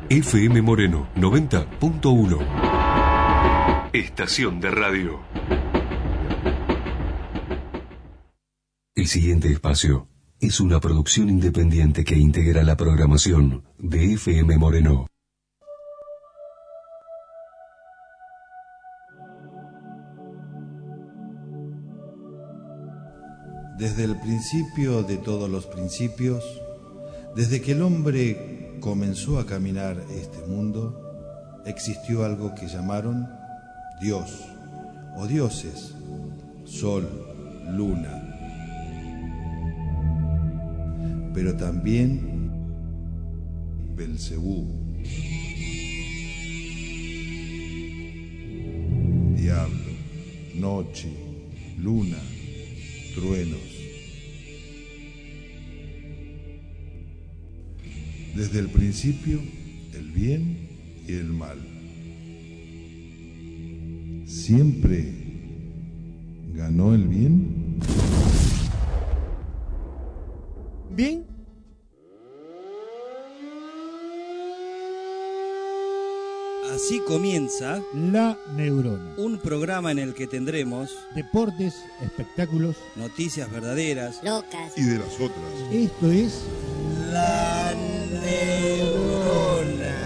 FM Moreno 90.1. Estación de radio. El siguiente espacio es una producción independiente que integra la programación de FM Moreno. Desde el principio de todos los principios, desde que el hombre comenzó a caminar este mundo, existió algo que llamaron Dios o dioses, sol, luna, pero también Belcebú, diablo, noche, luna, truenos. Desde el principio, el bien y el mal. ¿Siempre ganó el bien? Bien. Así comienza La Neurona, un programa en el que tendremos deportes, espectáculos, noticias verdaderas, locas Y de las otras. esto es La Neurona.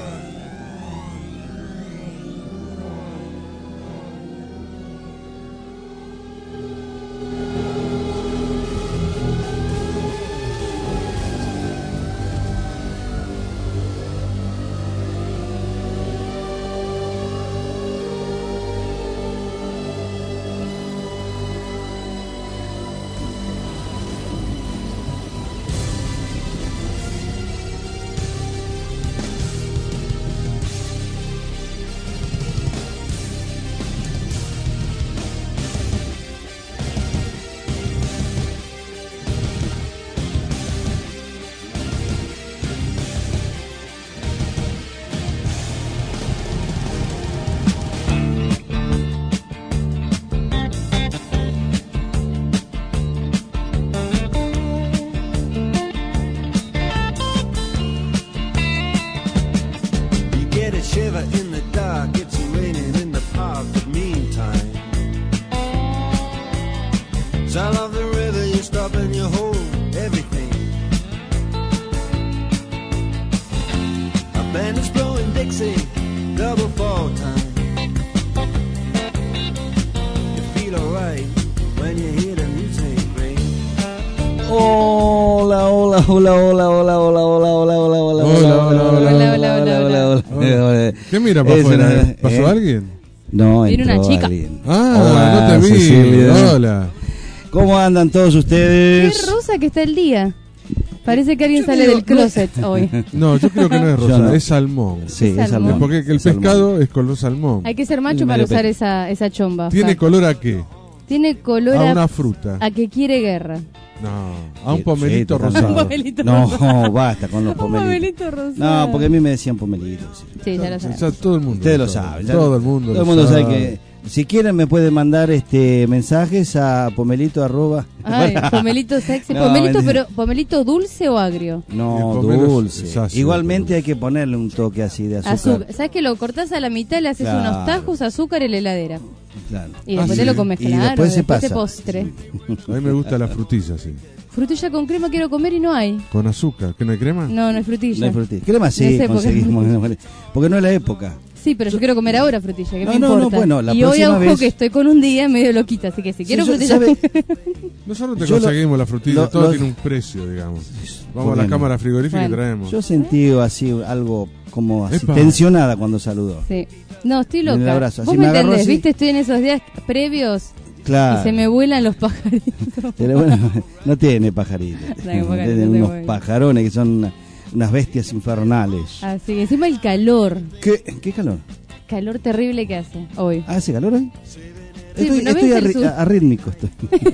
¿Qué mira para afuera? ¿Pasó alguien? No, viene una chica. Alguien. Ah, no te vi. Cecilia. Hola. ¿Cómo andan todos ustedes? Qué rosa que está el día. Parece que alguien sale del closet hoy. No, yo creo que no es rosa, no. es salmón. Sí, Es es salmón. salmón. Porque el Es salmón. pescado es color salmón. Hay que ser macho Y para medio usar pe- esa chomba. ¿Tiene Oscar. color a qué? Tiene color A una fruta. a que quiere guerra. No, a un Sí, pomelito totalmente. rosado. Un pomelito No, rosado. basta con los Un pomelitos. pomelito rosado. No, porque a mí me decían pomelitos. Sí, ya lo sabes. Ya todo el mundo. Ustedes lo sabe. saben. ya- Todo el mundo. Todo el mundo sabe que si quieren me pueden mandar mensajes a pomelito arroba. Ay, pomelito sexy. No, Pomelito, mentira. pero ¿pomelito dulce o agrio? No, El pomelo dulce. es ácido, Igualmente pomelo. hay que ponerle un toque así de azúcar. Azúcar. ¿Sabes que lo cortás a la mitad, le haces Claro. unos tajos, azúcar en la heladera? Claro. Y después sí. te lo comes, Y claro. después se de pasa. postre. A mí me gusta la frutilla, sí. Frutilla con crema quiero comer y no hay. Con azúcar. ¿Que no hay crema? No, no hay frutilla. No hay frutilla. Crema sí, No sé, conseguimos. Porque no es la época. Sí, pero yo quiero comer ahora frutilla, ¿qué No, me no, importa? bueno, la y hoy próxima ojo vez- que estoy con un día medio loquita, así que si quiero yo- frutilla... ¿sabe? Nosotros te Yo lo- conseguimos la frutilla, lo- todo lo- tiene un precio, digamos. Vamos a la Bueno. cámara frigorífica y Bueno. traemos. Yo sentí así algo como así, Epa. tensionada cuando saludó. Sí. No, estoy En el loca. abrazo, Vos así me me agarró entendés, así. ¿viste? Estoy en esos días previos Claro. y se me vuelan los pajaritos. Pero bueno, no tiene pajaritos. No, pajaritos, Tiene no unos voy. pajarones que son unas bestias infernales. Así que encima el calor. ¿Qué calor? Calor terrible que hace hoy. ¿Hace calor hoy? Sí, Estoy, ¿no estoy ves el sur? arrítmico. Estoy.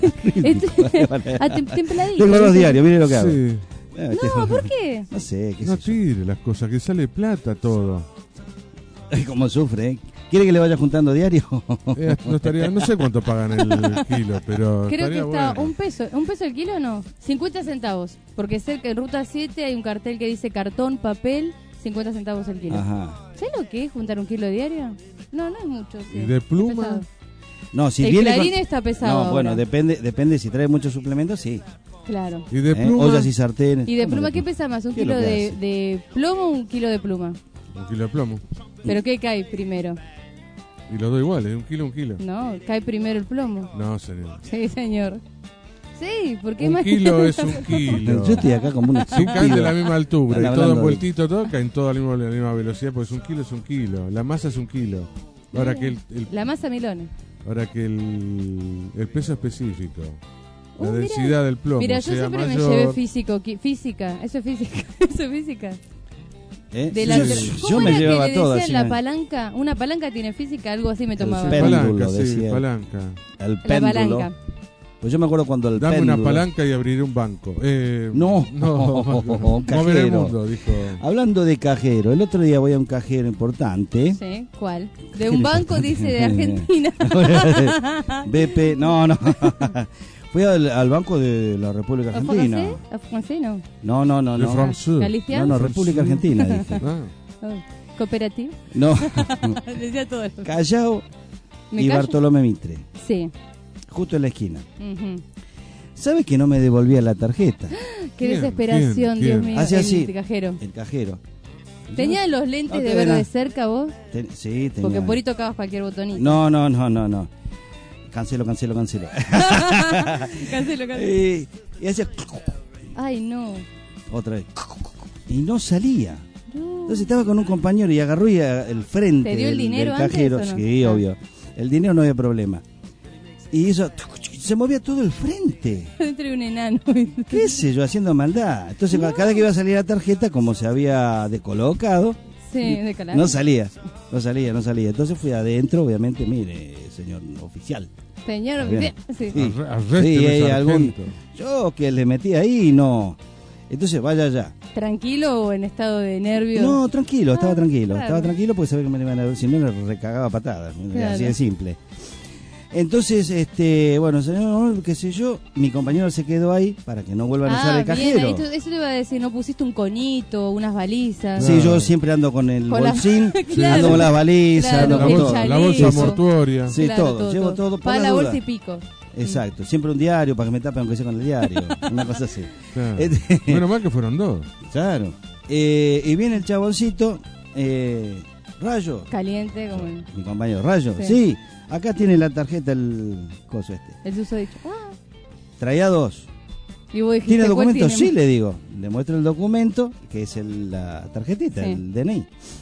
Estoy- templadito. Tengo los diarios, mire lo que hago. Sí. No, ¿por qué? No sé, qué No sé yo. tire las cosas, que sale plata todo. Ay, cómo sufre, ¿eh? ¿Quiere que le vaya juntando diario? No sé cuánto pagan el kilo, pero Creo que estaría está bueno. un peso el kilo o no, 50 centavos, porque cerca en Ruta 7 hay un cartel que dice cartón, papel, 50 centavos el kilo. Ajá. ¿Sabes lo que es juntar un kilo diario? No, no es mucho. Sí. ¿Y de pluma? Es pesado. No, si El viene Clarín está pesado No, bueno, ahora. depende si trae muchos suplementos, sí. Claro. ¿Y de pluma? Ollas y sartenes. ¿Y de ¿Cómo pluma de qué pesa más? ¿Un ¿Qué es kilo lo que de, hace? de plomo o un kilo de pluma? Un kilo de plomo. ¿Pero qué cae primero? Y los dos iguales, un kilo. No, cae primero el plomo. No, señor. Sí, señor. Sí, porque Un kilo es un kilo. Yo estoy acá como un Si caen de la estúpido. misma altura Están y todo hablando de- envueltito, todo caen todo a la misma velocidad, porque un kilo es un kilo. La masa es un kilo. Ahora que La masa milones. el peso específico, la Mira. densidad del plomo, Mira, yo sea siempre me mayor. llevé física. Eso es física. Eso es física. ¿Eh? De Sí, la, sí, ¿Cómo yo me era llevaba que le todas. decían sí, la me- palanca? Una palanca tiene física, algo así me tomaba. péndulo, Palanca, sí, decía. palanca. El La péndulo. palanca. Pues yo me acuerdo cuando el Dame péndulo. una palanca y abriré un banco. No, no, mover el cajero. mundo, dijo. Hablando de cajero, el otro día voy a un cajero importante. Sí, ¿cuál? De un banco, dice, de Argentina. BP, no. Fui al Banco de la República Argentina. ¿Francés? No. No. De France. ¿Galicia? No, República Argentina, dije. Ah, Oh, ¿Cooperativa? No, Decía todo. Callao ¿Me y callo? Bartolomé Mitre, Sí. justo en la esquina. Ujú. ¿Sabes que no me devolvía la tarjeta? Qué ¿Quién? desesperación, ¿Quién? Dios mío. Hacía así. El cajero. El cajero. ¿Tenía los lentes No te de ve ver nada. de cerca vos? Sí, tenía. Porque por ahí tocabas cualquier botonito. No. Cancelo. Cancelo. Y hacía Ay, no. otra vez. Y no salía. No. Entonces estaba con un compañero y agarró el frente ¿Te dio el del dinero cajero. antes o no? Sí, Ah. obvio. El dinero no había problema. Y hizo, se movía todo el frente. Dentro de un enano. ¿Qué sé yo? Haciendo maldad. Entonces cada vez que iba a salir la tarjeta, como se había descolocado, Sí, de calar. no salía. Entonces fui adentro, obviamente, mire, señor oficial. Señor, Bien. sí. Sí. Arrésteme, sargento. Yo que le metí ahí, no. Entonces vaya allá. ¿Tranquilo o en estado de nervio? No, tranquilo, estaba tranquilo. claro. Estaba tranquilo porque sabía que me iban a ver, si no le recagaba patadas. Claro. Así de simple. Entonces, bueno, señor, qué sé yo, mi compañero se quedó ahí para que no vuelvan a usar el bien, cajero. ahí eso te iba a decir, ¿no pusiste un conito, unas balizas? Sí, Claro. yo siempre ando con el Con la- bolsín, Claro. ando con las balizas, Claro, ando La con el todo. bolsa, chaleco. mortuoria. Sí, todo, llevo todo por Para la la duda. bolsa y pico. Exacto, siempre un diario para que me tapen aunque sea con el diario, una cosa así. Claro. Este- Menos mal que fueron dos. Claro. Y viene el chaboncito, Rayo, Caliente, como mi compañero, Rayo, Sí. sí, acá tiene la tarjeta, el coso este. el susodicho. Ah, Traía dos. y vos dijiste, ¿Tiene ¿cuál documento? tiene? Sí, le digo. Le muestro el documento, que es la tarjetita, Sí. el DNI.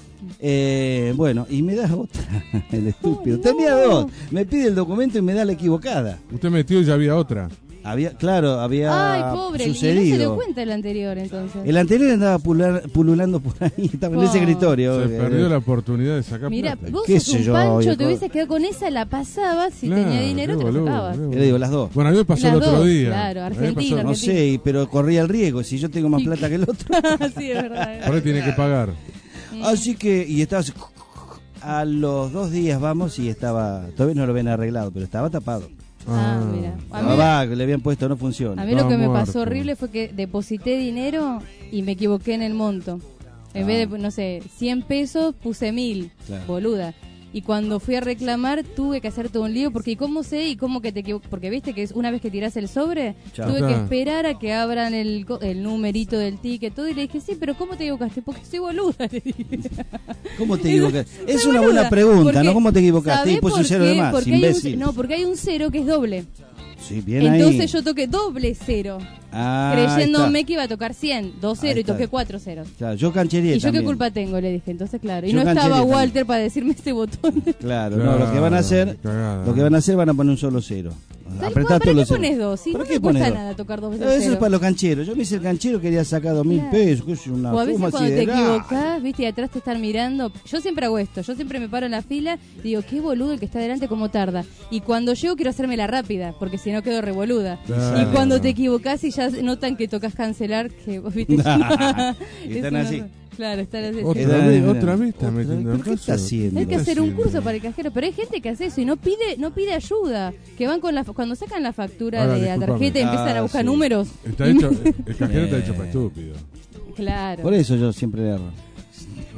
Bueno, y me da otra, el estúpido. no. Tenía dos. Me pide el documento y me da la equivocada. Usted metió y ya había otra. Había Ay, pobre, y no se sucedido. dio cuenta el anterior, entonces. El anterior andaba pululando por ahí, estaba en ese Oh. escritorio. Se perdió la oportunidad de sacar Mira, plata. vos ¿Qué sos sé un yo, pancho, viejo? te hubieses quedado con esa, la pasabas, si Claro, tenía dinero qué te la boludo, sacabas. qué Yo boludo. le digo las dos. Bueno, a mí me pasó Las el otro dos, día. claro, A mí me Argentina, pasó- No sé, pero corría el riesgo. Si yo tengo más Y- plata que el otro. Sí, es verdad. Por ahí tiene que pagar. Así que, y estaba así, a los 2 días vamos y estaba, todavía no lo habían arreglado, pero estaba tapado. Ah, mira. A mí, Va, que le habían puesto, no funciona. a mí lo que me Estaba pasó muerto. horrible fue que deposité dinero y me equivoqué en el monto. En vez de, no sé, 100 pesos puse 1000, Claro. boluda. Y cuando fui a reclamar tuve que hacer todo un lío porque ¿cómo sé y cómo que te equivoco? Porque viste que es una vez que tirás el sobre, Chao. tuve que Claro. esperar a que abran el numerito del ticket, todo, y le dije, sí, pero ¿cómo te equivocaste? Porque soy boluda, le dije. ¿Cómo te equivocaste? Es Soy una boluda, buena pregunta, porque- ¿no? ¿Cómo te equivocaste? ¿sabés Y puse un por cero de qué? más, Porque hay un, imbécil. no, porque hay un cero que es doble. Sí, bien Entonces ahí. yo toqué doble cero, Ah, ahí creyéndome está. que iba a tocar 100, 2 Ahí 0 y está. toqué 4 ceros. Claro, yo canchería ¿Y yo qué también. culpa tengo? Le dije, entonces claro. Y Yo no estaba canchería Walter también. para decirme ese botón. Claro, no, lo que van a hacer, Cagada. lo que van a hacer van a poner un solo cero. Tal Apretá cual, ¿para todos qué los ceros. pones dos? Si ¿Para no qué me cuesta pones dos? nada tocar dos veces Eso cero. es para los cancheros. Yo me hice el canchero, quería sacar 2.000 Claro. pesos, que es una O a veces suma cuando te sideral. equivocás, viste, y atrás te están mirando. Yo siempre hago esto. Yo siempre me paro en la fila y digo, qué boludo el que está delante, cómo tarda. Y cuando llego quiero hacerme la rápida, porque si no quedo revoluda. Claro. Y cuando te equivocás y ya notan que tocas cancelar, que vos viste. Y Es están una- así. Claro, están así. Otra vez, otra vez está Otra vez. metiendo ¿Pero el qué coso. está haciendo? Hay que hacer un Sí, curso mira. para el cajero, pero hay gente que hace eso y no pide ayuda, que van con cuando sacan la factura Ahora, de la discúlpame. tarjeta y empiezan a buscar sí. números. Está hecho, el cajero está hecho para estúpido. Claro. Por eso yo siempre le erro.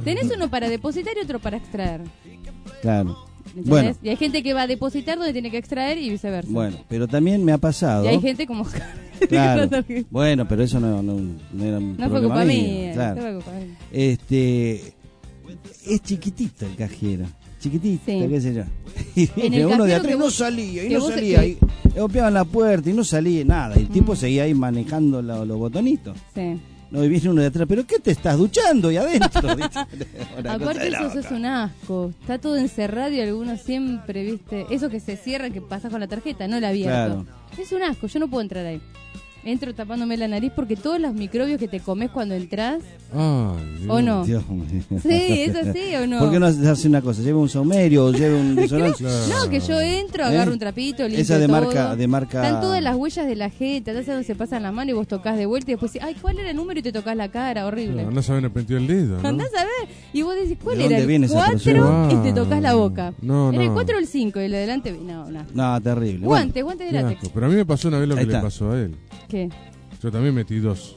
Tenés uno para depositar y otro para extraer. Claro. ¿Entendés? Bueno. Y hay gente que va a depositar donde tiene que extraer y viceversa. Bueno, pero también me ha pasado. Y hay gente como... Claro. Bueno, pero eso no era un No fue problema culpa mío, mía. claro. No fue culpa mía. Es chiquitito el cajero. Chiquitito, Sí. qué sé yo. Y En viene el uno de cajero atrás que y no vos- salía, y que no vos- salía. que- Y le golpeaban la puerta y no salía nada. Y el tipo seguía ahí manejando los botonitos. Sí. No, y viene uno de atrás, ¿pero qué te estás duchando ahí adentro? ¿Viste? Una cosa Aparte de la eso otra. es un asco. Está todo encerrado y algunos siempre, ¿viste? Eso que se cierra, que pasas con la tarjeta, no el abierto. Claro. Es un asco, yo no puedo entrar ahí. Entro tapándome la nariz porque todos los microbios que te comes cuando entras, Ay, Dios. ¿o no? Dios mío. Sí, ¿es así o no? ¿Por qué no hace una cosa? Lleva un saumerio o lleva un desodorante. Claro. No, que yo entro, agarro un trapito, limpio Esa de todo. marca. Están todas las huellas de la gente, ya sabes dónde se pasan la mano y vos tocas de vuelta y después decís, ay, ¿cuál era el número? Y te tocas la cara, horrible. No saben el pendió el dedo, ¿no? Andás a ver. Y vos decís, ¿cuál ¿De era? dónde viene El esa 4 persona? y te tocas la boca. No, Era el no. 4 o el 5 y el de adelante, no. No, terrible. Guante de Qué látex. asco. Pero a mí me pasó una vez lo Ahí que le está. pasó a él. ¿Qué? Yo también metí dos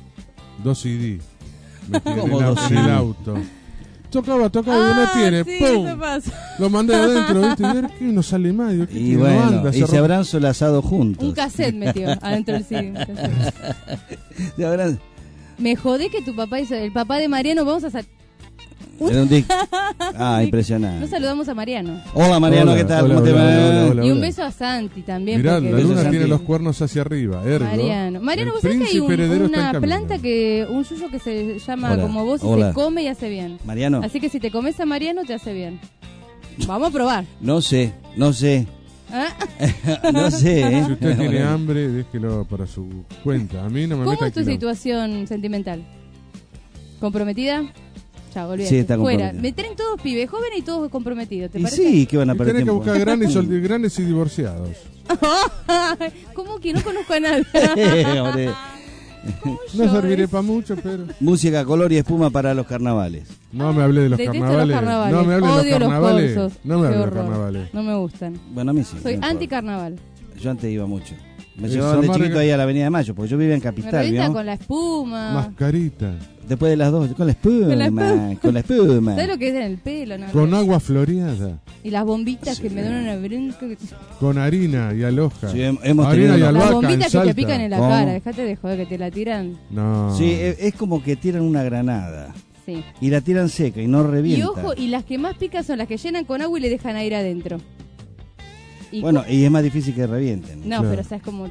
CD. Metí ¿Cómo en el, dos en el CD? auto. Tocaba, y no tiene. sí, ¡Pum! eso pasa. Lo mandé adentro, ¿viste? Y a ver qué no sale más. Digo, ¿qué Y tiene? No bueno, anda, y se rompe. habrán solazado juntos. Un cassette metió adentro del CD. un cassette. Se habrán... Me jodé que tu papá hizo, el papá de Mariano, vamos a Era un Ah, impresionante. no saludamos a Mariano. Hola Mariano, ¿qué tal? Hola, ¿Cómo te hola, va? hola, hola, Y un hola. beso a Santi también. Mirá, porque la Beso, luna Santi. tiene los cuernos hacia arriba, ergo. Mariano, el vos sabés que hay príncipe heredero está en una camino. planta que, un yuyo que se llama Hola, como vos y hola. se come y hace bien. Mariano, Así que si te comes a Mariano te hace bien. Vamos a probar. no sé. ¿Ah? No sé, Si usted tiene hambre, déjelo para su cuenta. A mí no me ¿Cómo meta es tu quilombo. situación sentimental? ¿Comprometida? Chao, olvídate. Sí, está Fuera. comprometida. Me traen todos pibes jóvenes y todos comprometidos. ¿Te Y parece? sí, que van a Y perder tenés que tiempo. buscar grandes y divorciados. ¿Cómo que no conozco a nadie? Hombre. No serviré para mucho, pero... Música, color y espuma para los carnavales. No me hablé de los Detesto carnavales. los carnavales. No me hable de Odio los carnavales. corsos. No me Qué hable de los horror. carnavales. No me gustan. Bueno, a mí sí. Soy no importa. anti-carnaval. Yo antes iba mucho. Me Esa llevaban de marca- chiquito ahí a la Avenida de Mayo, porque yo vivía en Me Capital, revienta ¿vio? con la espuma. Mascarita. Después de las 2, con la espuma. Con la espuma. Con la espuma. ¿Sabes lo que es en el pelo? No? Con agua floreada. Y las bombitas que me dan una bronca. Con harina y aloja. Sí, hemos harina tenido y una- Las albahaca bombitas en que te Salta. pican en la ¿Cómo? cara. Dejate de joder que te la tiran. No. Sí, es como que tiran una granada. Sí. Y la tiran seca y no Y revienta. ojo, y las que más pican son las que llenan con agua y le dejan aire adentro. Y Bueno, y es más difícil que revienten. no, Claro. pero ¿sabes cómo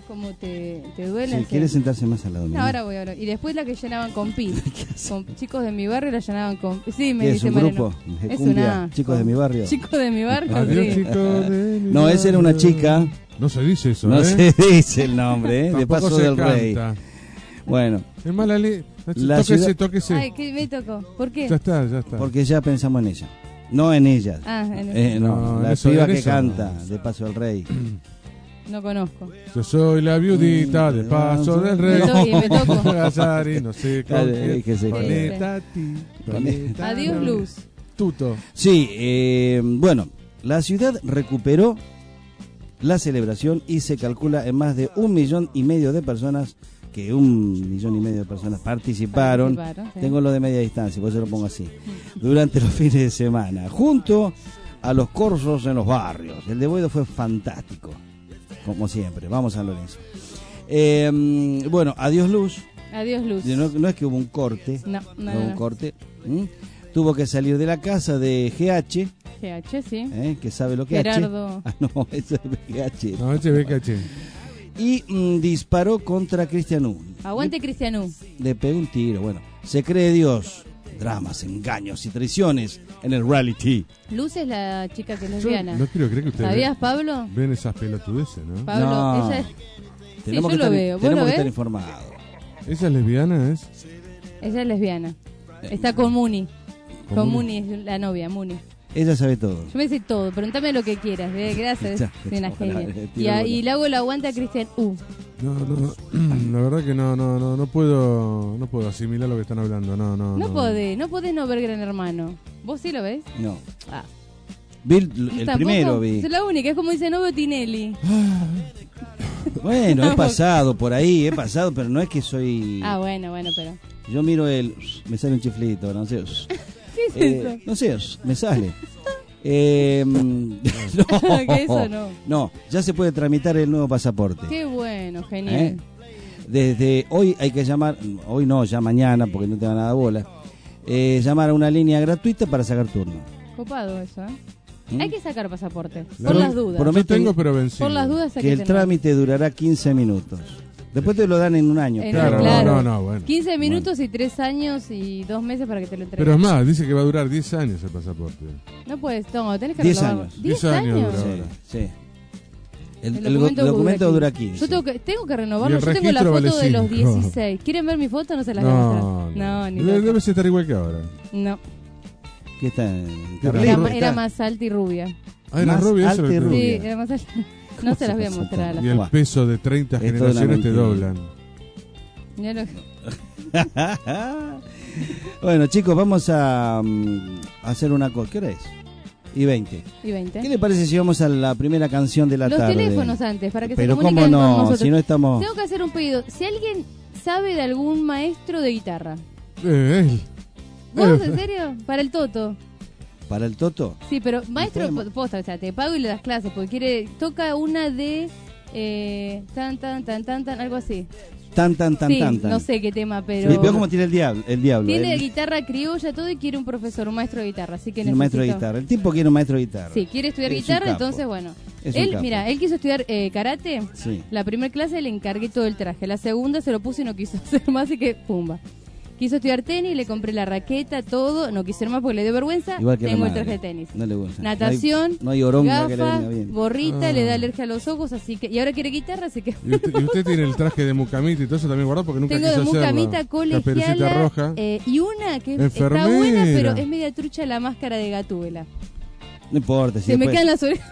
te duele? Si quieres sentarse más al lado mío. No, ahora voy. Y después la que llenaban con pin. Con chicos de mi barrio la llenaban con... Sí, me ¿Qué es dice un Mariano. grupo de Es cumbia? una... Chicos de mi barrio. Chicos de mi barrio, Adiós, sí. chicos de mi No, esa era una barrio. chica. No se dice eso, No ¿eh? se dice el nombre, ¿eh? De Tampoco Paso se del Rey. canta. Bueno, Es mala ley. La Tóquese, ciudad- tóquese. Ay, ¿qué me tocó? ¿Por qué? Ya está, ya está. porque ya pensamos en ella. No en ella. Ah, en No, No, la en eso- piba en que eso canta no. de Paso del Rey. no conozco. Yo soy la viudita de Paso del Rey. Y me toco. Casar y no sé con Dale, quién. que se Con quede. esta ti, con Con esta Adiós, no. Luz. Tuto. Sí, bueno, la ciudad recuperó la celebración y se calcula en más de 1,5 millones de personas, que 1,5 millones de personas participaron. Sí. Tengo lo de media distancia, por eso lo pongo así. Durante los fines de semana, junto a los corsos en los barrios. El de Boedo fue fantástico, como siempre. Vamos a San Lorenzo. Bueno, adiós Luz. Adiós, Luz. No es que hubo un corte. No, No hubo un corte. Tuvo que salir de la casa de GH, GH, sí. que sabe lo que Gerardo. H. Ah, no, eso es GH. No, eche, ve, caché. Y disparó contra Cristianú. Aguante, Cristianú. Le pegó un tiro. Bueno, se cree Dios. Dramas, engaños y traiciones en el reality. Luz es la chica que es Yo lesbiana. no quiero creer que ustedes ¿Sabías, Pablo? ven esas pelotudeces, ¿no? Pablo, No. ella es... Tenemos yo que lo estar, veo. ¿Vos tenemos lo que estar ves? informados. ¿Esa es lesbiana es? Ella es lesbiana. Está con Muni. Con Muni es la novia, Muni. Ella sabe todo. Yo me sé todo, preguntame lo que quieras, ¿ve? Gracias. Ya, Soy una ya, genia. tiro Y le hago el aguante a Cristian No, la verdad que no puedo asimilar lo que están hablando, No podés no ver Gran Hermano. ¿Vos sí lo ves? No. Ah. Vi el ¿Tampoco? primero, vi. Es la única, es como dice, no veo Tinelli. Bueno, he pasado por ahí, pero no es que soy... Ah, bueno, pero... Yo miro me sale un chiflito, no sé. ¿Qué es eso? No sé, me sale. Que eso no. No, ya se puede tramitar el nuevo pasaporte. Qué bueno, genial. ¿Eh? Desde hoy hay que llamar, hoy no, ya mañana, porque no te van a dar bola, llamar a una línea gratuita para sacar turno. Copado eso, ¿eh? ¿Mm? Hay que sacar pasaporte, La por verdad, las dudas. Yo Prometen tengo, pero vencido. Por las dudas hay que el tener. trámite durará 15 minutos. Después te lo dan en un año. Claro, Claro. no, bueno. 15 minutos y 3 años y 2 meses para que te lo entreguen. Pero es más, dice que va a durar 10 años el pasaporte. No puedes, no, tenés que 10 renovarlo. años. 10 10 años años. dura. Sí, sí. El documento documento dura 15. Yo tengo que Y renovarlo. el Yo tengo la registro foto vale de los 5. 16. ¿Quieren ver mi foto? No se las voy a mostrar. No, ni loca. Debes estar igual que ahora. No, ¿Qué está? era más alta y rubia. Ah, era Más rubio, eso alta lo y que rubia. Sí, tenía. era más alta. No se las voy a mostrar a la Y el Buah. peso de 30 Es toda una generaciones te mentira. doblan. Mirá lo- Bueno, chicos, vamos a hacer una cosa. ¿Qué hora es? Y 20. Y 20. ¿Qué le parece si vamos a la primera canción de la Los tarde? teléfonos antes, para que se Pero comuniquen cómo con no, nosotros. si no estamos... Tengo que hacer un pedido. Si alguien sabe de algún maestro de guitarra. Él. ¿Vos, en serio? Para el Toto. ¿Para el Toto? Sí, pero maestro, podemos- posta, o sea, te pago y le das clases, porque toca una de tan, algo así. Tan. Sí, no sé qué tema, pero... Sí, veo cómo tiene el diablo. Tiene el guitarra criolla, todo, y quiere un profesor, un maestro de guitarra, así que un maestro de necesito- guitarra. El tipo quiere un maestro de guitarra. Sí, quiere estudiar Es un guitarra, capo. entonces, bueno. Es un Él, capo. mira, él quiso estudiar karate. Sí. La primera clase le encargué todo el traje. La segunda se lo puse y no quiso hacer más, así que pumba. Quiso estudiar tenis, le compré la raqueta, todo. No quiso hacer más porque le dio vergüenza. Igual que la Tengo el madre. traje de tenis. No le gusta. Natación, No hay oronga que le gafa, venga bien. gorrita, le da alergia a los ojos, así que... Y ahora quiere guitarra, así que... Y usted tiene el traje de mucamita y todo eso también guardado porque nunca Tengo quiso de hacerlo. mucamita Caperucita colegiala roja. y una que está Enfermera. buena, pero es media trucha la máscara de Gatúbela. No importa. Si Se me después- quedan las orejas.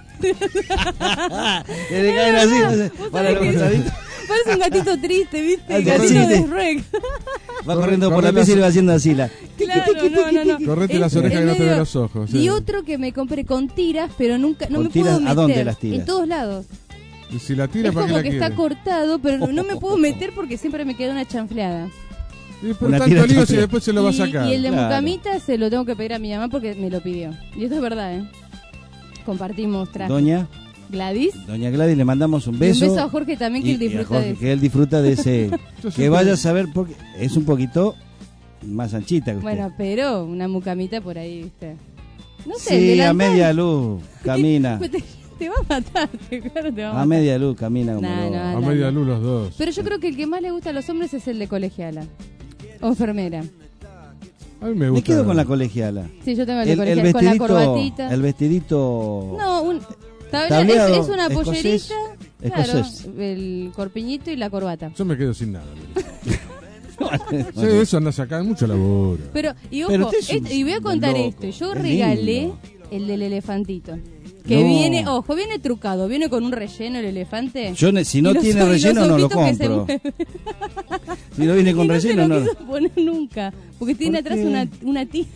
Se le caen así. no sé, ¿Vos para sabés los que- costaditos. Parece un gatito triste, ¿viste? Ah, Gatito sí, de sí. Shrek. Va corriendo por la corre pieza y las- le va haciendo así la... Claro, no. Correte Es- las orejas es que no te medio- ven los ojos. sí. Y otro que me compré con tiras, pero nunca, no ¿Con me puedo tiras? meter. ¿A dónde las tiras? En todos lados. Y si la tira, Es ¿para qué como la que quiere? está cortado, pero no me puedo meter porque siempre me queda una chanfleada. Y por Una tanto tira lío si chapela. después se lo va a sacar. Y el de Claro. mucamita se lo tengo que pedir a mi mamá porque me lo pidió. Y esto es verdad, ¿eh? Compartimos traje. Doña Gladys. Gladys, le mandamos un Y beso. un beso a Jorge también, que él Y a disfruta Jorge, de eso. que él disfruta de ese... Yo que siempre- vaya a saber porque es un poquito más anchita que usted. Bueno, pero una mucamita por ahí, ¿viste? No sé, el Sí, a delantal. media luz camina. Te va a matar, claro, te va a A matar. media luz camina como No, loco. A media luz los dos. Pero yo creo que el que más le gusta a los hombres es el de colegiala. O enfermera. A mí me gusta. Me quedo con la colegiala. Sí, yo tengo el de El colegiala con la vestidito, corbatita. el vestidito. No, Tableado, es una escocés, pollerita. Claro, escocés. el corpiñito y la corbata. Yo me quedo sin nada. mire. Sí, eso anda sacando mucho laburo. Pero, y Pero ojo, usted es un y voy a contar loco, esto. Yo es regalé lindo. el del elefantito. Que No. viene, ojo, viene trucado. Viene con un relleno el elefante. Si no Y los- tiene y los relleno, no lo ojitos que se compro. mueven. Si no viene con Y no relleno, se lo no. quiso poner nunca. Porque tiene ¿Por atrás qué? una tira.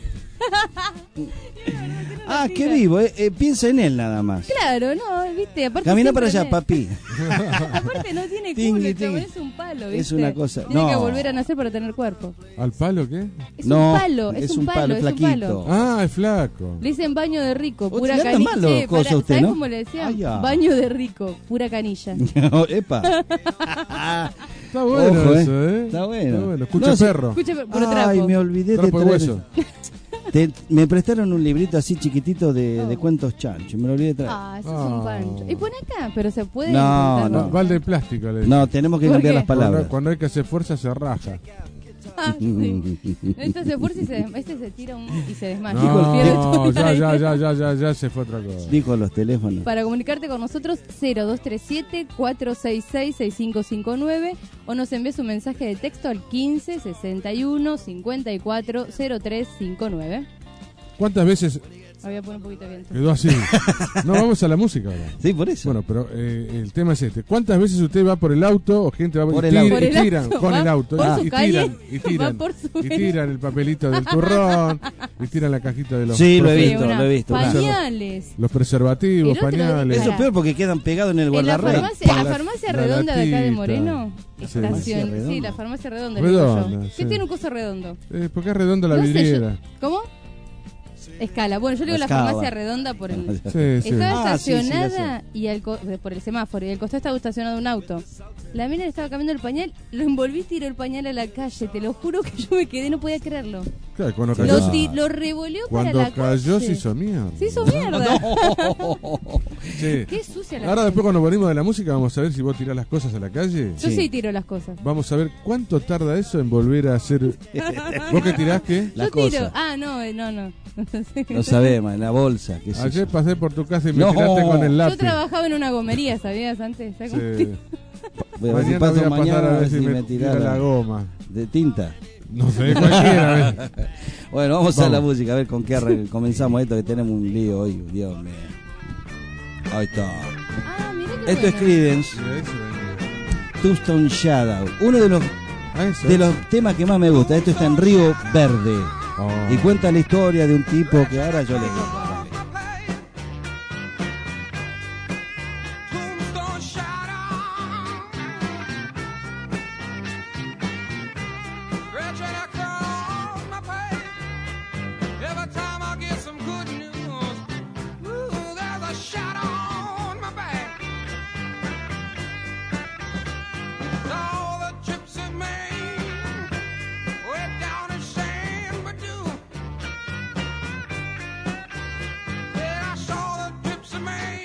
Ah, qué vivo, piensa en él nada más. Claro, no, viste. Aparte Camina siempre para allá, me- papi. Aparte no tiene Tingui, culo, el chabón, tingui. es un palo, Es ¿viste? una cosa- Tiene que no. volver a nacer para tener cuerpo. ¿Al palo qué? Es No, un palo, es un palo, es un flaquito. palo. Ah, es flaco. Le dicen baño de rico, Vos pura le anda canilla. mal los cosas a usted, ¿Sabés ¿no? cómo le decían? Ah, ya. Baño de rico, pura canilla. Epa. Está bueno Ojo, eso, ¿eh? Está bueno. Escucha No, sí. perro. Escuche, por Ay, trapo. me olvidé Trapo de traer- hueso. Me prestaron un librito así chiquitito de cuentos chanchos. Me lo olvidé de traer. Ah, eso es un pancho. Y pone acá, pero se puede. No, intentar, no. Balde de plástico le No, tenemos que ¿Por cambiar qué? las palabras. Cuando hay que hacer fuerza se raja. Ah, sí. Entonces se fuerza y se tira y se desmaya. No, Pierde todo el aire. ya se fue otra cosa. Dijo los teléfonos. Para comunicarte con nosotros, 0237-466-6559 o nos envíes un mensaje de texto al 15 61 54 0359. ¿Cuántas veces Voy a poner un poquito de viento. quedó así? No, vamos a la música ahora. Sí, por eso. Bueno, pero el tema es este. ¿Cuántas veces usted va por el auto o gente va Por y el tira- auto. Por el y tiran auto, con va el auto por su y calle, tiran y va tiran por su y tiran el papelito del turrón y tiran la cajita de los Sí, lo he preser- visto, lo he visto. Pañales. los preservativos, El otro día- pañales. Eso es peor porque quedan pegados en el En la guardarrey. farmacia, La- la farmacia la redonda de acá de latita. Moreno, Sí. estación, ¿Farmacia redonda? sí, la farmacia redonda, le digo Redonda, yo. sí. ¿Qué tiene un coso redondo? Porque es redonda la No sé, vidriera. ¿Cómo? Escala. Bueno, yo le digo la Escala. farmacia redonda por el... Sí, sí. Estaba Ah, sí, sí, la estacionada y por el semáforo, y al costado estaba estacionado un auto. La mina le estaba cambiando el pañal, lo envolví y tiró el pañal a la calle. Te lo juro que yo me quedé, no podía creerlo. Claro, cuando cayó, Lo revoleó para cuando la cayó calle. se hizo mierda. Se hizo mierda. Sí. Qué sucia la Ahora gente. después cuando venimos de la música vamos a ver si vos tirás las cosas a la calle. Yo Sí. sí tiro las cosas. Vamos a ver cuánto tarda eso en volver a hacer... ¿Vos qué tirás qué? La yo tiro. cosa. Ah, no. No sabemos, en la bolsa. ¿Qué es Ayer eso? pasé por tu casa y me No. tiraste con el Yo lápiz. trabajaba en una gomería, ¿sabías? Antes. ¿Sabes cómo? Sí. Voy a ver si Mañana paso voy a pasar mañana a ver si me tira tira la goma. de tinta. No sé, cualquiera. ¿ves? Bueno, vamos a la Vamos. música, a ver con qué comenzamos esto, que tenemos un lío hoy. Dios mío. Ahí está. Ah, mira qué Esto es bueno. Creedence, Sí, eso venía. Tombstone Shadow. Uno de los Ah, eso. de los temas que más me gusta. Esto está en Río Verde. Oh. Y cuenta la historia de un tipo que ahora yo le digo. Dale. Tombstone shadow, stretching across my page. Every time I get some good news, ooh, there's a shadow on my back. All the gypsy man, way down in San Bernardino. Yeah, I saw the gypsy man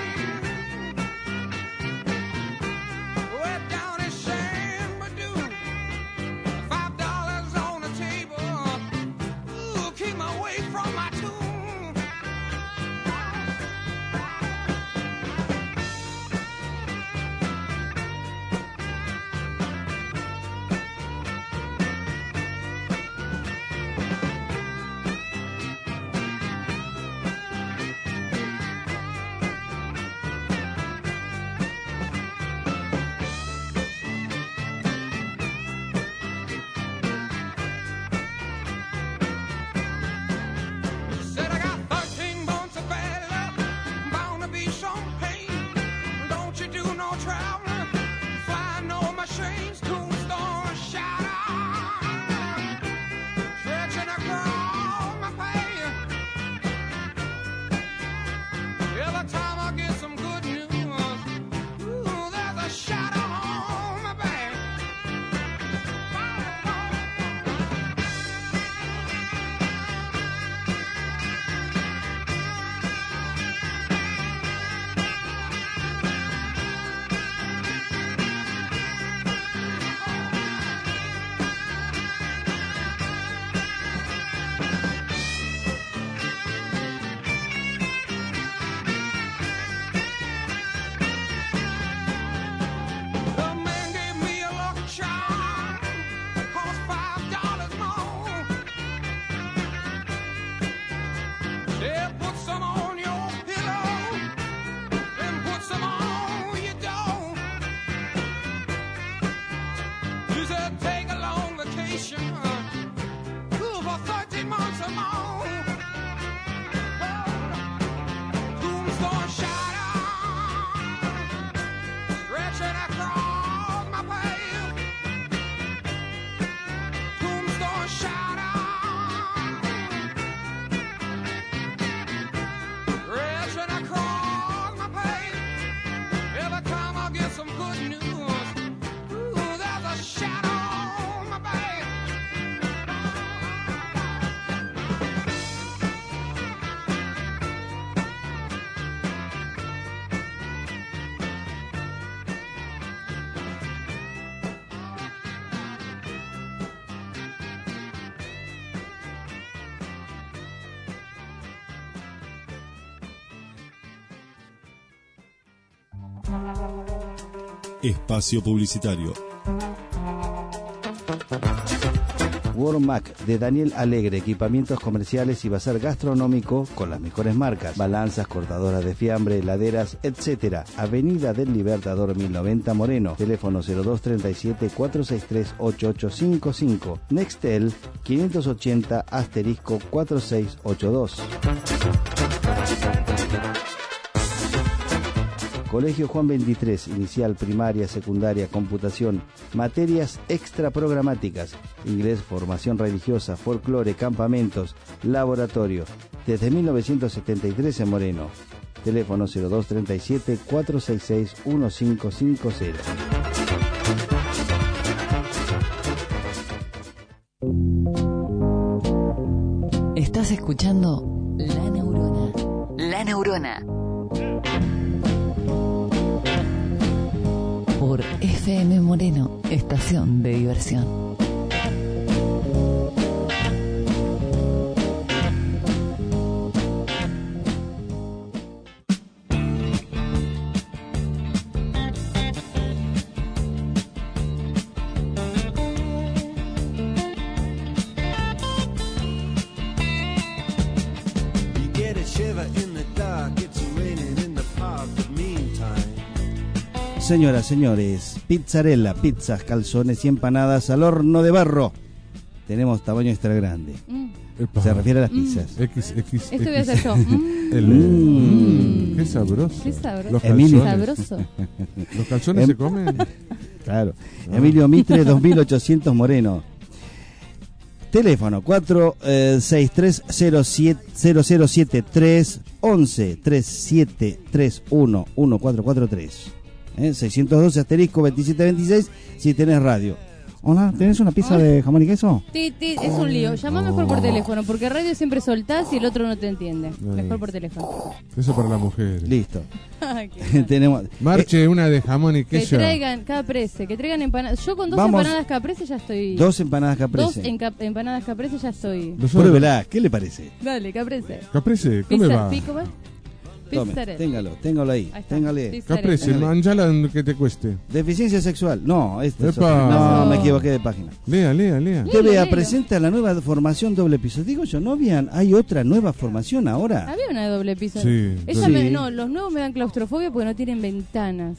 way down in San Bernardino. $5 on the table, ooh, keep me away from my tune. Said I got 13 months of bad luck, bound to be some pain. Don't you do no traveling, fly no machines, tombstone shadow, stretching across my path. Every time I get some good news, ooh, there's a shadow on my back. The man gave me a lucky charm, cost $5 more. Said put some on your pillow, then put some on your door. You said take a long vacation, cool for 13 months or more. Tombstone shadow, stretching across my path. Tombstone shadow, stretching across my path. Every time I get some good news, ooh, there's a shadow on my back. Espacio publicitario. Wormac de Daniel Alegre, equipamientos comerciales y bazar gastronómico con las mejores marcas, balanzas, cortadoras de fiambre, heladeras, etcétera. Avenida del Libertador 1090 Moreno, teléfono 0237-463-8855, Nextel 580-4682. Colegio Juan 23, inicial, primaria, secundaria, computación, materias extraprogramáticas, inglés, formación religiosa, folclore, campamentos, laboratorio. Desde 1973 en Moreno. Teléfono 0237 466 1550. Estás escuchando La Neurona. La Neurona. Por FM Moreno, estación de diversión. Señoras, señores, Pizzarella, pizzas, calzones y empanadas al horno de barro. Tenemos tamaño extra grande. Se refiere a las pizzas. Esto voy a hacer yo. Qué sabroso. Qué sabroso. Los Emilio. calzones. Sabroso. ¿Los calzones se comen? Claro. Emilio Mitre, 2800 Moreno. Teléfono 463-007-3 11 3731 1443. 612 asterisco 2726 si tenés radio. Hola, ¿tenés una pizza de jamón y queso? Es un lío. Llama mejor por teléfono, porque radio siempre soltás y el otro no te entiende. Mejor por teléfono. Eso para las mujeres. Listo. Ay, qué Tenemos Marche una de jamón y que queso. traigan caprese, que traigan empanadas. Yo con dos Vamos. empanadas caprese ya estoy. 2 empanadas Dos caprese. empanadas caprese ya estoy. Nosotros- Pruébela, ¿qué le parece? Dale, caprese. Caprese, ¿cómo Pizza, va? pico, ¿va? Tome, Pizzarella. téngalo ahí. Ahí está. Téngale. Pizzarella. Caprese, manjala que te cueste. Deficiencia sexual. No, este es Epa. otro. No, No. me equivoqué de página. Lea. Léelo, TVA léelo. presenta la nueva formación doble piso. Digo yo, ¿no habían? ¿Hay otra nueva formación ahora? Había una de doble piso. Sí, Ella sí. no, los nuevos me dan claustrofobia porque no tienen ventanas.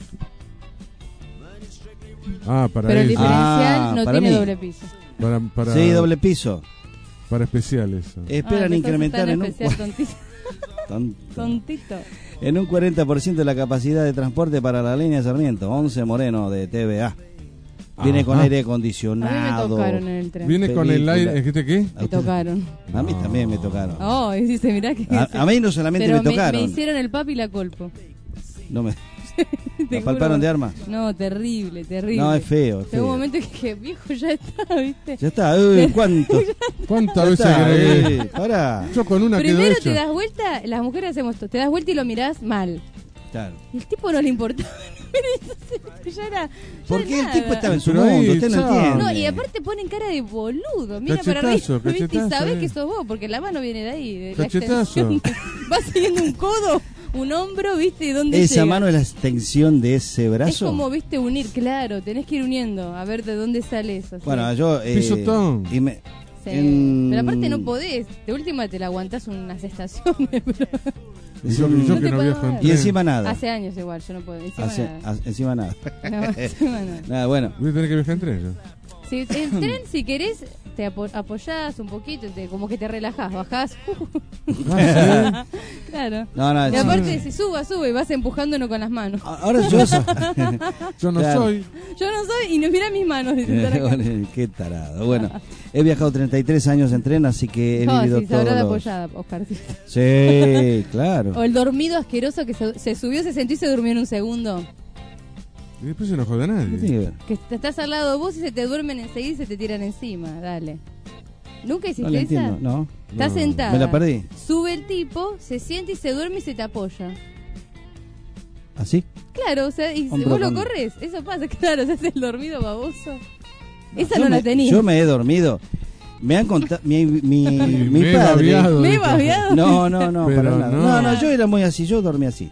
Ah, para Pero el eso. diferencial no para tiene mí. doble piso. Para, Sí, doble piso. Para especiales. Esperan Ah, incrementar en un, especial, tontito. Tonto. Tontito. En un 40% la capacidad de transporte para la línea Sarmiento. 11 Moreno de TVA. Viene Ajá. con aire A mí me acondicionado. tocaron en el tren. Viene con el Película. aire. ¿Dijiste qué? Me tocaron. A mí también me tocaron. Oh, y dice, mirá que... A mí no solamente Pero me tocaron. me hicieron el papi y la colpo. No me Te ¿La palparon juro. de armas? No, terrible, terrible. No, es feo, es Llegó un feo. momento que viejo ya está, ¿viste? Ya está, ¿cuánto? ¿Cuántas Ya veces está, querés? pará. Yo con una quedo Primero hecho. te das vuelta, las mujeres hacemos esto, te das vuelta y lo mirás mal. Claro. Y el tipo no le importaba. Entonces, ya era. Porque el nada. tipo estaba en su Pero ahí, mundo, usted no chao. entiende. No, y aparte ponen cara de boludo. Mira para Cachetazo, arriba, ¿viste? Y cachetazo, sabés eh. que sos vos, porque la mano viene de ahí. De la Cachetazo. extensión. Vas siguiendo un codo, un hombro, ¿viste? ¿Y dónde Esa llega? mano es la extensión de ese brazo. Es como, ¿viste? Unir, claro. Tenés que ir uniendo, a ver de dónde sale eso. ¿sí? Bueno, yo. Pisotón. Y me, Sí. en- Pero aparte no podés. De última te la aguantás unas estaciones, pero Y yo No que te no puedo viajo en dar. Y tren. encima nada. hace años igual, yo no puedo. Encima Hace- nada. encima nada. No, encima nada. Nada, bueno. Voy a tener que viajar en tren yo. Si el tren, si querés, te apoyás un poquito, como que te relajás, bajás. Claro. No, Y aparte, si sube y vas empujándonos con las manos. Ahora yo. Yo no Claro. soy. Yo no soy y no mira mis manos. dice, están acá. Qué tarado. Bueno, he viajado 33 años en tren, así que he No, vivido sí, se habrá todo. de apoyada, Oscar. Sí. Sí, claro. O el dormido asqueroso que se subió, se sentó y se durmió en un segundo. Y después se no joda ¿Qué tiene que nadie. ver? Que estás al lado de vos y se te duermen enseguida y se te tiran encima. Dale. ¿Nunca hiciste No la esa? entiendo, no. Estás No. sentada. Me la perdí. Sube el tipo, se siente y se duerme y se te apoya. ¿Así? Claro, o sea, y Hombro vos lo con- corres. Eso pasa, claro, se hace el dormido baboso. Esa Yo no me- la tenía. Yo me he dormido. Me han contado. Mi Me he padre. babeado. Me he dijo. babeado. No, Pero para nada. no. No, yo era muy así. Yo dormía así.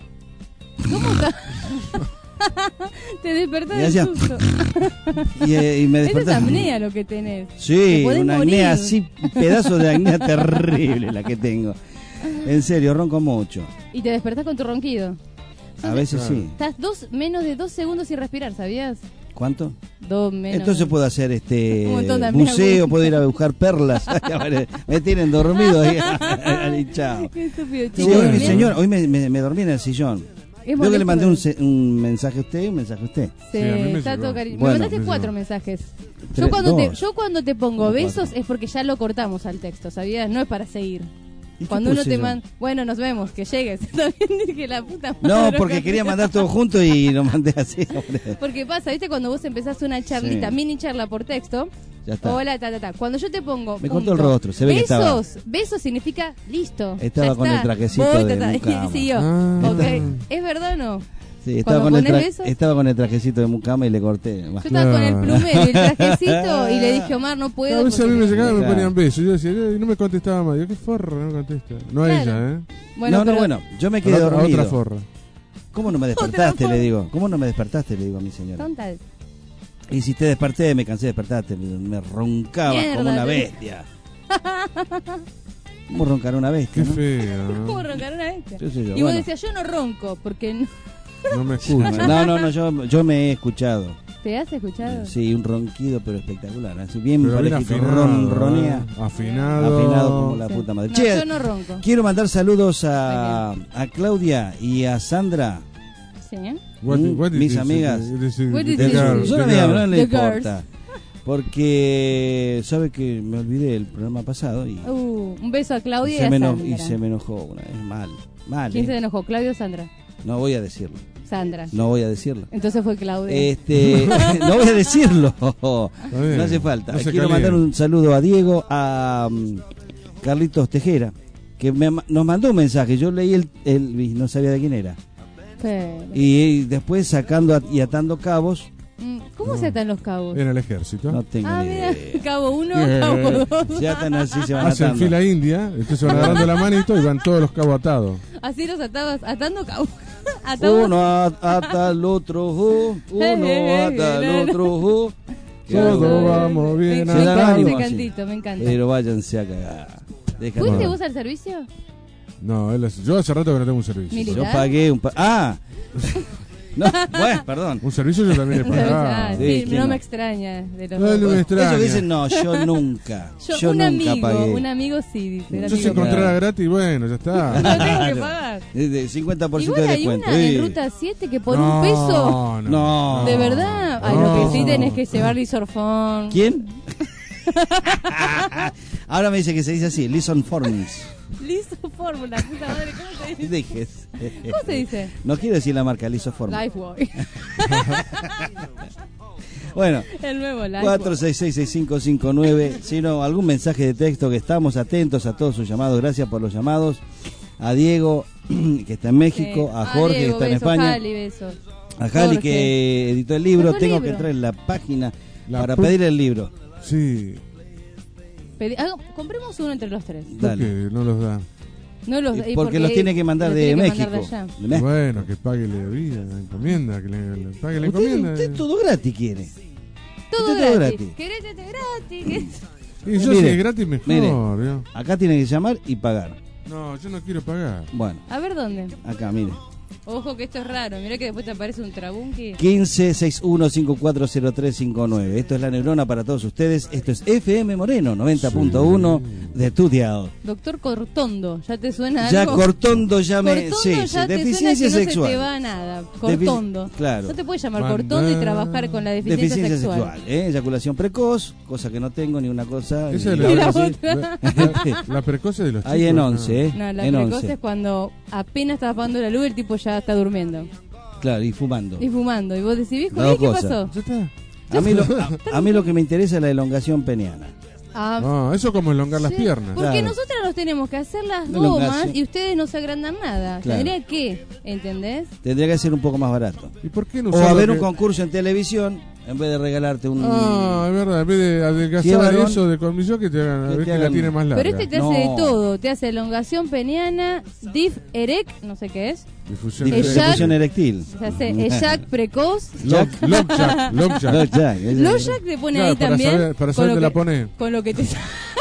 Te despertás Y del hacía- susto. Y me Esa es despertaba. apnea lo que tenés. Te Sí, podés una morir. acné así, pedazo de acné terrible la que tengo. En serio, ronco mucho. Y te despertás con tu ronquido. A veces sí. Estás menos de 2 segundos sin respirar, ¿sabías? ¿Cuánto? 2 menos. Entonces puedo hacer Un montón de apnea, buceo, güey. puedo ir a buscar perlas. Me tienen dormido ahí. Y chao. Qué estúpido, Sí, chico. hoy, Mirá. señor, hoy me dormí en el sillón. Veo que molesto, le mandé pero- un mensaje a usted y un mensaje a usted. Sí, Sí, a mí me está llegó. todo cariño. Bueno, me mandaste me 4 llegó. mensajes. Tres, dos. Yo cuando te pongo No, besos cuatro. es porque ya lo cortamos al texto, ¿sabías? No es para seguir. ¿Y qué Cuando uno puse te yo? manda... Bueno, nos vemos, que llegues. También dije la puta madre. No, porque quería mandar todo junto y lo mandé así. hombre. Porque pasa, ¿viste? Cuando vos empezás una charlita, Sí. mini charla por texto. Ya está. Hola, ta. Cuando yo te pongo. Me cortó el rostro, se ve que estaba. Besos significa listo. Estaba ya con está. el trajecito Voy, de ta. mucama. Y siguió. Ah. Ok. ¿Es verdad o no? Sí, estaba Cuando con, pones besos. estaba con el trajecito de mucama y le corté. Yo estaba con el plumero y el trajecito y le dije, Omar, no puedo. A veces a mí me porque- llegaban y me Claro. ponían besos. Yo decía, y no me contestaba más. Yo, qué forra, no contesta. No a Claro. ella, ¿eh? Bueno, yo me quedé A dormido. otra forra. ¿Cómo no me despertaste? forra. Le digo. ¿Cómo no me despertaste? Le digo a mi señora. Tonta. Y si te desperté, me cansé de despertarte. Me roncaba Mierda, como una te- bestia. ¿Cómo roncar una bestia? Qué no? feo, ¿Cómo ¿no? roncar una bestia? Sí, sí, yo, Y vos bueno. decías, yo no ronco, porque no... No me escucha. No, yo me he escuchado. ¿Te has escuchado? Sí, un ronquido, pero espectacular. Así bien Pero bien parejito. afinado, Ronronea. ¿eh? Afinado. Afinado como la Sí. puta madre. No, Che, yo no ronco. quiero mandar saludos a Claudia y a Sandra. Sí. Mis amigas. What did De you do? Son amigas, no le The importa. Porque sabe que me olvidé el programa pasado y, Un beso a Claudia y se a me Sandra. y se me enojó una vez. Mal. ¿Quién se enojó? ¿Claudia o Sandra? No voy a decirlo. Sandra. No voy a decirlo. Entonces fue Claudia. No voy a decirlo. bien. No hace falta. No se Quiero caliente. mandar un saludo a Diego, a Carlitos Tejera, que nos mandó un mensaje. Yo leí y no sabía de quién era. Pero- Y después sacando y atando cabos, ¿Cómo se atan los cabos? En el ejército. no tengo Ah, ni mira, idea. cabo 1, Bien. cabo 2. Se atan así, se van Hacen atando. fila india, entonces se van agarrando la manito y van todos los cabos atados. Así los atabas, atando cabos. Atamos- Uno ata al otro, uno ata al otro. Todo vamos bien Me Se dan encanta ánimo ese así. cantito, me encanta. Pero váyanse a cagar. Déjame. ¿Fuiste vos al servicio? No, yo hace rato que no tengo un servicio. Mire. Yo pagué no, bueno, perdón. Un servicio yo también he pagado. Sí, Sí, ¿quién no no? me extraña de los Ay, no me extraña. Eso que dicen, no, yo nunca. Yo, un nunca amigo, pagué. un amigo sí, dice. un Yo amigo si que- encontrara gratis, bueno, ya está. No tengo que pagar. De 50% Igual de hay descuento. una Sí. en Ruta 7 que por un peso... No. ¿De verdad? Ay, No. lo que sí tenés que llevar Lisorfón. ¿Quién? Ahora me dice que se dice así, Listen Forms. Lisoform, la puta madre, ¿cómo se dice? Dejes. ¿Cómo se dice? No quiero decir la marca, Lisoform. Lifeboy. Bueno, El nuevo Lifeboy. 4666559. Si no, algún mensaje de texto, que estamos atentos a todos sus llamados. Gracias por los llamados. A Diego, que está en México. Sí. A Jorge, Diego, que está en beso, España. Jali, beso. A Jali, Jorge. que editó el libro. Editó el Tengo libro. que entrar en la página La para pu- pedir el libro. Sí, Compremos uno entre los tres. ¿por Dale. qué no los da? No los, Y porque los tiene que mandar los de tiene que México. mandar de allá. De México. Bueno, que pague la vida, la encomienda, que le pague la Usted, encomienda. usted todo gratis quiere. Todo Usted todo gratis. gratis. ¿Querés este gratis? Y yo Mire, si es gratis mejor, mire. ¿yo? Acá tiene que llamar y pagar. No, yo no quiero pagar. Bueno, A ver dónde. acá, mire. Ojo que esto es raro. Mirá que después te aparece un trabunqui. 1561540359. Esto es La Neurona para todos ustedes. Esto es FM Moreno 90.1 de Tudiao. Doctor Cortondo, ¿ya te suena Ya algo? Cortondo ya me... Cortondo Sí, ya sí, te deficiencia suena que sexual. no se te va nada. Cortondo. Claro. No te puedes llamar Mandá. Cortondo y trabajar con la deficiencia, sexual. Eyaculación precoz, cosa que no tengo ni una cosa. Esa es ni Y la otra, sí. otra. La precoce de los chicos. Ahí en no. 11, No, la en precoz 11. es cuando apenas está apagando la luz, el tipo ya está durmiendo. Claro, y fumando. Y fumando. Y vos decís, viejo, Las ¿y qué dos cosas. pasó? Ya está. A mí lo que me interesa es la elongación peniana. Ah, No, eso como elongar las sí, piernas. Porque Claro. nosotras nos tenemos que hacer las Una gomas elongación. y ustedes no se agrandan nada. Claro. Tendría que, ¿entendés? Tendría que ser un poco más barato. ¿Y por qué no O usar haber lo un que- concurso en televisión en vez de regalarte un... Ah, es verdad, en vez de ¿Qué, adelgazar varón? eso de colmillo que te hagan, a Que ver te que la hagan- tiene más larga. Pero este te hace No. de todo. Te hace elongación peniana, diff erect, no sé qué es. Difusión Ella- Difusión erectil. Se hace eyac precoz. Lockjack. No, Lockjack. ya, Lojac te pone Claro, ahí para también. saber- para con saber lo te la que- pone. Con lo que te...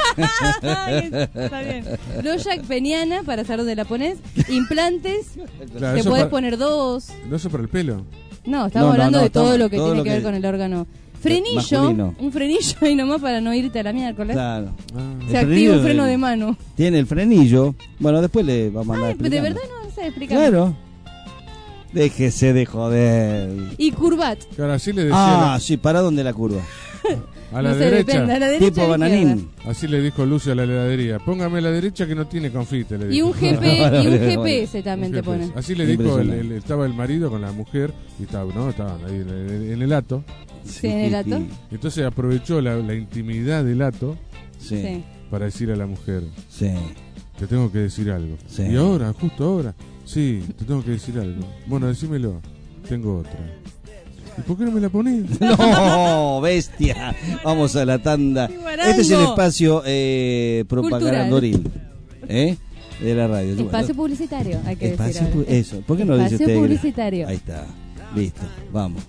Está bien. Lojac peniana, para saber dónde la pones. Implantes, Claro, te eso podés para- poner 2. No, eso para el pelo. No, estamos No, hablando no, de todo estamos- lo que todo tiene lo que ver que- con el órgano. Frenillo, masculino. un frenillo ahí nomás para no irte a la miércoles. Claro. Ah. Se El activa frenillo un freno del- de mano. Tiene el frenillo. Bueno, después le vamos a mandar Ay, de explicando. verdad no sé, explícame. Claro. Déjese de joder. Y curvat. Claro, así le decía Sí, ¿para dónde la curva? a la No sé, derecha. depende, a la derecha. Tipo o a la bananín. izquierda. Así le dijo Lucio a la heladería. Póngame a la derecha que no tiene confite. Le Y dijo. un GPS también te pone. Así le dijo, Impresionante. estaba el marido con la mujer y estaban ahí en el hato. Sí, en el hato. Entonces aprovechó la intimidad del hato Sí, Sí. para decirle a la mujer, sí. te tengo que decir algo. Sí. Y ahora, justo ahora, sí, te tengo que decir algo. Bueno, decímelo, tengo otra. ¿Y por qué no me la ponés? No, bestia. Vamos a la tanda. ¡Qué guarango! Este es el espacio propagandoril, de la radio. Espacio publicitario, hay que Espacio decir. ahora. eso. ¿Por qué no lo dice Espacio usted? publicitario. Ahí está. Listo. Vamos.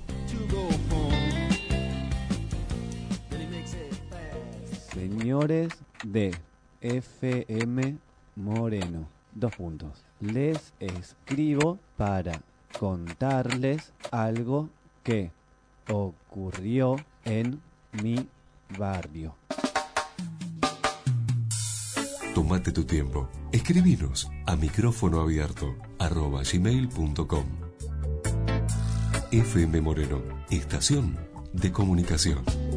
Señores de FM Moreno, 2 puntos. Les escribo para contarles algo que ocurrió en mi barrio. Tómate tu tiempo. Escribinos a micrófono abierto @gmail.com. FM Moreno, estación de comunicación.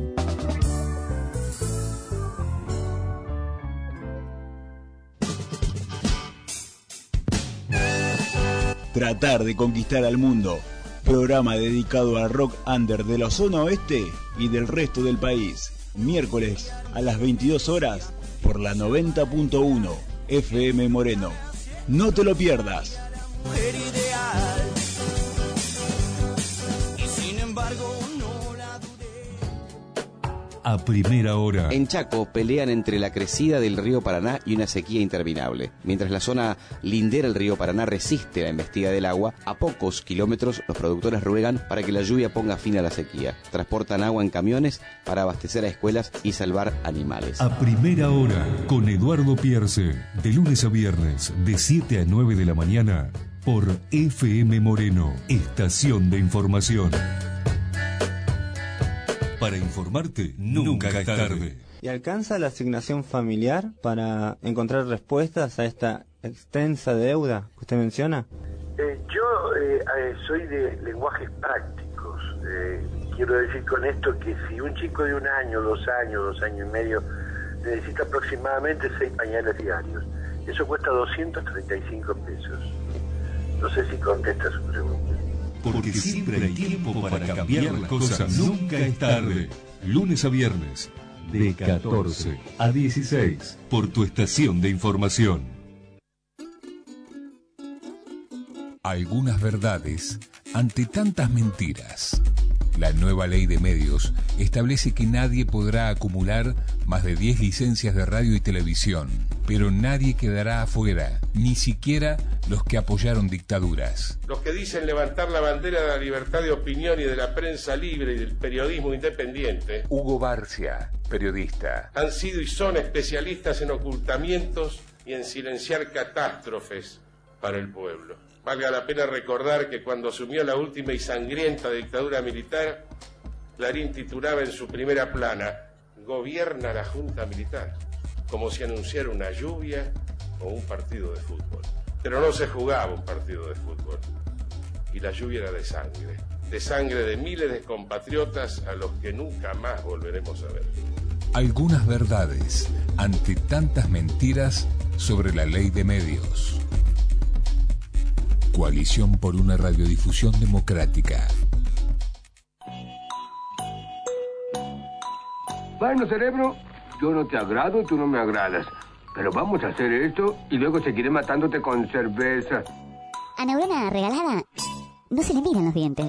Tratar de conquistar al mundo. Programa dedicado al rock under de la zona oeste y del resto del país. Miércoles a las 22 horas por la 90.1 FM Moreno. No te lo pierdas. Mujer ideal. Y sin embargo no la dudé. A primera hora. En Chaco pelean entre la crecida del río Paraná y una sequía interminable. Mientras la zona lindera al río Paraná resiste la embestida del agua, a pocos kilómetros los productores ruegan para que la lluvia ponga fin a la sequía. Transportan agua en camiones para abastecer a escuelas y salvar animales. A primera hora, con Eduardo Pierce, de lunes a viernes, de 7 a 9 de la mañana, por FM Moreno, estación de información. Para informarte, nunca es tarde. ¿Y alcanza la asignación familiar para encontrar respuestas a esta extensa deuda que usted menciona? Yo soy de lenguajes prácticos. Quiero decir con esto que si un chico de 1 año, 2 años, 2 años y medio necesita aproximadamente 6 pañales diarios, eso cuesta 235 pesos. No sé si contesta su pregunta. Porque siempre hay tiempo para cambiar las cosas. Nunca es tarde. Lunes a viernes, de 14 a 16, por tu estación de información. Algunas verdades ante tantas mentiras. La nueva ley de medios establece que nadie podrá acumular más de 10 licencias de radio y televisión, pero nadie quedará afuera, ni siquiera los que apoyaron dictaduras. Los que dicen levantar la bandera de la libertad de opinión y de la prensa libre y del periodismo independiente. Hugo Barcia, periodista. Han sido y son especialistas en ocultamientos y en silenciar catástrofes para el pueblo. Valga la pena recordar que cuando asumió la última y sangrienta dictadura militar, Clarín titulaba en su primera plana, "Gobierna la Junta Militar", como si anunciara una lluvia o un partido de fútbol. Pero no se jugaba un partido de fútbol, y la lluvia era de sangre de miles de compatriotas a los que nunca más volveremos a ver. Algunas verdades ante tantas mentiras sobre la ley de medios. Coalición por una radiodifusión democrática. Bueno, cerebro, yo no te agrado, tú no me agradas. Pero vamos a hacer esto y luego seguiré matándote con cerveza. A neurona regalada no se le miran los dientes.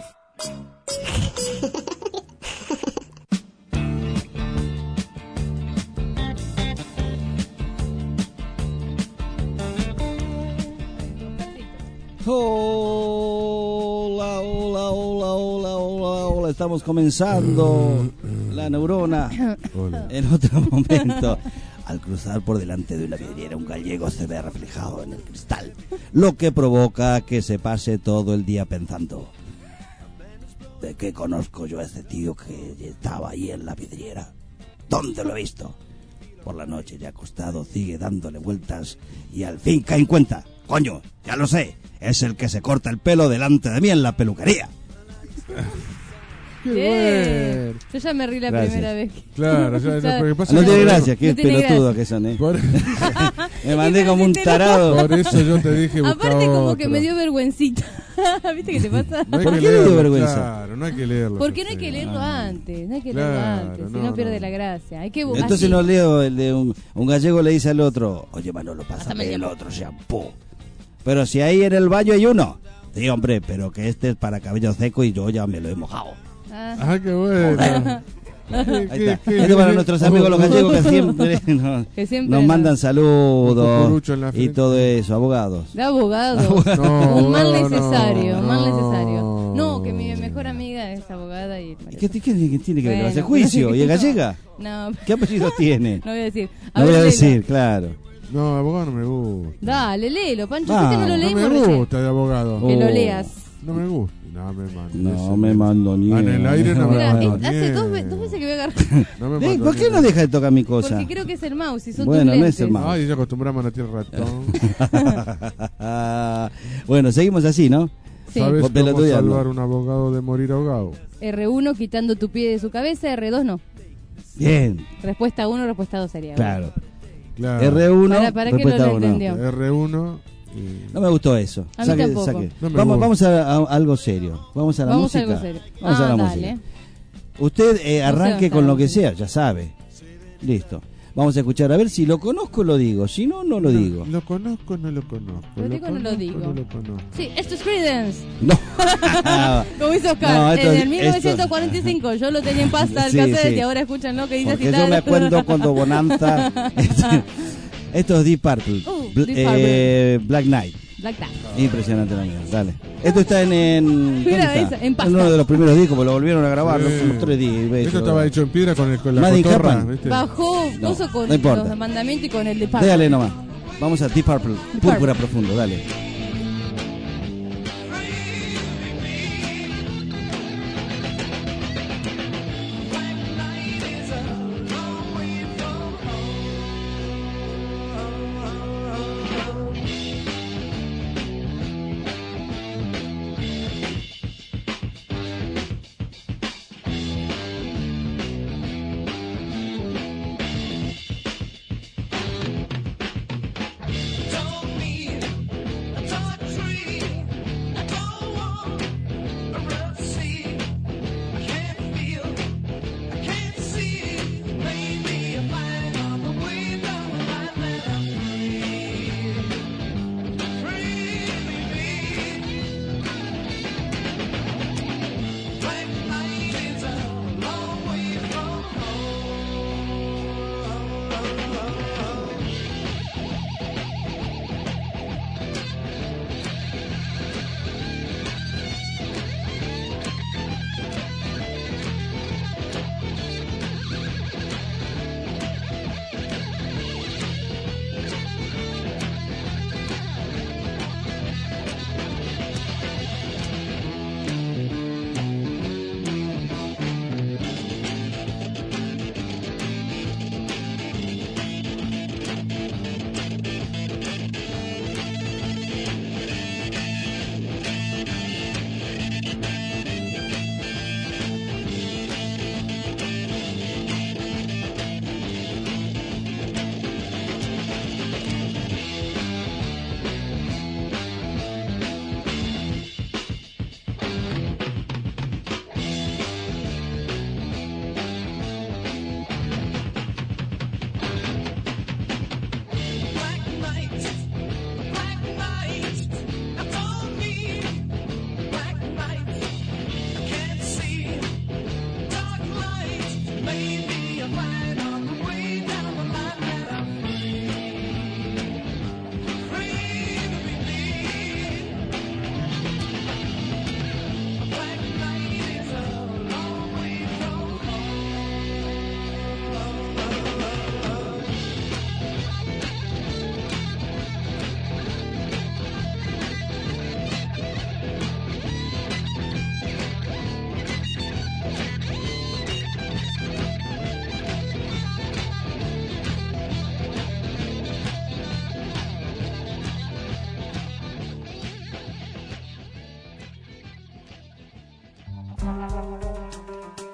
Hola, hola, hola, hola, hola, hola. Estamos comenzando la neurona. Hola. En otro momento. Al cruzar por delante de una vidriera, un gallego se ve reflejado en el cristal, lo que provoca que se pase todo el día pensando: ¿de qué conozco yo a ese tío que estaba ahí en la vidriera? ¿Dónde lo he visto? Por la noche, ya acostado, sigue dándole vueltas y al fin cae en cuenta: coño, ya lo sé, es el que se corta el pelo delante de mí en la peluquería. Qué Bien. bueno. Yo ya me rí la Gracias. primera vez. Claro, ya, Ya- porque pasa No que- tiene gracia, qué No tiene pelotudo gracia. que son, Por, Me mandé como un tarado. por eso yo te dije busca Aparte como otro. que me dio vergüencita. ¿Viste qué te pasa? No hay ¿Por que qué le dio leerlo, vergüenza? Claro, no hay que leerlo. ¿Por qué no hay que sí. leerlo antes? No hay que Claro, leerlo antes, si no, no pierde no. la gracia. Hay que Entonces así. no leo el de un gallego le dice al otro, oye Manolo, pásame Pásame el el otro shampoo. Pero si ahí en el baño hay uno. Sí, hombre, pero que este es para cabello seco y yo ya me lo he mojado. Ah, qué bueno. Ahí está. Esto para nuestros amigos los gallegos que siempre, Que siempre nos nos- mandan Un saludos cucurucho en la y frente. todo eso, abogados. De abogado. No, un mal no, necesario, un mal no. necesario. No, que mi mejor amiga es abogada y... ¿Y qué tiene que ver? Bueno, ¿Hace juicio? ¿Y es no. gallega? No. ¿Qué apellido tiene? No voy a decir. No voy a léelo. decir, claro. No, abogado no me gusta. Dale, léelo, Pancho. Ah, Este no lo No leímos me recién. gusta de abogado. Que lo Oh. leas. No me gusta. No me mando. No me mando ni. En el aire no me Mirá, mando. hace dos veces que voy a agarrar. No me mando ¿Por qué no deja de tocar mi cosa? Porque creo que es el mouse y son Bueno, tus no lentes. es el mouse. Ay, ya acostumbramos a tirar ratón. Bueno, seguimos así, ¿no? Sí. ¿Sabes Vos cómo pelotudeando. salvar un abogado de morir ahogado? R1 quitando tu pie de su cabeza, R2 no. Bien, Respuesta 1, respuesta 2 sería. claro. Claro. R1, Para que respuesta no lo 1. entendió. R1. No me gustó eso. A mí tampoco. No me Vamos, gusta. vamos a algo serio. Vamos a la Vamos a música. algo serio. Vamos a la Dale. música. Usted arranque sé con lo dónde que está. sea, ya sabe. Listo. Vamos a escuchar, a ver si lo conozco, lo digo. Si no, no lo digo. ¿Lo conozco o no lo conozco? ¿Lo digo o no lo conozco digo? No lo conozco. Sí, esto es Creedence. No. Como hizo Oscar No, esto- en el esto- 1945. Yo lo tenía en pasta el Sí, cassette sí. y ahora escuchan lo que dice Porque así yo tal. me acuerdo cuando Bonanza. Esto es Deep Purple. Deep Purple. Black Knight. Black Dog. Impresionante la mía. Dale. Esto está ¿dónde Mira está? esa, en pasta. uno de los primeros discos, porque lo volvieron a grabar. Sí. Los 3 días. Esto estaba hecho en piedra con la Nadie cotorra, escapan. ¿viste? Bajó No, puso con no importa. los mandamientos y con el de Purple. Déjale nomás. Vamos a Deep Purple. Púrpura profundo, dale. Don't need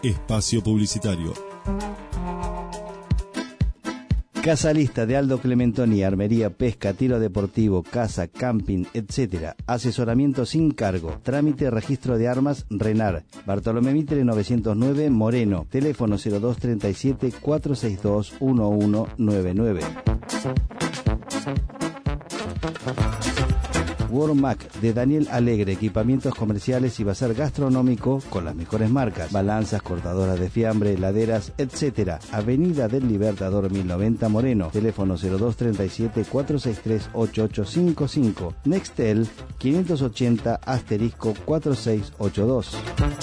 Espacio publicitario. Casa Lista de Aldo Clementoni, armería, pesca, tiro deportivo, casa, camping, etc. Asesoramiento sin cargo. Trámite, registro de armas, RENAR. Bartolomé Mitre 909, Moreno. Teléfono 0237 462 1199. Wormac de Daniel Alegre, equipamientos comerciales y bazar gastronómico con las mejores marcas, balanzas, cortadoras de fiambre, heladeras, etc. Avenida del Libertador 1090 Moreno, teléfono 0237 463 8855, Nextel 580 *4682.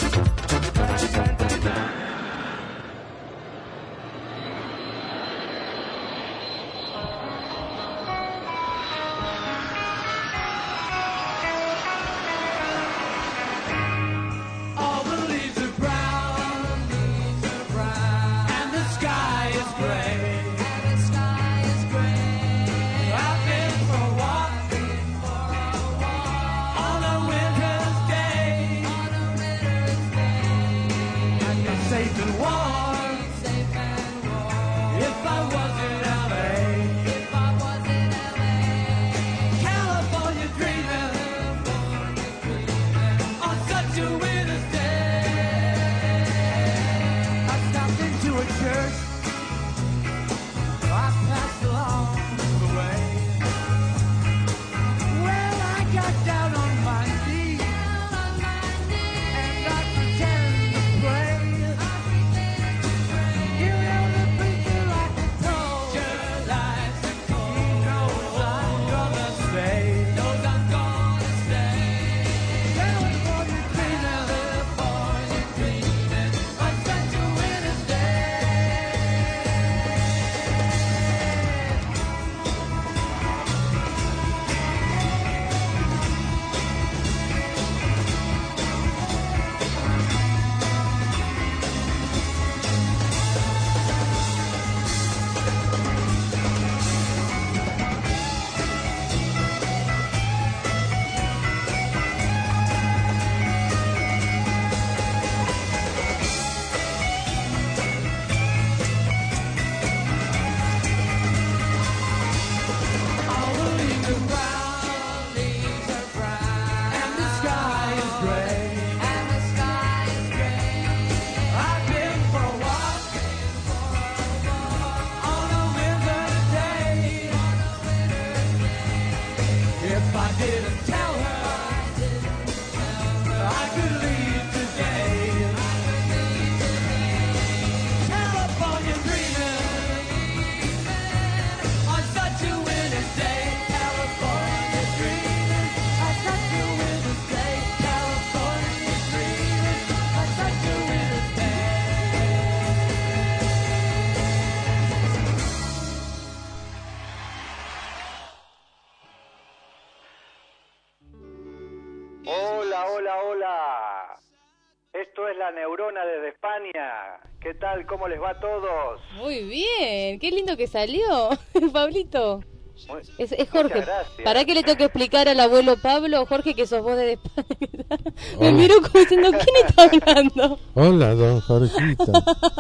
Esto es La Neurona desde España. ¿Qué tal? ¿Cómo les va a todos? Muy bien, qué lindo que salió, Pablito. Es Jorge. ¿Para qué le tengo que explicar al abuelo Pablo, Jorge, que sos vos de España? Me miro como diciendo, ¿quién está hablando? Hola, don Jorgito.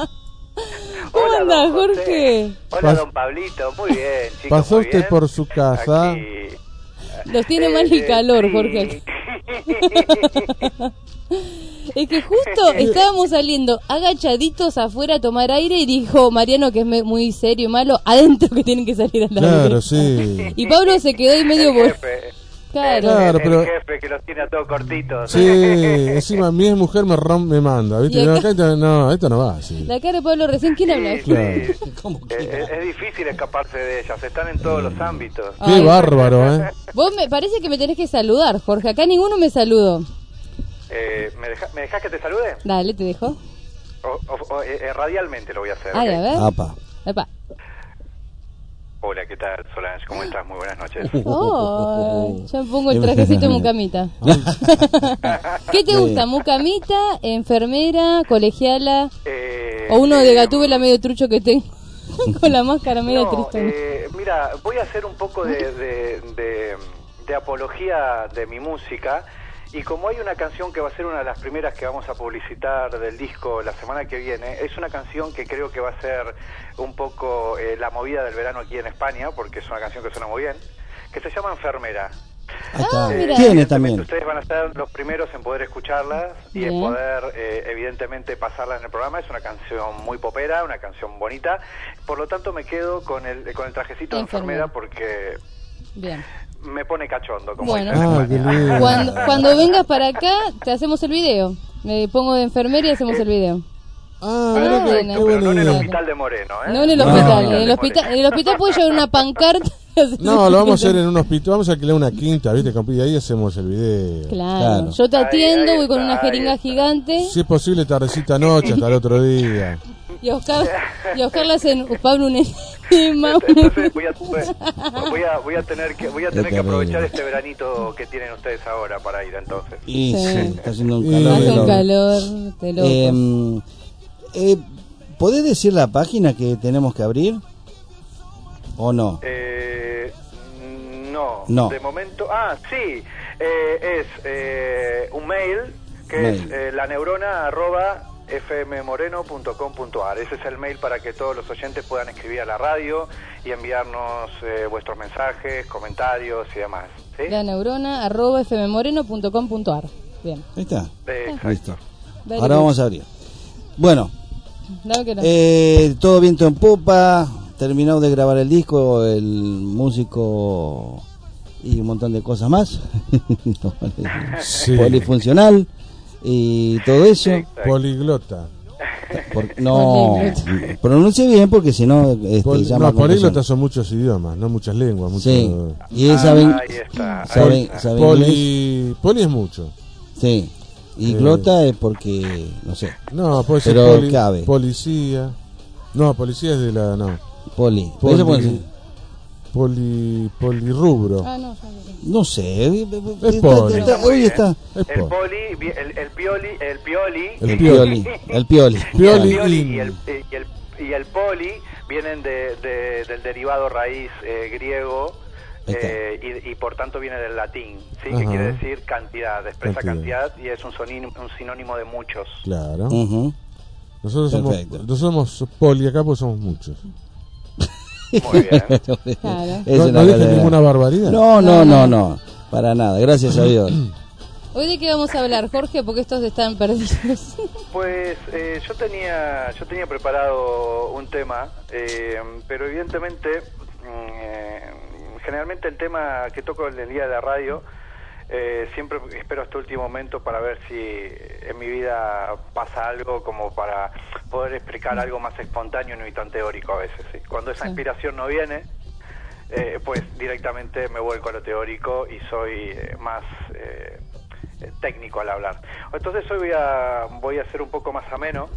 ¿Cómo anda, Jorge? Hola, don Pablito. Muy bien, chicos. ¿Pasó muy usted bien. por su casa? Aquí. Los tiene mal el calor, Jorge. Es que justo estábamos saliendo agachaditos afuera a tomar aire y dijo Mariano, que es muy serio y malo, adentro que tienen que salir al aire. Claro, sí. Y Pablo se quedó ahí medio... Claro, pero... El jefe que los tiene a todos cortitos. Sí, encima mi mujer me manda, ¿viste? Y acá- No, esto no va así. La cara de Pablo recién, ¿quién habla? Claro. Es difícil escaparse de ellas, están en todos los ámbitos. Qué bárbaro, ¿eh? Vos me parece que me tenés que saludar, Jorge. Acá ninguno me saludó. ¿Me dejás que te salude? Dale, te dejo. Radialmente lo voy a hacer. Ay, ¿ok? a ver. Apa. Epa. Hola, ¿qué tal, Solange? ¿Cómo estás? Muy buenas noches. Oh, ya me pongo el trajecito de mucamita. ¿Qué te gusta? ¿Mucamita, enfermera, colegiala? ¿O uno de Gatúbela medio trucho que tengo? Con la máscara medio tristona. Mira, voy a hacer un poco de apología de mi música Y como hay una canción que va a ser una de las primeras que vamos a publicitar del disco la semana que viene, es una canción que creo que va a ser un poco la movida del verano aquí en España, porque es una canción que suena muy bien, que se llama Enfermera. Tiene también. Ustedes van a ser los primeros en poder escucharlas y en poder, evidentemente, pasarlas en el programa. Es una canción muy popera, una canción bonita. Por lo tanto, me quedo con el trajecito de enfermera porque me pone cachondo. Como bueno, dicen. cuando vengas para acá, te hacemos el video. Me pongo de enfermera y hacemos el video. Pero no en el hospital de Moreno, ¿eh? No en el hospital. En el hospital puedo llevar una pancarta. No, lo vamos a hacer en un hospital. Vamos a alquilar una quinta, ¿viste? Y ahí hacemos el video. Claro. Yo te atiendo, voy con una jeringa gigante. Si es posible, tardecita noche hasta el otro día. Y a Oscar le hacen Pablo un enema. Entonces voy a tener que aprovechar este veranito que tienen ustedes ahora para ir entonces. Y sí, está haciendo un calor. Hace un calor de loco. ¿Podés decir la página que tenemos que abrir? ¿O no? No. De momento... sí. Es un mail que es laneurona@fmmoreno.com.ar. Ese es el mail para que todos los oyentes puedan escribir a la radio y enviarnos vuestros mensajes, comentarios y demás. ¿Sí? laneurona@fmmoreno.com.ar. Bien. Ahí está. Listo. Ahora vamos a abrir. Bueno, todo viento en popa. Terminado de grabar el disco, el músico y un montón de cosas más. Polifuncional y todo eso. Poliglota. No, pronuncie bien porque si no... políglotas son muchos idiomas, no muchas lenguas. Sí, y saben poli es mucho. Sí, y glota es porque, no sé. No, puede ser cabe. Policía. No, policía es de la... No. Polirrubro. No sé. Es poli. Hoy está. El pioli y el poli vienen del derivado raíz griego y por tanto viene del latín, ¿sí? Que quiere decir cantidad, expresa cantidad y es un sinónimo de muchos. Claro. Nosotros somos poli acá porque somos muchos. Muy bien. No dije ninguna barbaridad. No, para nada, gracias a Dios. ¿Hoy de qué vamos a hablar, Jorge? Porque estos están perdidos. Pues yo tenía preparado un tema, pero evidentemente, generalmente el tema que toco el día de la radio, siempre espero hasta el último momento para ver si en mi vida pasa algo como para poder explicar algo más espontáneo y no tan teórico a veces. ¿sí? Cuando esa inspiración no viene, pues directamente me vuelco a lo teórico y soy más técnico al hablar. Entonces hoy voy a ser un poco más ameno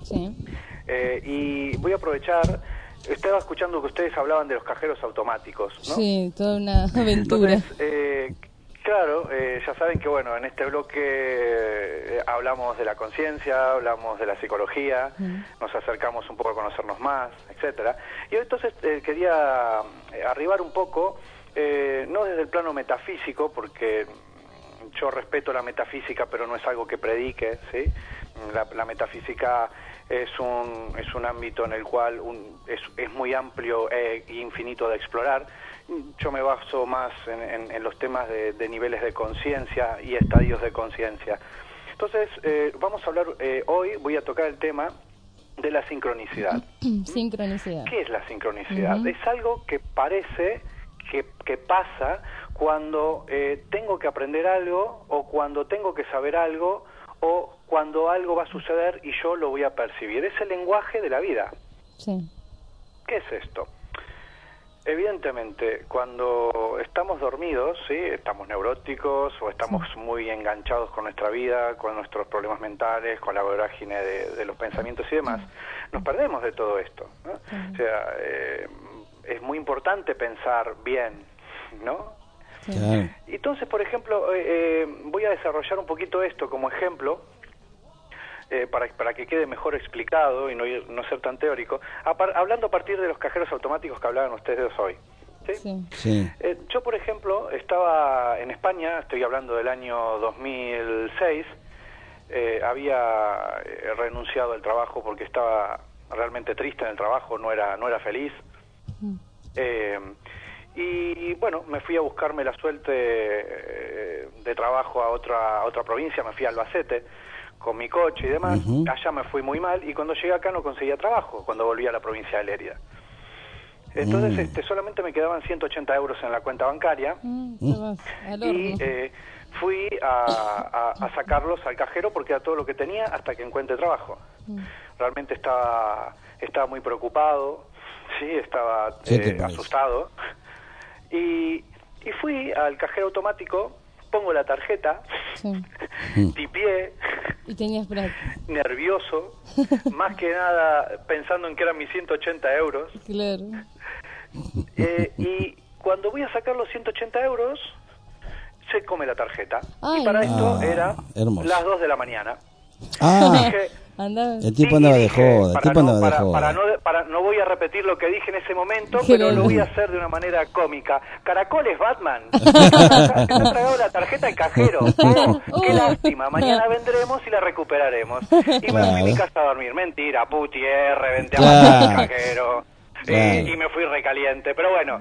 y voy a aprovechar. Estaba escuchando que ustedes hablaban de los cajeros automáticos, ¿no? Sí, toda una aventura. Entonces, claro, ya saben que bueno, en este bloque hablamos de la conciencia, hablamos de la psicología, nos acercamos un poco a conocernos más, etcétera. Y entonces quería arribar un poco, no desde el plano metafísico, porque yo respeto la metafísica, pero no es algo que predique, ¿sí? La metafísica es un ámbito en el cual es muy amplio e infinito de explorar. Yo me baso más en los temas de niveles de conciencia y estadios de conciencia. Entonces, vamos a hablar, hoy voy a tocar el tema de la sincronicidad. Sincronicidad. ¿Qué es la sincronicidad? Es algo que parece que pasa cuando tengo que aprender algo o cuando tengo que saber algo o cuando algo va a suceder y yo lo voy a percibir. Es el lenguaje de la vida. Sí. ¿Qué es esto? Evidentemente, cuando estamos dormidos, ¿sí? Estamos neuróticos o estamos muy enganchados con nuestra vida, con nuestros problemas mentales, con la vorágine de los pensamientos y demás, nos perdemos de todo esto, ¿no? O sea, es muy importante pensar bien, ¿no? Claro. Entonces, por ejemplo, voy a desarrollar un poquito esto como ejemplo, para que quede mejor explicado y no ser tan teórico, hablando a partir de los cajeros automáticos que hablaban ustedes hoy. ¿Sí? Sí. Yo, por ejemplo, estaba en España, estoy hablando del año 2006, había renunciado al trabajo porque estaba realmente triste en el trabajo, no era feliz. Y bueno, me fui a buscarme la suerte de trabajo a otra provincia, me fui a Albacete con mi coche y demás. Allá me fui muy mal y cuando llegué acá no conseguía trabajo, cuando volví a la provincia de Lérida. Entonces solamente me quedaban 180 euros en la cuenta bancaria y fui a sacarlos al cajero porque era todo lo que tenía hasta que encuentre trabajo. Realmente estaba muy preocupado, sí, estaba asustado. Y fui al cajero automático, pongo la tarjeta, tipié, y tenías plata. Nervioso, más que nada pensando en que eran mis 180 euros. Claro. Y cuando voy a sacar los 180 euros, se come la tarjeta. Ay, y para esto era hermoso. las 2 de la mañana. Dije, el tipo andaba de joda, no voy a repetir lo que dije en ese momento, pero lo voy a hacer de una manera cómica. Caracoles, Batman. Que me ha tragado la tarjeta el cajero. Qué lástima. Mañana vendremos y la recuperaremos. Y me fui a mi casa a dormir. Mentira, putier, reventé a el cajero. Y me fui recaliente. Pero bueno.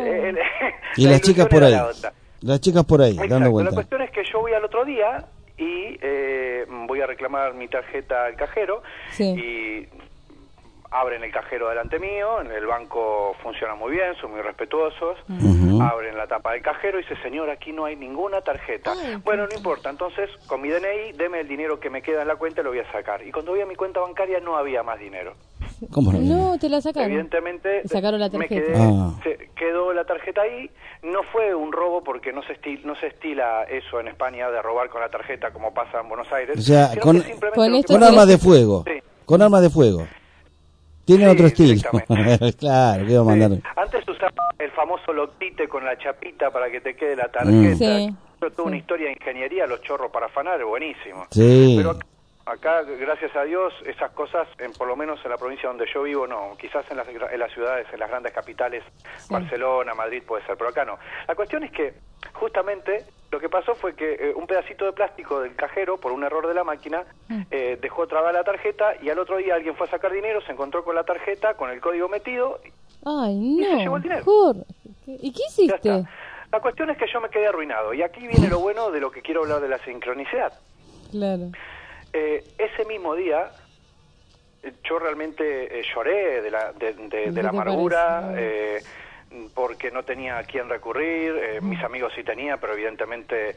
Y las chicas por ahí. Las chicas por ahí, dando vueltas. La cuestión es que yo voy al otro día y voy a reclamar mi tarjeta al cajero y abren el cajero delante mío, en el banco funciona muy bien, son muy respetuosos, abren la tapa del cajero y dice, señor, aquí no hay ninguna tarjeta. Bueno, no importa, entonces con mi DNI, deme el dinero que me queda en la cuenta y lo voy a sacar. Y cuando voy a mi cuenta bancaria no había más dinero. ¿Cómo no? No, te la sacaron. Evidentemente, sacaron la tarjeta. Quedó la tarjeta ahí. No fue un robo porque no se estila eso en España de robar con la tarjeta como pasa en Buenos Aires. O sea, con armas de fuego. Sí. Con armas de fuego. Tiene otro estilo. Claro, que iba a mandar. Antes usaba el famoso loctite con la chapita para que te quede la tarjeta. Yo tuve una historia de ingeniería, los chorros para afanar, buenísimo. Sí. Pero acá, gracias a Dios, esas cosas, por lo menos en la provincia donde yo vivo, no. Quizás en las ciudades, en las grandes capitales, Barcelona, Madrid, puede ser, pero acá no. La cuestión es que, justamente, lo que pasó fue que un pedacito de plástico del cajero, por un error de la máquina, dejó trabada la tarjeta y al otro día alguien fue a sacar dinero, se encontró con la tarjeta, con el código metido y se llevó el dinero. ¿Y qué hiciste? La cuestión es que yo me quedé arruinado. Y aquí viene lo bueno de lo que quiero hablar de la sincronicidad. Claro. Ese mismo día yo realmente lloré de la amargura, porque no tenía a quién recurrir. Mis amigos sí tenía, pero evidentemente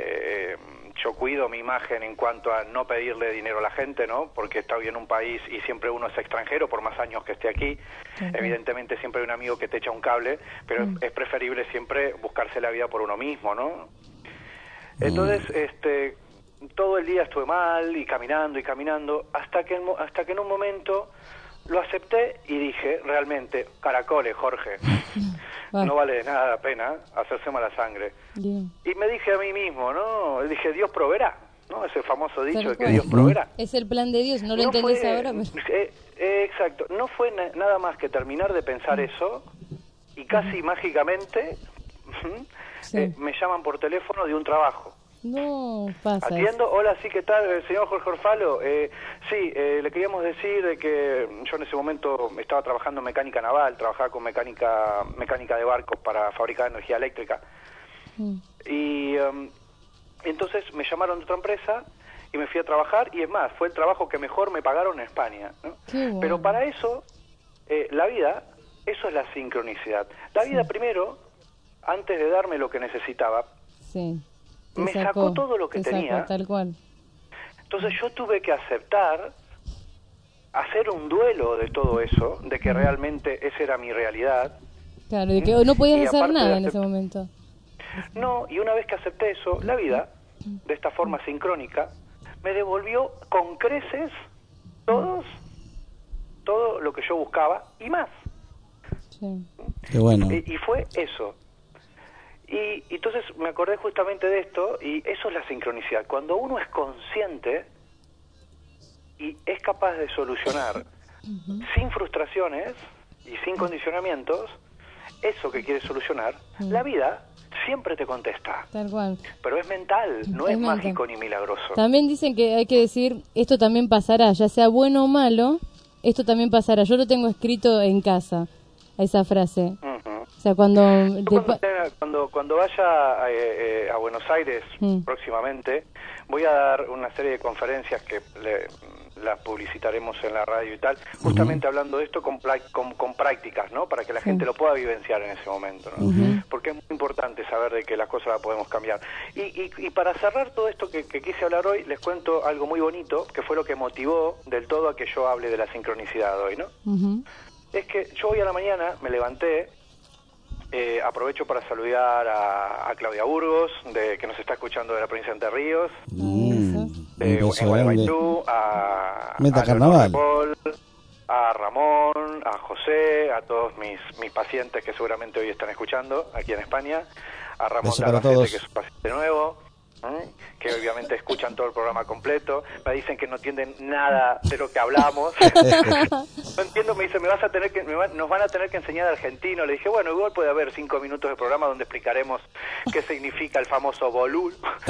yo cuido mi imagen en cuanto a no pedirle dinero a la gente, ¿no? Porque estoy en un país y siempre uno es extranjero por más años que esté aquí. Evidentemente siempre hay un amigo que te echa un cable, pero es preferible siempre buscarse la vida por uno mismo, ¿no? Entonces, todo el día estuve mal y caminando hasta que en un momento lo acepté y dije, realmente, caracoles, Jorge, no vale de nada la pena hacerse mala sangre. Y me dije a mí mismo, ¿no? Dije, Dios proveerá, ¿no? Ese famoso dicho de que Dios proveerá. Es el plan de Dios, no lo entendés ahora. Pero... exacto, no fue nada más que terminar de pensar eso y casi mágicamente me llaman por teléfono de un trabajo. No, pasa. Atiendo, hola, sí, ¿qué tal? Señor Jorge Orfalo, sí, le queríamos decir de que yo en ese momento estaba trabajando en mecánica naval, trabajaba con mecánica de barcos para fabricar energía eléctrica. Y entonces me llamaron de otra empresa y me fui a trabajar, y es más, fue el trabajo que mejor me pagaron en España, ¿no? Bueno. Pero para eso, la vida, eso es la sincronicidad. La vida primero, antes de darme lo que necesitaba, me sacó todo lo que tenía. Tal cual. Entonces yo tuve que aceptar, hacer un duelo de todo eso, de que realmente esa era mi realidad. Claro, de que no podías hacer nada en ese momento. No, y una vez que acepté eso, la vida, de esta forma sincrónica, me devolvió con creces todo lo que yo buscaba y más. Qué bueno. Y fue eso. Y entonces me acordé justamente de esto, y eso es la sincronicidad. Cuando uno es consciente y es capaz de solucionar sin frustraciones y sin condicionamientos eso que quiere solucionar, la vida siempre te contesta. Tal cual. Pero es mental, no es mental. mágico ni milagroso. También dicen que hay que decir, esto también pasará, ya sea bueno o malo, esto también pasará. Yo lo tengo escrito en casa, esa frase. O sea, cuando vaya a Buenos Aires próximamente, voy a dar una serie de conferencias que las publicitaremos en la radio y tal, justamente hablando de esto con prácticas, ¿no? Para que la gente lo pueda vivenciar en ese momento, ¿no? Porque es muy importante saber de que las cosas las podemos cambiar. Y para cerrar todo esto que quise hablar hoy, les cuento algo muy bonito, que fue lo que motivó del todo a que yo hable de la sincronicidad hoy, ¿no? Es que yo hoy a la mañana me levanté, aprovecho para saludar a Claudia Burgos, que nos está escuchando de la provincia de Entre Ríos, en Gualeguaychú, a Carnaval, Paul, a Ramón, a José, a todos mis pacientes que seguramente hoy están escuchando aquí en España, a Ramón Albacete, que es un paciente nuevo, que obviamente escuchan todo el programa completo, me dicen que no entienden nada de lo que hablamos. No entiendo, me dice, nos van a tener que enseñar argentino. Le dije, bueno, igual puede haber 5 minutos de programa donde explicaremos qué significa el famoso bolul.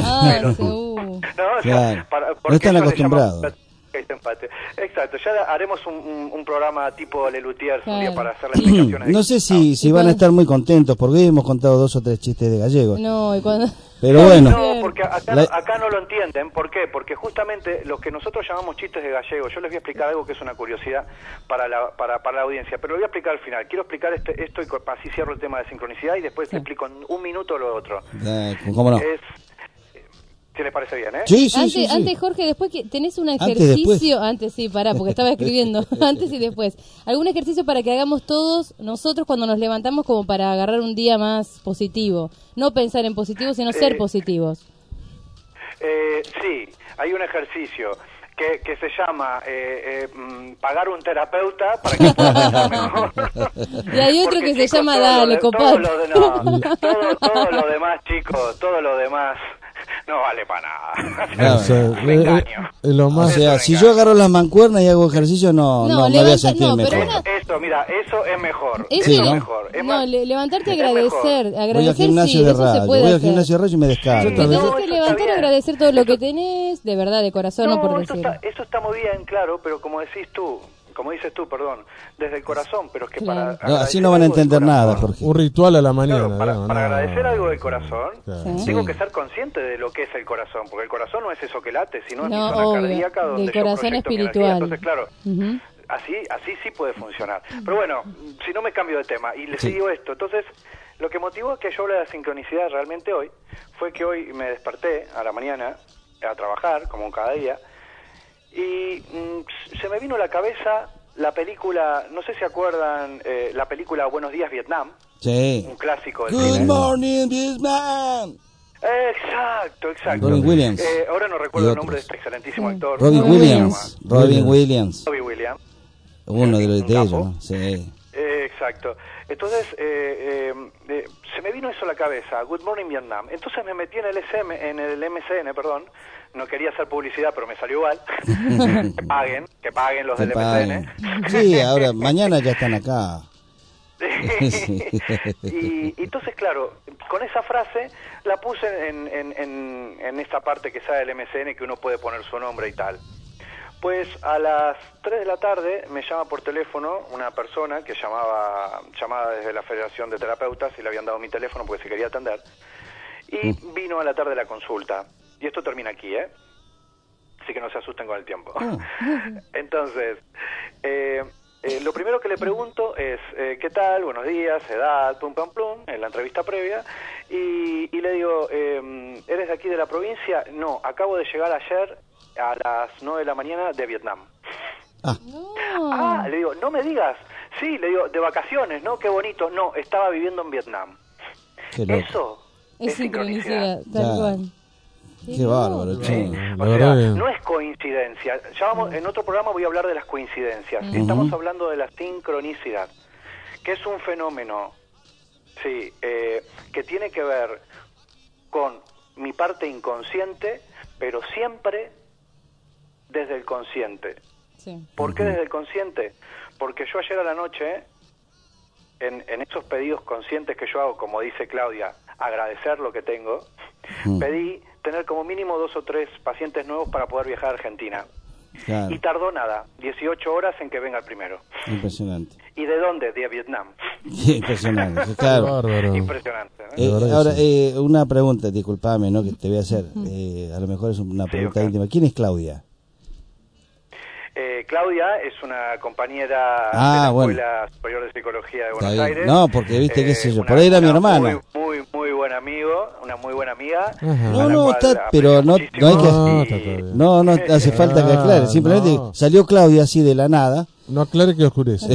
No están acostumbrados. Exacto, ya haremos un programa tipo Lelutier para hacer las explicaciones. No sé si van a estar muy contentos, porque hoy hemos contado 2 o 3 chistes de gallegos. No, y cuando... Pero bueno. No, porque acá no lo entienden. ¿Por qué? Porque justamente los que nosotros llamamos chistes de gallegos, yo les voy a explicar algo que es una curiosidad para la audiencia, pero lo voy a explicar al final. Quiero explicar esto y así cierro el tema de sincronicidad y después te explico en 1 minuto lo otro. ¿Cómo no? ¿Qué les parece bien, Antes, Jorge, después que tenés un ejercicio... Antes sí, pará, porque estaba escribiendo. Antes y después. ¿Algún ejercicio para que hagamos todos nosotros cuando nos levantamos como para agarrar un día más positivo? No pensar en positivo, sino ser positivos. Sí, hay un ejercicio que se llama pagar un terapeuta para que pueda estar mejor. Y hay otro que se llama dale, copado. Todo lo demás, chicos, todo lo demás no vale para nada. O sea, si yo agarro las mancuernas y hago ejercicio, no me voy a sentir mejor. Eso es mejor. Eso es mejor. Levantarte a agradecer. Voy al gimnasio de radio. Voy al gimnasio de radio y me descargo. Te tenés que levantar a agradecer todo lo que tenés, de verdad, de corazón, no por decir. Eso está muy bien, claro, pero como dices tú, desde el corazón, pero es que así no van a entender nada, Jorge. Un ritual a la mañana. Para agradecer algo del corazón, tengo que ser consciente de lo que es el corazón, porque el corazón no es eso que late, sino es mi zona cardíaca donde yo proyecto mi energía. Entonces, claro, así sí puede funcionar. Pero bueno, si no me cambio de tema y les digo esto, entonces lo que motivó a que yo hable de la sincronicidad realmente hoy fue que hoy me desperté a la mañana a trabajar, como cada día, y se me vino a la cabeza la película, no sé si acuerdan, la película Buenos Días Vietnam, un clásico del cine. Good morning Vietnam. Exacto. Robin Williams. Ahora no recuerdo el nombre de este excelentísimo actor. Robin Williams. Uno de ellos, ¿no? Sí. Exacto. Entonces, se me vino eso a la cabeza, Good Morning Vietnam. Entonces me metí en el MCN, perdón. No quería hacer publicidad, pero me salió igual. que paguen los del MCN. Sí, ahora, mañana ya están acá. Y entonces, claro, con esa frase la puse en esta parte que sale del MCN, que uno puede poner su nombre y tal. Pues a las 3 de la tarde me llama por teléfono una persona que llamaba desde la Federación de Terapeutas y le habían dado mi teléfono porque se quería atender. Y vino a la tarde la consulta. Y esto termina aquí, así que no se asusten con el tiempo. Entonces, lo primero que le pregunto es, ¿qué tal? Buenos días, edad, plum, en la entrevista previa. Y le digo, ¿eres de aquí de la provincia? No, acabo de llegar ayer a las 9 de la mañana de Vietnam. Le digo, no me digas. Sí, le digo, de vacaciones, ¿no? Qué bonito. No, estaba viviendo en Vietnam. Eso es sincronicidad. Tal cual. Qué bárbaro, che. O sea, no es coincidencia. Ya en otro programa voy a hablar de las coincidencias. Estamos hablando de la sincronicidad, que es un fenómeno, que tiene que ver con mi parte inconsciente, pero siempre desde el consciente. ¿Por qué desde el consciente? Porque yo ayer a la noche, en esos pedidos conscientes que yo hago, como dice Claudia, agradecer lo que tengo, pedí tener como mínimo 2 o 3 pacientes nuevos para poder viajar a Argentina. Claro. Y tardó nada, 18 horas en que venga el primero. Impresionante. ¿Y de dónde? De Vietnam. Impresionante, claro. Bárbaro. Impresionante, ¿no? Ahora, una pregunta, disculpame, ¿no? Que te voy a hacer. A lo mejor es una pregunta íntima. ¿Quién es Claudia? Claudia es una compañera de la Escuela Superior de Psicología de Buenos Aires. No, porque viste, qué sé yo, por ahí era mi hermana. Muy buen amigo, una muy buena amiga. No, está, pero no hay que... No hace falta que aclare, simplemente salió Claudia así de la nada. No aclare que oscurece.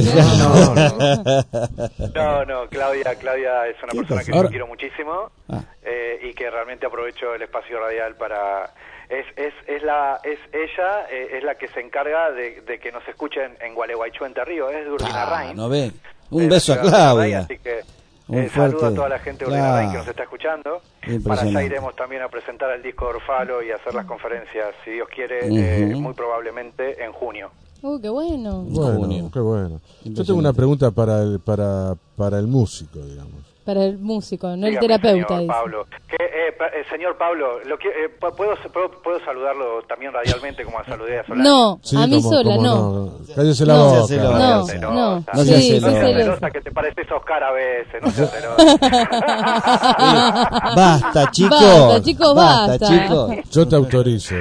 No, Claudia es una persona que yo quiero muchísimo y que realmente aprovecho el espacio radial para... ella es la que se encarga de que nos escuchen en Gualeguaychú, Entre Ríos, es de Urdinarrain. No ve. Un beso a Claudia. Así que un saludo a toda la gente de Urdinarrain que nos está escuchando. Para allá Impresionante. iremos también a presentar el disco de Orfalo y a hacer las conferencias, si Dios quiere, muy probablemente en junio. Qué bueno. Bueno, qué bueno. Yo tengo una pregunta para el músico, digamos. Para el músico, no el Dígame, terapeuta. Señor Dice. Pablo. Señor Pablo, ¿puedo saludarlo también radialmente como saludé a Solange? No, sí, a mí sola, no. Cállese la boca. No. No seas celosa, que te pareces a Oscar a veces, no seas celosa. Basta, chicos. Basta, chicos. Yo te autorizo.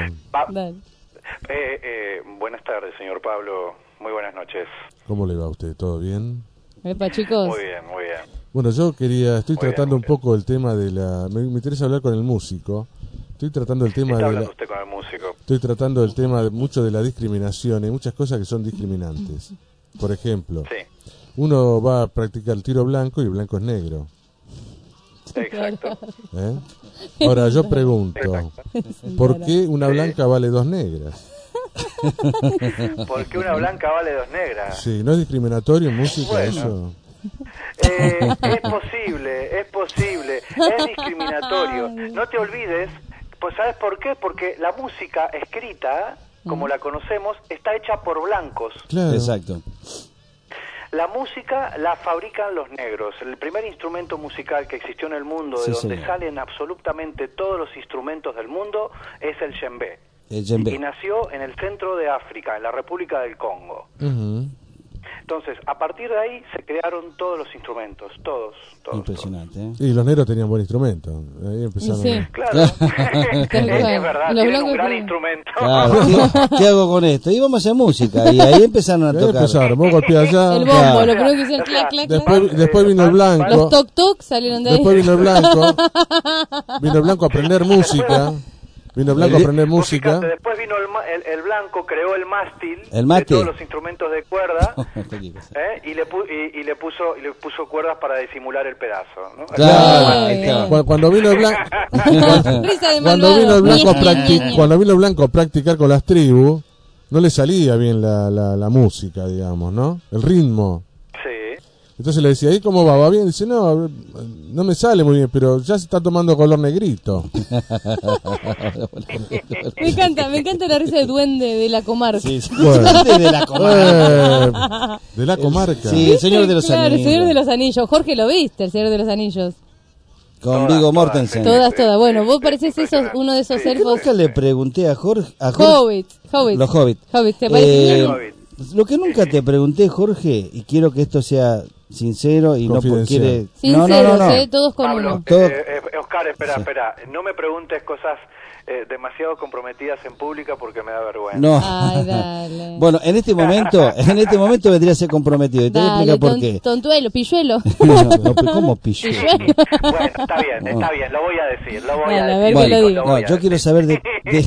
Buenas tardes, señor Pablo. Muy buenas noches. ¿Cómo le va a usted? ¿Todo bien? Epa, chicos. Muy bien. Bueno, yo estoy tratando un poco el tema de la... Me interesa hablar con el músico. Estoy tratando el tema ¿Está hablando usted con el músico? Estoy tratando el tema mucho de la discriminación. Hay muchas cosas que son discriminantes. Por ejemplo, uno va a practicar el tiro blanco y el blanco es negro. Exacto. Ahora, yo pregunto, ¿por qué una blanca vale 2 negras? ¿Por qué una blanca vale 2 negras? Sí, ¿no es discriminatorio en música eso? Es posible, es discriminatorio. No te olvides, pues ¿sabes por qué? Porque la música escrita, como la conocemos, está hecha por blancos. Claro. Exacto. La música la fabrican los negros. El primer instrumento musical que existió en el mundo, de donde salen absolutamente todos los instrumentos del mundo, es el djembe. Y nació en el centro de África, en la República del Congo. Entonces, a partir de ahí se crearon todos los instrumentos, todos. Impresionante, ¿eh? Y los negros tenían buen instrumento. Ahí empezaron. Sí. Claro. Es verdad, tienen un gran instrumento. Claro, ¿qué hago con esto? Y vamos a hacer música. Y ahí empezaron a tocar. Vos golpeás allá. El bombo, lo primero que hicieron clac. Después vino el blanco. Los toc salieron de ahí. Después vino el blanco. Vino el blanco a aprender música. Vino Blanco a aprender música. Fíjate, después vino el Blanco, creó el mástil de todos los instrumentos de cuerda y le puso cuerdas para disimular el pedazo, ¿no? Claro. Cuando vino el Blanco cuando vino el Blanco a practicar con las tribus, no le salía bien la música, digamos, ¿no? El ritmo. Entonces le decía, ¿y cómo va? ¿Va bien? Dice, no me sale muy bien, pero ya se está tomando color negrito. Me encanta la risa de duende de la comarca. Sí, de la comarca. De la comarca. Sí, el Señor de los Anillos. El Señor de los Anillos. Jorge, ¿lo viste? El Señor de los Anillos. Con Viggo Mortensen. Todas. Bueno, vos parecés uno de esos elfos. Nunca le pregunté a Jorge. Hobbit. Los Hobbit. ¿te parece? Lo que nunca te pregunté, Jorge, y quiero que esto sea sincero y no quiere... Sincero, todos con Pablo, uno. Oscar, espera. No me preguntes cosas demasiado comprometidas en pública porque me da vergüenza. No. Ay, dale. Bueno, en este momento vendría a ser comprometido. Y te voy a explicar por qué. Tontuelo, pilluelo. No, ¿cómo pilluelo? Bueno, está bien, lo voy a decir. Bueno, yo quiero saber de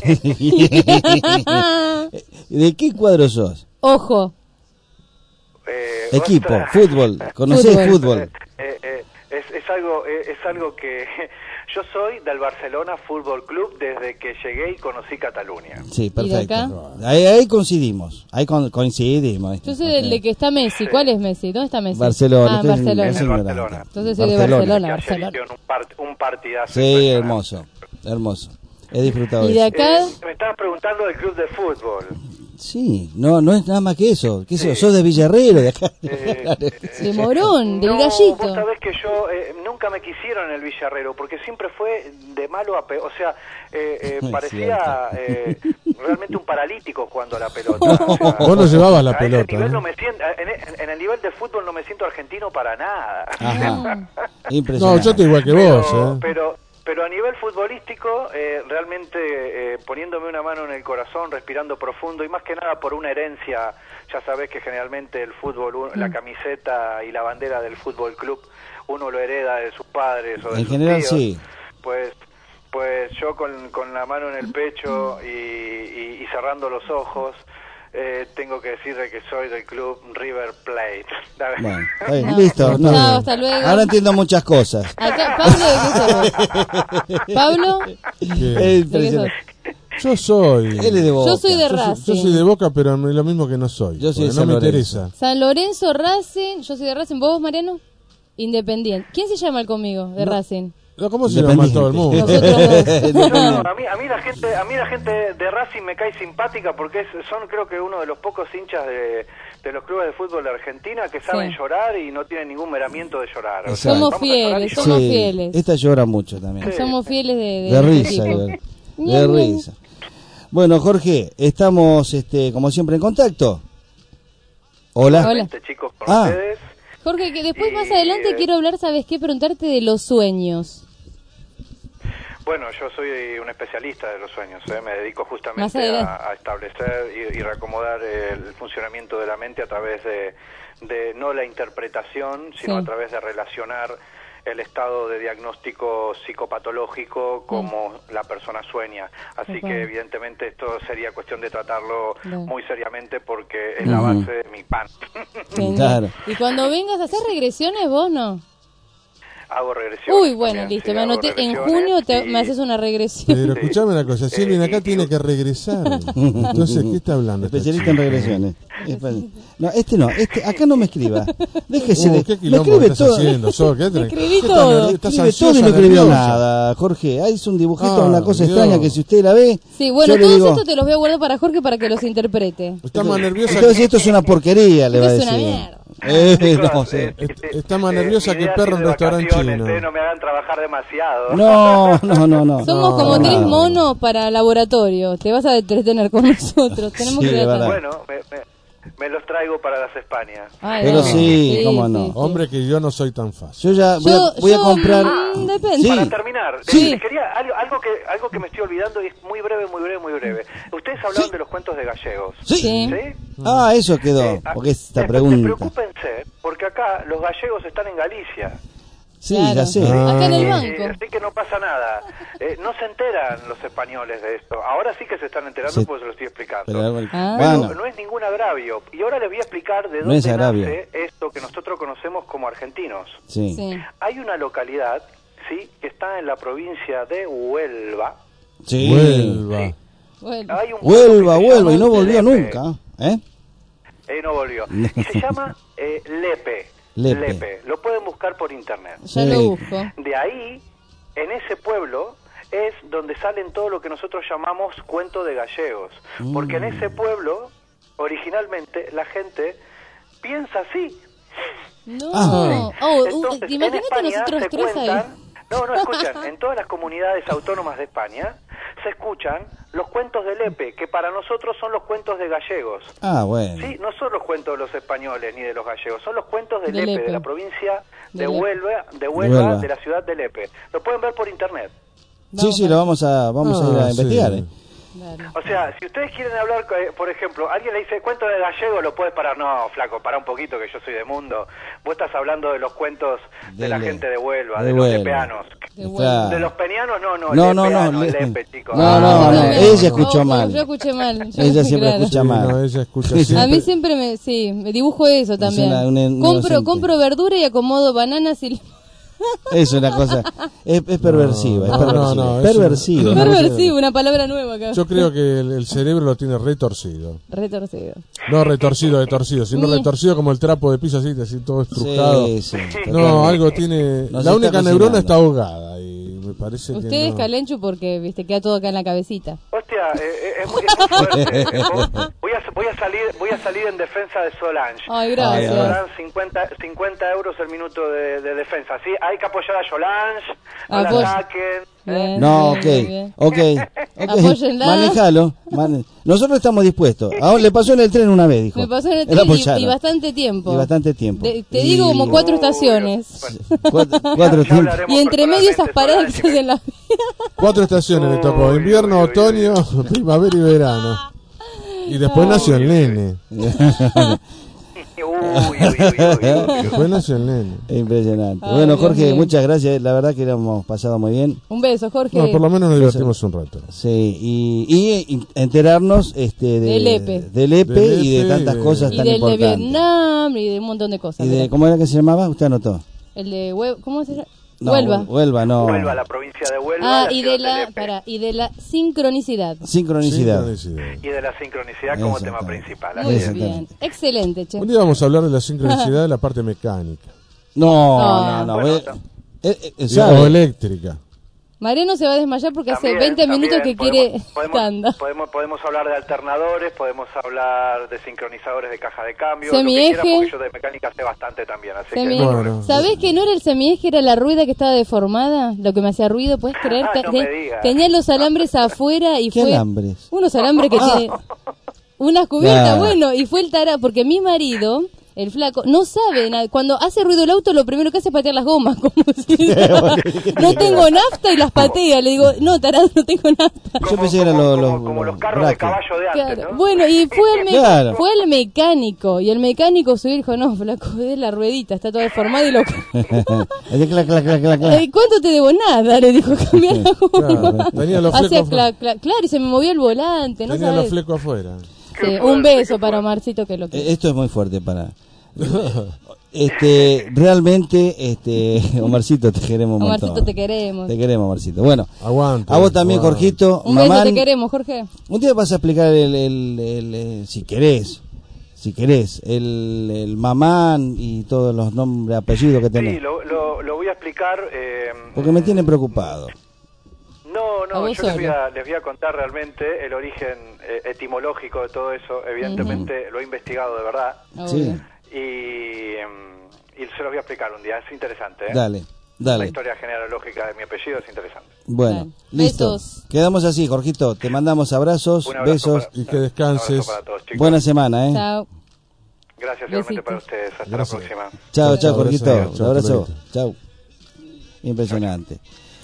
qué cuadro sos. Ojo. Equipo, fútbol, ¿conocés fútbol? Es algo que yo soy del Barcelona Fútbol Club desde que llegué y conocí Cataluña. Sí, perfecto. Ahí coincidimos. Yo soy del de que está Messi. ¿Cuál es Messi? ¿Dónde está Messi? Barcelona. Barcelona. Entonces soy de Barcelona. Un partidazo. Sí, hermoso. He disfrutado ¿Y de acá? Me estabas preguntando del club de fútbol. Sí, no es nada más que eso. ¿Qué sé yo? Sos de Villarreal, de acá. De Morón, del no, Gallito. Vos sabés que yo nunca me quisieron en el Villarrero, porque siempre fue de malo a peor. O sea, parecía realmente un paralítico jugando a la pelota. O sea, Vos no llevabas la a ese pelota, nivel ¿no? no me siento, en el nivel de fútbol no me siento argentino para nada. Ajá. Impresionante. No, yo estoy igual que vos, Pero a nivel futbolístico, realmente poniéndome una mano en el corazón, respirando profundo, y más que nada por una herencia, ya sabés que generalmente el fútbol, la camiseta y la bandera del fútbol club, uno lo hereda de sus padres o de En sus general, tíos. sí. Pues yo con la mano en el pecho y cerrando los ojos, tengo que decirle que soy del club River Plate. Bueno, está bien, listo. No. Chao, hasta luego. Ahora entiendo muchas cosas. Acá, Pablo, ¿de qué sos? ¿Pablo? Es impresionante. Yo soy. Él es de Boca. Yo soy de Racing. Yo soy de Boca, pero lo mismo que no soy. Yo soy de no San me Lorenzo. interesa. San Lorenzo, Racing. Yo soy de Racing. ¿Vos, Mariano? Independiente. ¿Quién se llama el conmigo de Racing? ¿Cómo se llama todo el mundo? A mí la gente de Racing me cae simpática porque son creo que uno de los pocos hinchas de los clubes de fútbol de Argentina que saben llorar y no tienen ningún miramiento de llorar. O sea, Somos fieles, somos fieles. Esta llora mucho también. Somos fieles De risa, de risa. Bueno, Jorge, estamos como siempre en contacto. Hola. Hola. Chicos, con ustedes. Jorge, que después más adelante quiero hablar, ¿sabes qué? Preguntarte de los sueños. Bueno, yo soy un especialista de los sueños, me dedico Más justamente adelante. a establecer y reacomodar el funcionamiento de la mente a través de no la interpretación, sino a través de relacionar el estado de diagnóstico psicopatológico como la persona sueña. Así que evidentemente esto sería cuestión de tratarlo muy seriamente porque es la base de mi pan. Claro. Y cuando vengas a hacer regresiones, vos no. Hago regresiones. Uy, bueno, también, listo, sí, me hago anoté. En regresiones junio me haces una regresión. Pero escuchame una cosa, Silvia acá tiene que regresar. Entonces, ¿qué está hablando? Especialista en regresiones. No, acá no me escriba. Déjese de... ¿Qué Me quilombo escribe estás todo. haciendo, Sol? Escribí todo. Escribe todo y no escribió nada, Jorge. Ahí es un dibujito, una cosa Dios. extraña que si usted la ve... Sí, bueno, yo le todos digo, estos te los voy a guardar para Jorge para que los interprete. Está más nerviosa entonces esto es una porquería, le va a Esto decir. es una mierda. No sé. Está más nerviosa que ideas perro en de restaurante vacaciones, chino. no me hagan trabajar demasiado. No. Somos como tres monos para laboratorio. Te vas a entretener con nosotros. Tenemos Sí, que de verdad. Bueno, me los traigo para las Españas. Ay, Pero no. sí, cómo no. Hombre, que yo no soy tan fácil. Yo ya voy a comprar... Depende. Para terminar, Sí. quería algo que me estoy olvidando y es muy breve. Ustedes hablaban de los cuentos de gallegos. Sí. Ah, eso quedó, porque esta pregunta. Preocúpense, porque acá los gallegos están en Galicia. Sí, Claro. ya sé. Acá en el banco. Así que no pasa nada. No se enteran los españoles de esto. Ahora sí que se están enterando Sí. porque se lo estoy explicando. Pero, Pero no es ningún agravio. Y ahora les voy a explicar de No dónde es agravio. nace esto que nosotros conocemos como argentinos. Sí. Hay una localidad, ¿sí?, que está en la provincia de Huelva. Sí. Huelva. Hay un Huelva, pueblo que se llama y no volvió Lepe. nunca. ¿Eh? No volvió. Y se llama Lepe. Lepe. Lo pueden buscar por internet. Ya lo busco. De ahí, en ese pueblo, es donde salen todo lo que nosotros llamamos cuento de gallegos. Porque en ese pueblo, originalmente, la gente piensa así. No. Ah. Entonces, en Imagínate España nosotros se tres ahí. cuentan... No, escuchan, en todas las comunidades autónomas de España se escuchan los cuentos de Lepe, que para nosotros son los cuentos de gallegos. Ah, bueno. Sí, no son los cuentos de los españoles ni de los gallegos, son los cuentos de De Lepe, Lepe. de la provincia De de Lepe. Huelva, Huelva. de la ciudad de Lepe. Lo pueden ver por internet. Sí, lo vamos a ir a investigar. Sí. O sea, si ustedes quieren hablar, por ejemplo, alguien le dice cuento de gallego, lo puedes parar. No, flaco, para un poquito que yo soy de mundo. Vos estás hablando de los cuentos de la gente de Huelva, de los lepeanos. Claro. De los penianos, no, No, Lepe, chicos. No, ella escuchó mal. Yo escuché mal. Ella siempre escucha Sí, mal. no, ella escucha A siempre. mí siempre me dibujo eso también. una inocente. compro verdura y acomodo bananas y... Es una cosa. Es perversiva. No, es perversiva. no, es perversiva. una- Perversivo, una palabra nueva acá. Yo creo que el cerebro lo tiene retorcido. Retorcido. No retorcido de torcido, sino retorcido como el trapo de piso así todo estrujado. Sí, No, algo tiene... Nos La está única neurona cocinando. está ahogada y me parece Usted que es no. calenchu porque, viste, queda todo acá en la cabecita. Hostia, es muy fuerte. voy a salir en defensa de Solange. Ay, gracias. Solange, 50 euros el minuto de defensa. ¿Sí? Hay que apoyar a Solange, no la saquen. Bien, No, bien, ok. Apóyenla. Manejalo. Nosotros estamos dispuestos. Ahora le pasó en el tren una vez, dijo. Me pasó en el La tren apoyaron. y bastante tiempo. Y bastante tiempo. Te digo como 4 estaciones. Cuatro tiempos. Y entre medio esas paradas que se hacen la 4 estaciones le tocó: invierno, otoño, primavera y verano. Y después nació el nene. Después nació el nene. Impresionante. Ay, Bueno, Dios Jorge, mío. muchas gracias. La verdad que lo hemos pasado muy bien. Un beso, Jorge. No, por lo menos nos divertimos un rato. Sí, y enterarnos Del EPE. del EPE y de tantas cosas Y tan del de importantes. Vietnam y de un montón de cosas. ¿Y de cómo era que se llamaba? ¿Usted anotó? El de ¿cómo se llama? No, Huelva. Huelva, no. Huelva, la provincia de Huelva. Y de la sincronicidad. Sincronicidad. Y de la sincronicidad como tema principal. Muy Así es. bien. Excelente, che. Un día vamos a hablar de la sincronicidad de la parte mecánica. No. Bueno, O eléctrica. Mariano se va a desmayar porque hace También, 20 minutos que quiere tanda. Podemos hablar de alternadores, podemos hablar de sincronizadores de caja de cambio, Semieje. lo que quiera, porque yo de mecánica sé bastante también. Así Semieje. ¿Sabés que no era el semieje, era la rueda que estaba deformada? Lo que me hacía ruido, ¿puedes creer? no me digas. Tenía los alambres afuera y ¿Qué fue... alambres? Unos alambres que tiene... Unas cubiertas, Ah. bueno, y fue el tará, porque mi marido... El flaco no sabe nada. Cuando hace ruido el auto, lo primero que hace es patear las gomas. Como si no tengo nafta y las patea. Le digo, no, tarado, no tengo nafta. Yo pensé que eran los carros de caballo de antes, Claro. ¿no? Bueno, y Claro. fue el mecánico. Y el mecánico subió y dijo, no, flaco, es la ruedita, está toda deformada y lo... ¿Cuánto te debo? Nada, le dijo, cambiar la goma. Claro, tenía los Hacía flecos clac, clac, claro, y se me movió el volante, no Tenía los sabes. flecos afuera. Sí, un beso para Omarcito que lo quiere. Esto es muy fuerte para... realmente, Omarcito, te queremos un montón. Omarcito, te queremos. Te queremos, Omarcito. Bueno, aguanta. A vos también, Jorgito. Un beso, Mamán, te queremos, Jorge. un día vas a explicar si querés, el mamán y todos los nombres, apellidos que tenés. Sí, lo voy a explicar. Porque me tienen preocupado. No, ¿A vos yo les solo? voy a contar realmente el origen etimológico de todo eso. Evidentemente lo he investigado de verdad. Sí. Y se los voy a explicar un día. Es interesante, ¿eh? Dale. La historia genealógica de mi apellido es interesante. Bueno, Dale. listo. Besos. Quedamos así, Jorgito. Te mandamos abrazos, Un abrazo besos. Y que descanses. Un abrazo para todos, chicos. Buena semana, ¿eh? Chao. Gracias igualmente Besitos. para ustedes. Hasta Gracias. la próxima. Chao, Chao, Jorgito. abrazo. Un abrazo. Chao. Impresionante.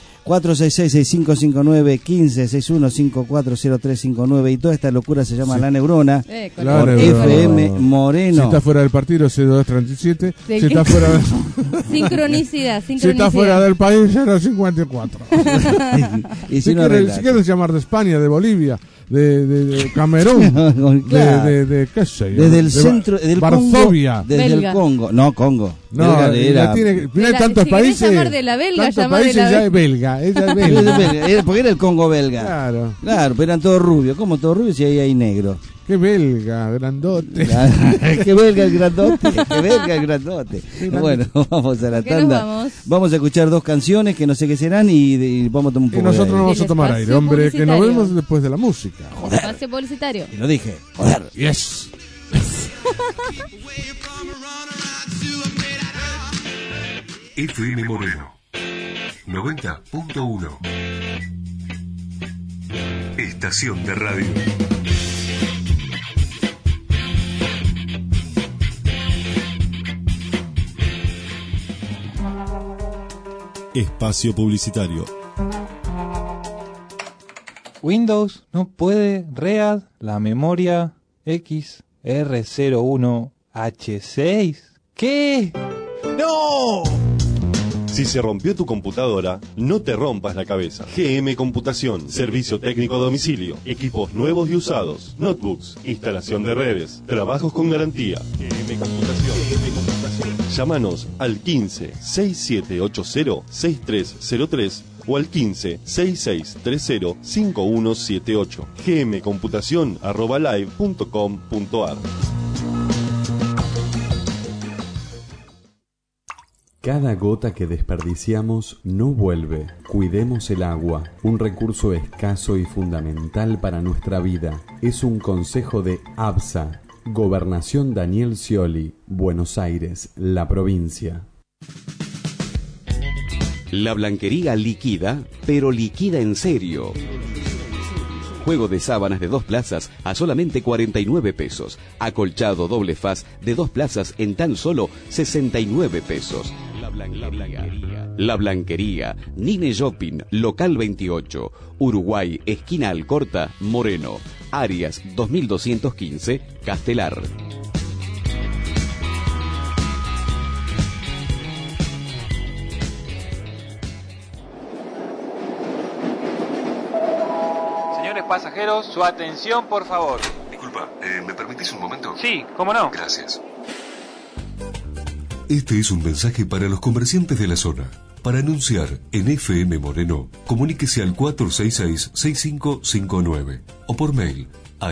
466-6559-1561-540359 y toda esta locura se llama La Neurona Con La por Neurona. FM Moreno. Si está fuera del partido, C237. ¿De Si qué? está fuera Sincronicidad. si está fuera del país, 054. Y si no quieres arreglas. si quieres llamar de España, de Bolivia, de Camerún, Claro. de qué sé yo, Desde el de centro del Varsovia. Congo, desde Belga. el Congo. No, Congo. No, Belga era- no hay tantos si querés países. llamar de la belga, tantos llamá de países la ya es belga. Ella es belga. Porque era el Congo belga. Claro. Claro, pero eran todos rubios. ¿Cómo todos rubios si ahí hay negro? Qué belga, grandote. Qué belga el grandote. Qué belga el grandote. Bueno, vamos a la ¿Qué nos tanda. vamos? Vamos a escuchar 2 canciones que no sé qué serán y vamos a tomar un Y poco nosotros de no aire. vamos a Del tomar espacio aire, hombre, que nos publicitario. vemos después de la música. Espacio publicitario. Y lo dije. Joder. Yes. FM Moreno 90.1. Estación de radio. Espacio publicitario. Windows no puede READ la memoria XR01H6. ¿Qué? ¡No! Si se rompió tu computadora, no te rompas la cabeza. GM Computación, servicio técnico a domicilio, equipos nuevos y usados, notebooks, instalación de redes, trabajos con garantía. GM Computación. Llámanos al 15 6780 6303 o al 15 6630 5178. gmcomputacion@live.com.ar. Cada gota que desperdiciamos no vuelve. Cuidemos el agua, un recurso escaso y fundamental para nuestra vida. Es un consejo de ABSA, Gobernación Daniel Scioli, Buenos Aires, la provincia. La Blanquería liquida, pero liquida en serio. Juego de sábanas de 2 plazas a solamente 49 pesos. Acolchado doble faz de 2 plazas en tan solo 69 pesos. La Blanquería, Nine Shopping, local 28, Uruguay, esquina Alcorta, Moreno, Arias 2215, Castelar. Señores pasajeros, su atención, por favor. Disculpa, ¿me permitís un momento? Sí, ¿cómo no? Gracias. Este es un mensaje para los comerciantes de la zona. Para anunciar en FM Moreno, comuníquese al 466-6559 o por mail a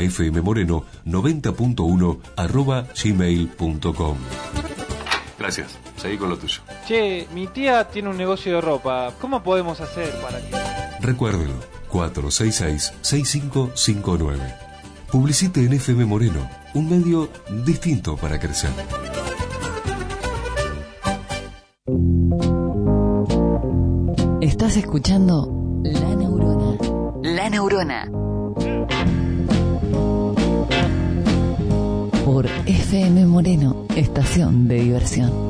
fmmoreno90.1@gmail.com. Gracias, seguí con lo tuyo. Che, mi tía tiene un negocio de ropa. ¿Cómo podemos hacer para que...? Recuérdelo, 466-6559. Publicite en FM Moreno, un medio distinto para crecer. Estás escuchando La Neurona. La Neurona. Por FM Moreno, estación de diversión.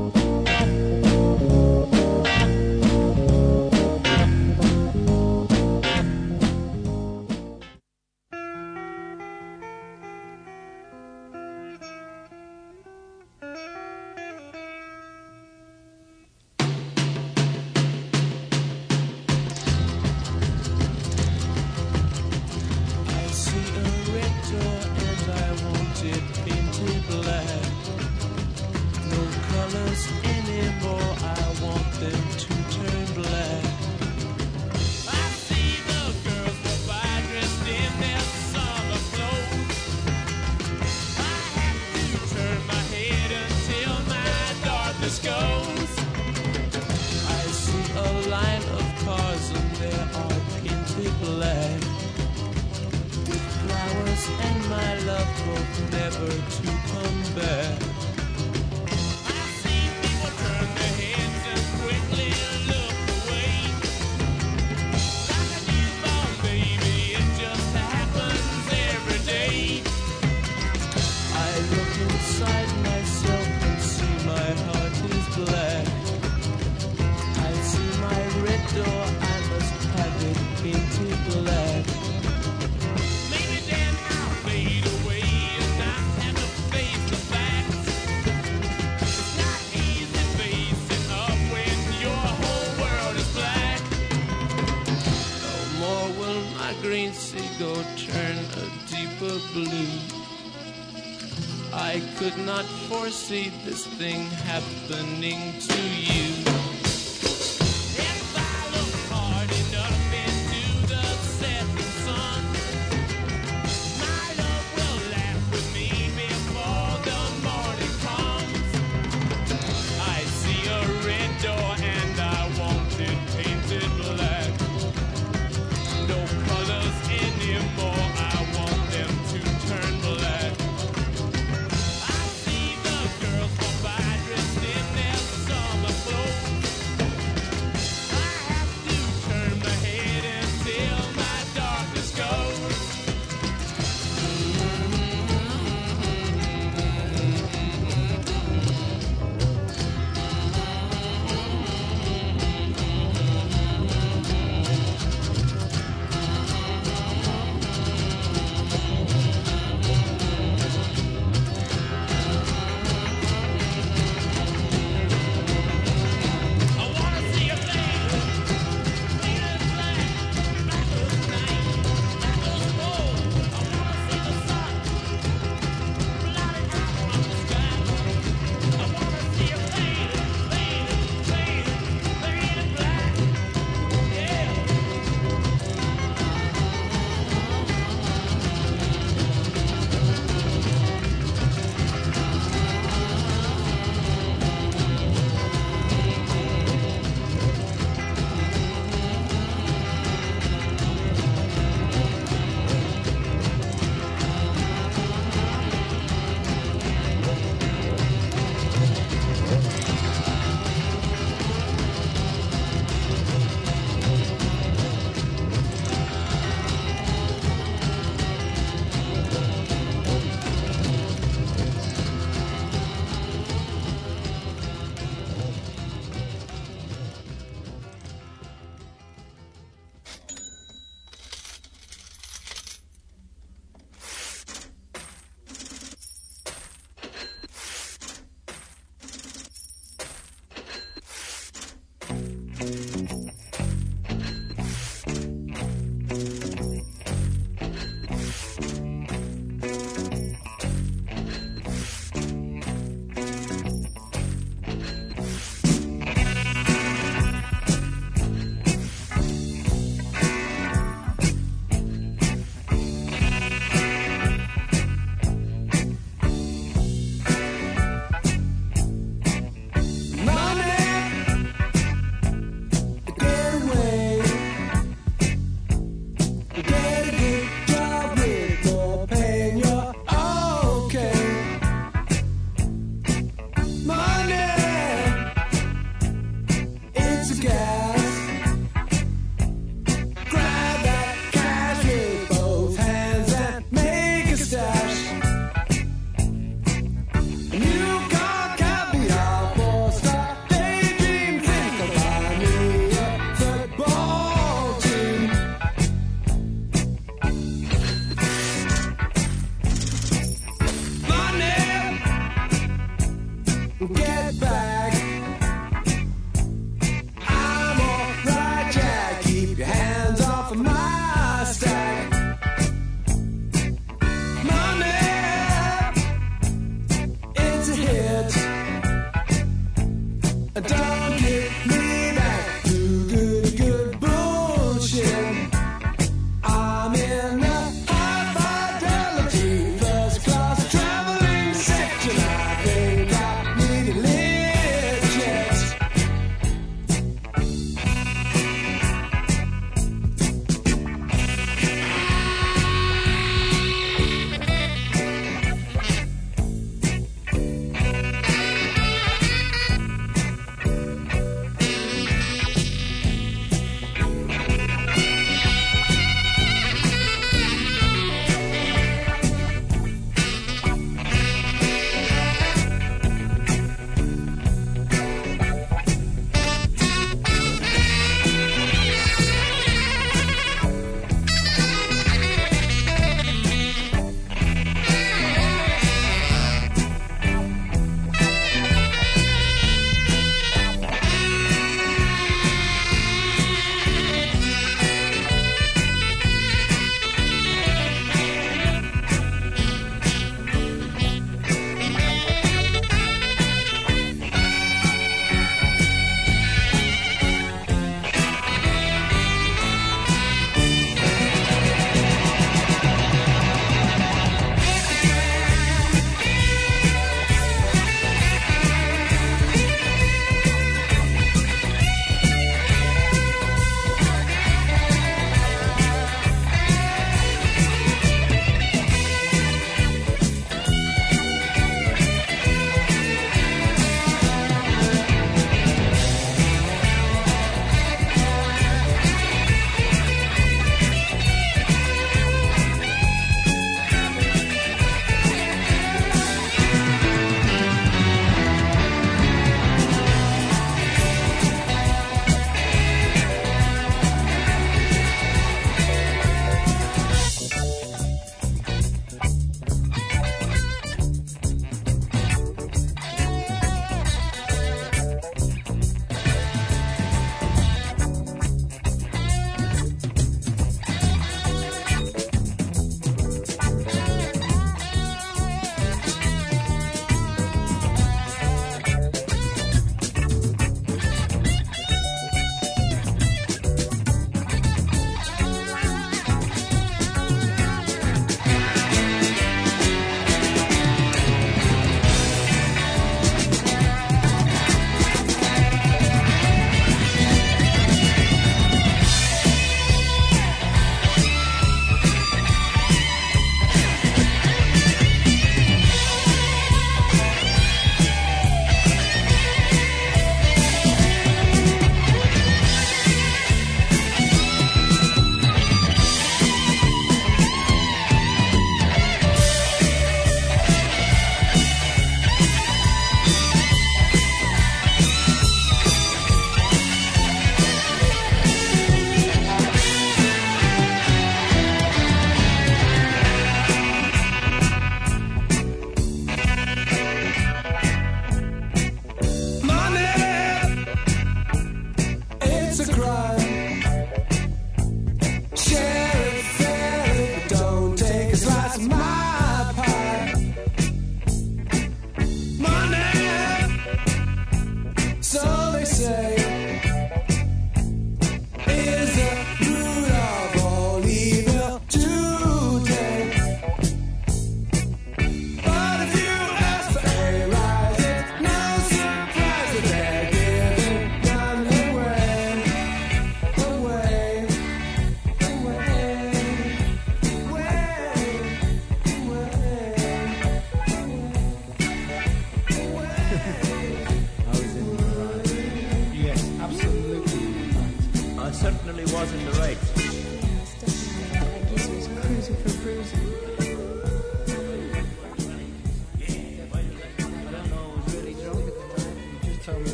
I could not foresee this thing happening to you. If I look hard enough into the setting sun, my love will laugh with me before the morning comes. I see a red door and I want it painted black. No colors anymore, I want them to turn black. I see the girls go by dressed in their summer clothes.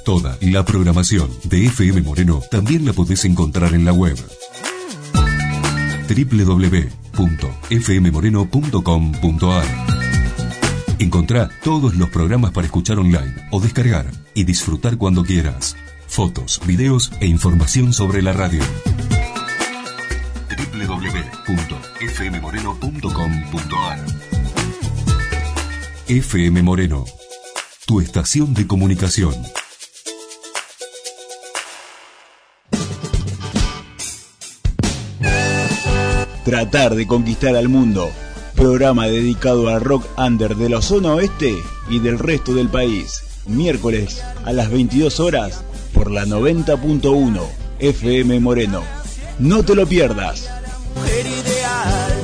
Toda la programación de FM Moreno también la podés encontrar en la web www.fmmoreno.com.ar. Encontrá todos los programas para escuchar online o descargar y disfrutar cuando quieras. Fotos, videos e información sobre la radio. www.fmmoreno.com.ar. FM Moreno, tu estación de comunicación. Tratar de conquistar al mundo. Programa dedicado al rock under de la zona oeste y del resto del país. Miércoles a las 22 horas por la 90.1 FM Moreno. No te lo pierdas. Mujer ideal.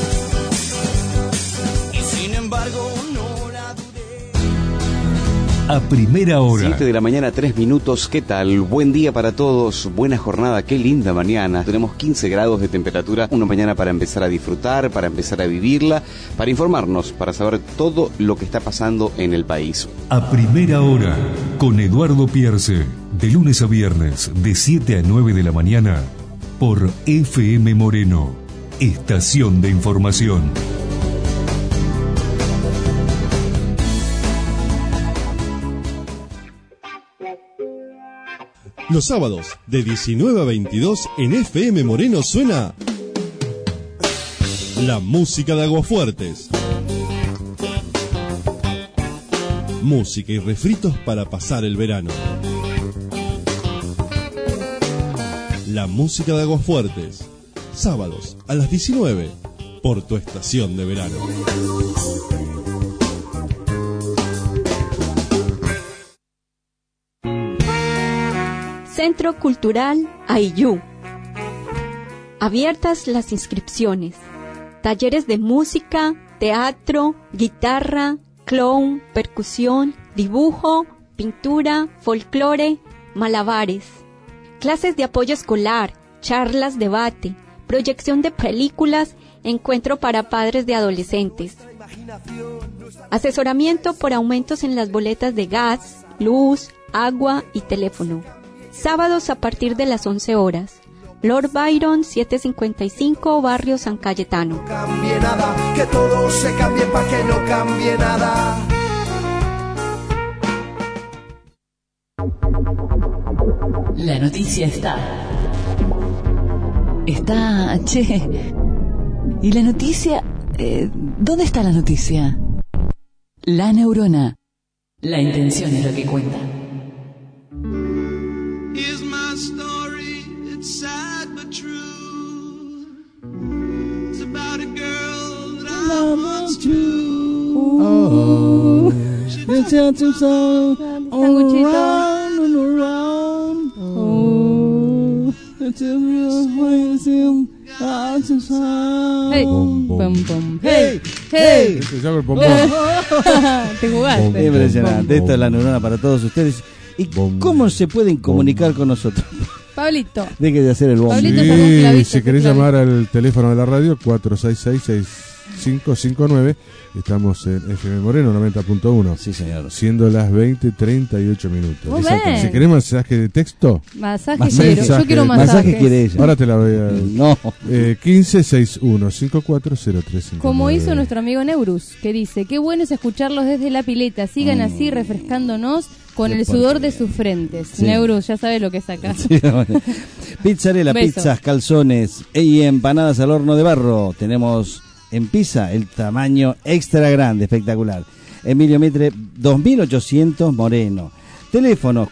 Y sin embargo no la dudé. A primera hora. 7 de la mañana, 3 minutos. ¿Qué tal? Buen día para todos. Buena jornada. Qué linda mañana. Tenemos 15 grados de temperatura. Una mañana para empezar a disfrutar, para empezar a vivirla, para informarnos, para saber todo lo que está pasando en el país. A primera hora, con Eduardo Pierce. De lunes a viernes, de 7 a 9 de la mañana, por FM Moreno, estación de información. Los sábados, de 19 a 22, en FM Moreno suena la música de Aguafuertes. Música y refritos para pasar el verano. La música de Aguafuertes. Sábados a las 19 por tu estación de verano. Centro Cultural Aiyú. Abiertas las inscripciones. Talleres de música, teatro, guitarra, clown, percusión, dibujo, pintura, folclore, malabares. Clases de apoyo escolar, charlas, debate, proyección de películas, encuentro para padres de adolescentes. Asesoramiento por aumentos en las boletas de gas, luz, agua y teléfono. Sábados a partir de las 11 horas. Lord Byron 755, Barrio San Cayetano. No cambie nada, que todo se cambie para que no cambie nada. La noticia está. Che. ¿Y la noticia? ¿Dónde está la noticia? La neurona. La intención es lo que cuenta. Here's my story, it's sad but true. It's about a girl that I once knew. Oh, it's just so around and around. Oh, it's a real way. Hey, pum, pum, hey, hey. Te jugaste. Impresionante. Esta es la neurona para todos ustedes. ¿Y cómo se pueden comunicar con nosotros? Pablito. Deje de hacer el bombo. Sí, si querés llamar al teléfono de la radio, 466-6559. Estamos en FM Moreno 90.1. Sí, señor. Siendo las 20:38 minutos. Exacto. Si querés mensaje de texto. Masaje quiero. Yo quiero masaje quiere ella. Ahora te la voy a... No. 1561-540359. Como hizo nuestro amigo Neurus, que dice: qué bueno es escucharlos desde la pileta. Sigan así refrescándonos con el sudor de sus frentes. Sí. Neurus, ya sabes lo que es acá. Sí, Pizzarela, pizzas, calzones y empanadas al horno de barro. Tenemos en pizza el tamaño extra grande, espectacular. Emilio Mitre 2800 Moreno. Teléfonos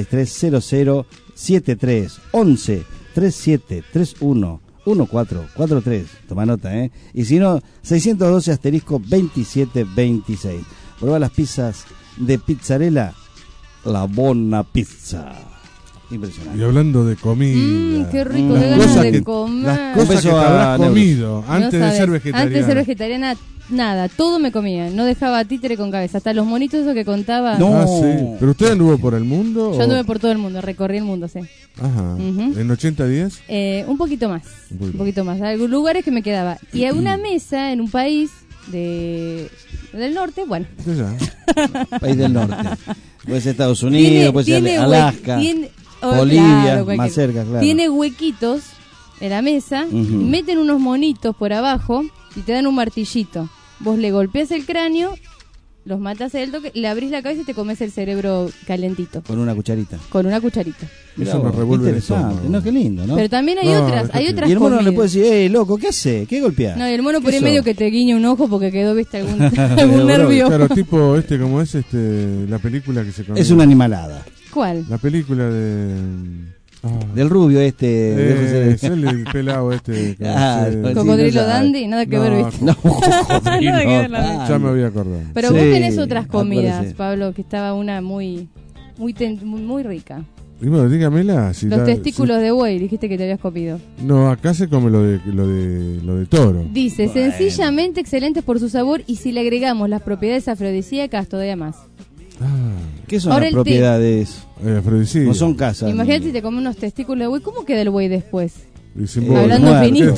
463-0073 11 3731 1443. Toma nota, Y si no, 612 *2726. Prueba las pizzas de Pizzarela, la buena pizza. Impresionante. Y hablando de comida. Qué rico, qué ganas de comer. Las cosas que te habrás comido antes de ser vegetariana. Antes de ser vegetariana, nada, todo me comía. No dejaba títere con cabeza. Hasta los monitos esos que contaba. No. Sí. ¿Pero usted anduvo por el mundo? Yo anduve por todo el mundo, recorrí el mundo, sí. Ajá. ¿En 80 días? Un poquito más. Un poquito más. Hay lugares que me quedaba. Y hay una mesa en un país del norte, bueno. País del norte. Puede ser Estados Unidos, puede ser Alaska, Bolivia, claro, más cerca, claro. Tiene huequitos en la mesa, y meten unos monitos por abajo y te dan un martillito. Vos le golpeas el cráneo, los matas al toque, le abrís la cabeza y te comes el cerebro calentito. Con una cucharita. Con una cucharita. Eso me revuelve el interesante, estómago. ¿no? Qué lindo, ¿no? Pero también hay otras Y el mono comidas. le puede decir, loco, ¿qué hace? ¿Qué golpea? No, y el mono por ¿Qué ahí sos? medio que te guiña un ojo porque quedó, viste, algún nervio. Claro, tipo, ¿cómo es la película que se conoce? Es una animalada. ¿Cuál? La película de... Del rubio es el pelado Cocodrilo Dandy, nada que ver, ¿viste? No, Nada que ver, ya me había acordado. Pero vos tenés otras comidas, Pablo, que estaba una muy rica. Y bueno, dígamela. Los testículos de buey, dijiste que te habías comido. No, acá se come lo de toro. Dice, sencillamente excelentes por su sabor y si le agregamos las propiedades afrodisíacas, todavía más. ¿Qué son Ahora las propiedades? Afrodisíacas. No son casas. Imagínate si te comes unos testículos de buey, ¿cómo queda el buey después? Hablando finito.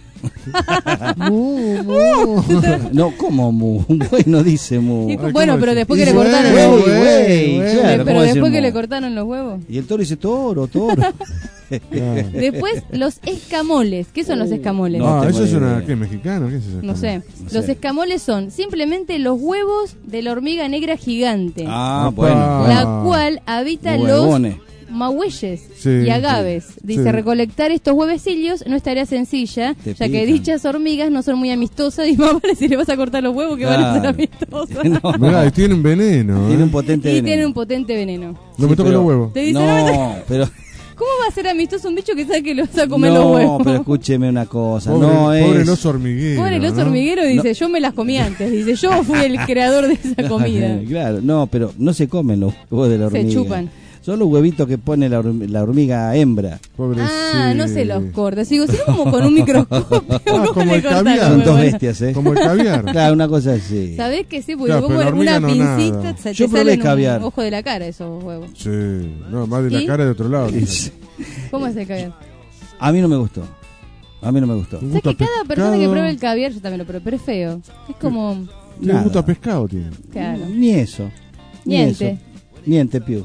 No, ¿cómo mu? Un buey no dice mu. Bueno, pero después que le cortaron los huevos. Pero después que le cortaron los huevos. Y el toro dice toro. Después los escamoles. ¿Qué son los escamoles? Eso es ¿qué, mexicano? ¿Qué es eso? No sé. Los escamoles son simplemente los huevos de la hormiga negra gigante. Bueno. La cual habita Huevones. los mahueyes y agaves. Dice, recolectar estos huevecillos no es tarea sencilla, ya que dichas hormigas no son muy amistosas y más vale si le vas a cortar los huevos que van a ser amistosas. Mirá, y tienen veneno. Tienen un potente veneno. Tienen un potente veneno. No me toquen los huevos. Te dice, pero... ¿Cómo va a ser amistoso un bicho que sabe que le vas a comer los huevos? No, pero escúcheme una cosa. Pobre el oso hormiguero. Pobre el oso hormiguero dice, yo me las comí antes. Dice, yo fui el creador de esa comida. Claro, no, pero no se comen los huevos de la hormiga. Se chupan. Son los huevitos que pone la hormiga hembra. No se los corta. Sigo, sino como con un microscopio. Como el caviar. Son dos bestias, ¿eh? Como el caviar. Claro, una cosa así. ¿Sabés que sí? Porque vos con una pincita te salen un ojo de la cara esos huevos. Sí, no, más de la cara de otro lado. ¿Cómo es el caviar? A mí no me gustó. O sea que cada persona que prueba el caviar, yo también lo pruebo, pero es feo. Es como... ¿Qué gusto a pescado tiene? Claro. Ni eso. Niente più.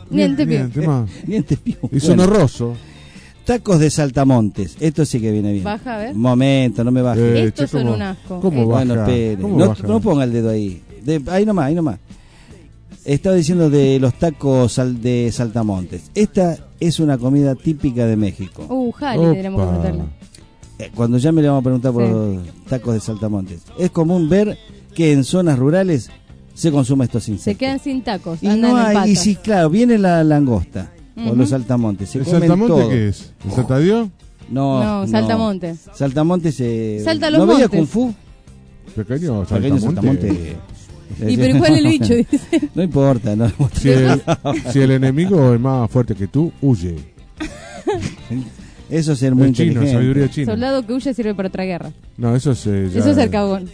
Y sonoroso. Tacos de saltamontes. Esto sí que viene bien. Baja, a ver. Momento, no me baje. Estos son un asco. ¿Cómo baja? Bueno, espere. No ponga el dedo ahí. Ahí nomás. Estaba diciendo de los tacos de saltamontes. Esta es una comida típica de México. Jali, tenemos que preguntarle. Cuando llame le vamos a preguntar por los tacos de saltamontes. Es común ver que en zonas rurales se consumen estos insectos. Se quedan sin tacos. Y no hay, y sí, claro, viene la langosta o los saltamontes. Se ¿El comen saltamonte todo. qué es? ¿El saltadiós? No, saltamontes. Saltamontes se... Salta los ¿No veía montes. Kung Fu? Pequeño saltamonte. ¿Y pero cuál es el bicho? Dice. No importa, no. Si el enemigo es más fuerte que tú, huye. Eso es ser muy inteligente. Sabiduría china. Soldado que huye sirve para otra guerra. No, eso es... Eso es el cagón.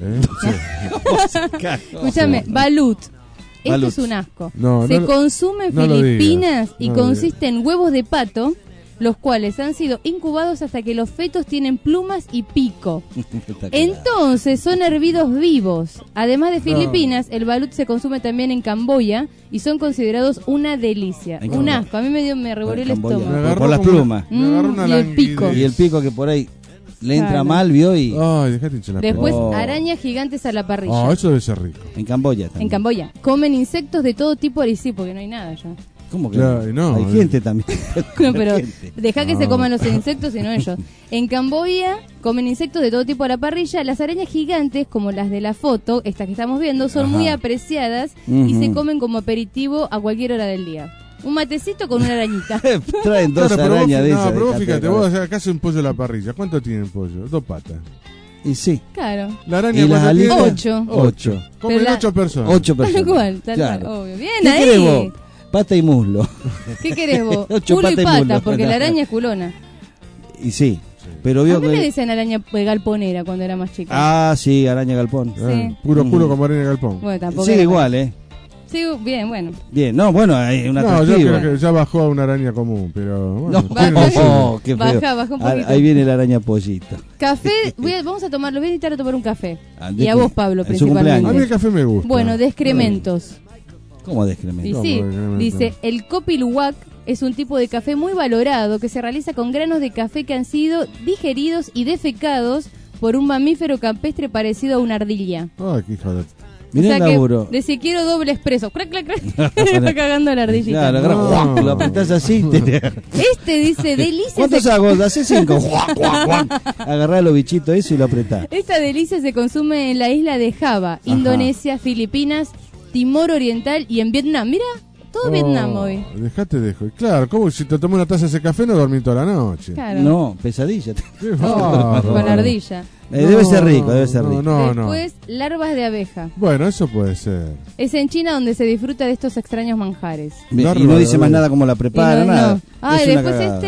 Escúchame, balut. Esto es un asco. Se consume en Filipinas y consiste en huevos de pato, los cuales han sido incubados hasta que los fetos tienen plumas y pico. Entonces son hervidos vivos. Además de Filipinas, el balut se consume también en Camboya y son considerados una delicia. Un asco. A mí me revolvió el estómago. Por las plumas. Y el pico. Y el pico que por ahí le entra mal, vio y... Ay, dejate hinchar la Después, arañas gigantes a la parrilla. Eso debe ser rico. En Camboya también. En Camboya. Comen insectos de todo tipo, ahí sí, porque no hay nada ya. ¿Cómo que no? Hay gente también. No, pero deja que se coman los insectos y no ellos. En Camboya comen insectos de todo tipo a la parrilla. Las arañas gigantes, como las de la foto, estas que estamos viendo, son muy apreciadas y se comen como aperitivo a cualquier hora del día. Un matecito con una arañita. Traen dos arañas de esas. No, pero vos fíjate, vos acá hace un pollo a la parrilla. ¿Cuánto tiene el pollo? 2 patas. Y sí. Claro. La araña y las alitas, 8. Comen 8 personas. 8 personas. Tal cual, obvio. Bien, ¿Qué ahí. querés vos? Pata y muslo. ¿Qué querés vos? 8 Culo y pata y pata, muslo. porque la araña es culona. Y sí. Pero A vio mí me que... decían araña galponera cuando era más chica. Ah, sí, araña galpón. Sí. Puro como araña galpón. Bueno, tampoco. Sigue igual, Sí, bien, bueno. Bien, no, bueno, hay un No, atractivo. yo creo que ya bajó a una araña común, pero bueno. Qué feo. Baja un poquito. Ahí viene la araña pollito. Café, vamos a tomarlo, voy a invitar a tomar un café. ¿De Y a qué? vos, Pablo, En su principalmente. cumpleaños. A mí el café me gusta. Bueno, de excrementos. ¿Cómo de Y excremento? sí, ¿Cómo de excremento? dice, el Kopi Luwak es un tipo de café muy valorado que se realiza con granos de café que han sido digeridos y defecados por un mamífero campestre parecido a una ardilla. Ay, qué hijo de... Mirá el que laburo. decía, quiero doble expreso. Crac, crac, crac. Va cagando la ardillita. Claro, agarra, lo apretás así. Este dice, delicia. ¿Cuántos hago? Hace 5. Agarrá los bichitos eso y lo apretás. Esta delicia se consume en la isla de Java, Indonesia, Filipinas, Timor Oriental y en Vietnam. Mira, todo Vietnam hoy. Dejate de joder. Claro, ¿cómo si te tomé una taza de ese café no dormí toda la noche? Claro. No, pesadilla. bárbaro. Con ardilla. Debe ser rico, debe ser rico. Después, larvas de abeja. Bueno, eso puede ser. Es en China donde se disfruta de estos extraños manjares. Y no dice más nada cómo la prepara, nada. Ah, Es y una después cagada.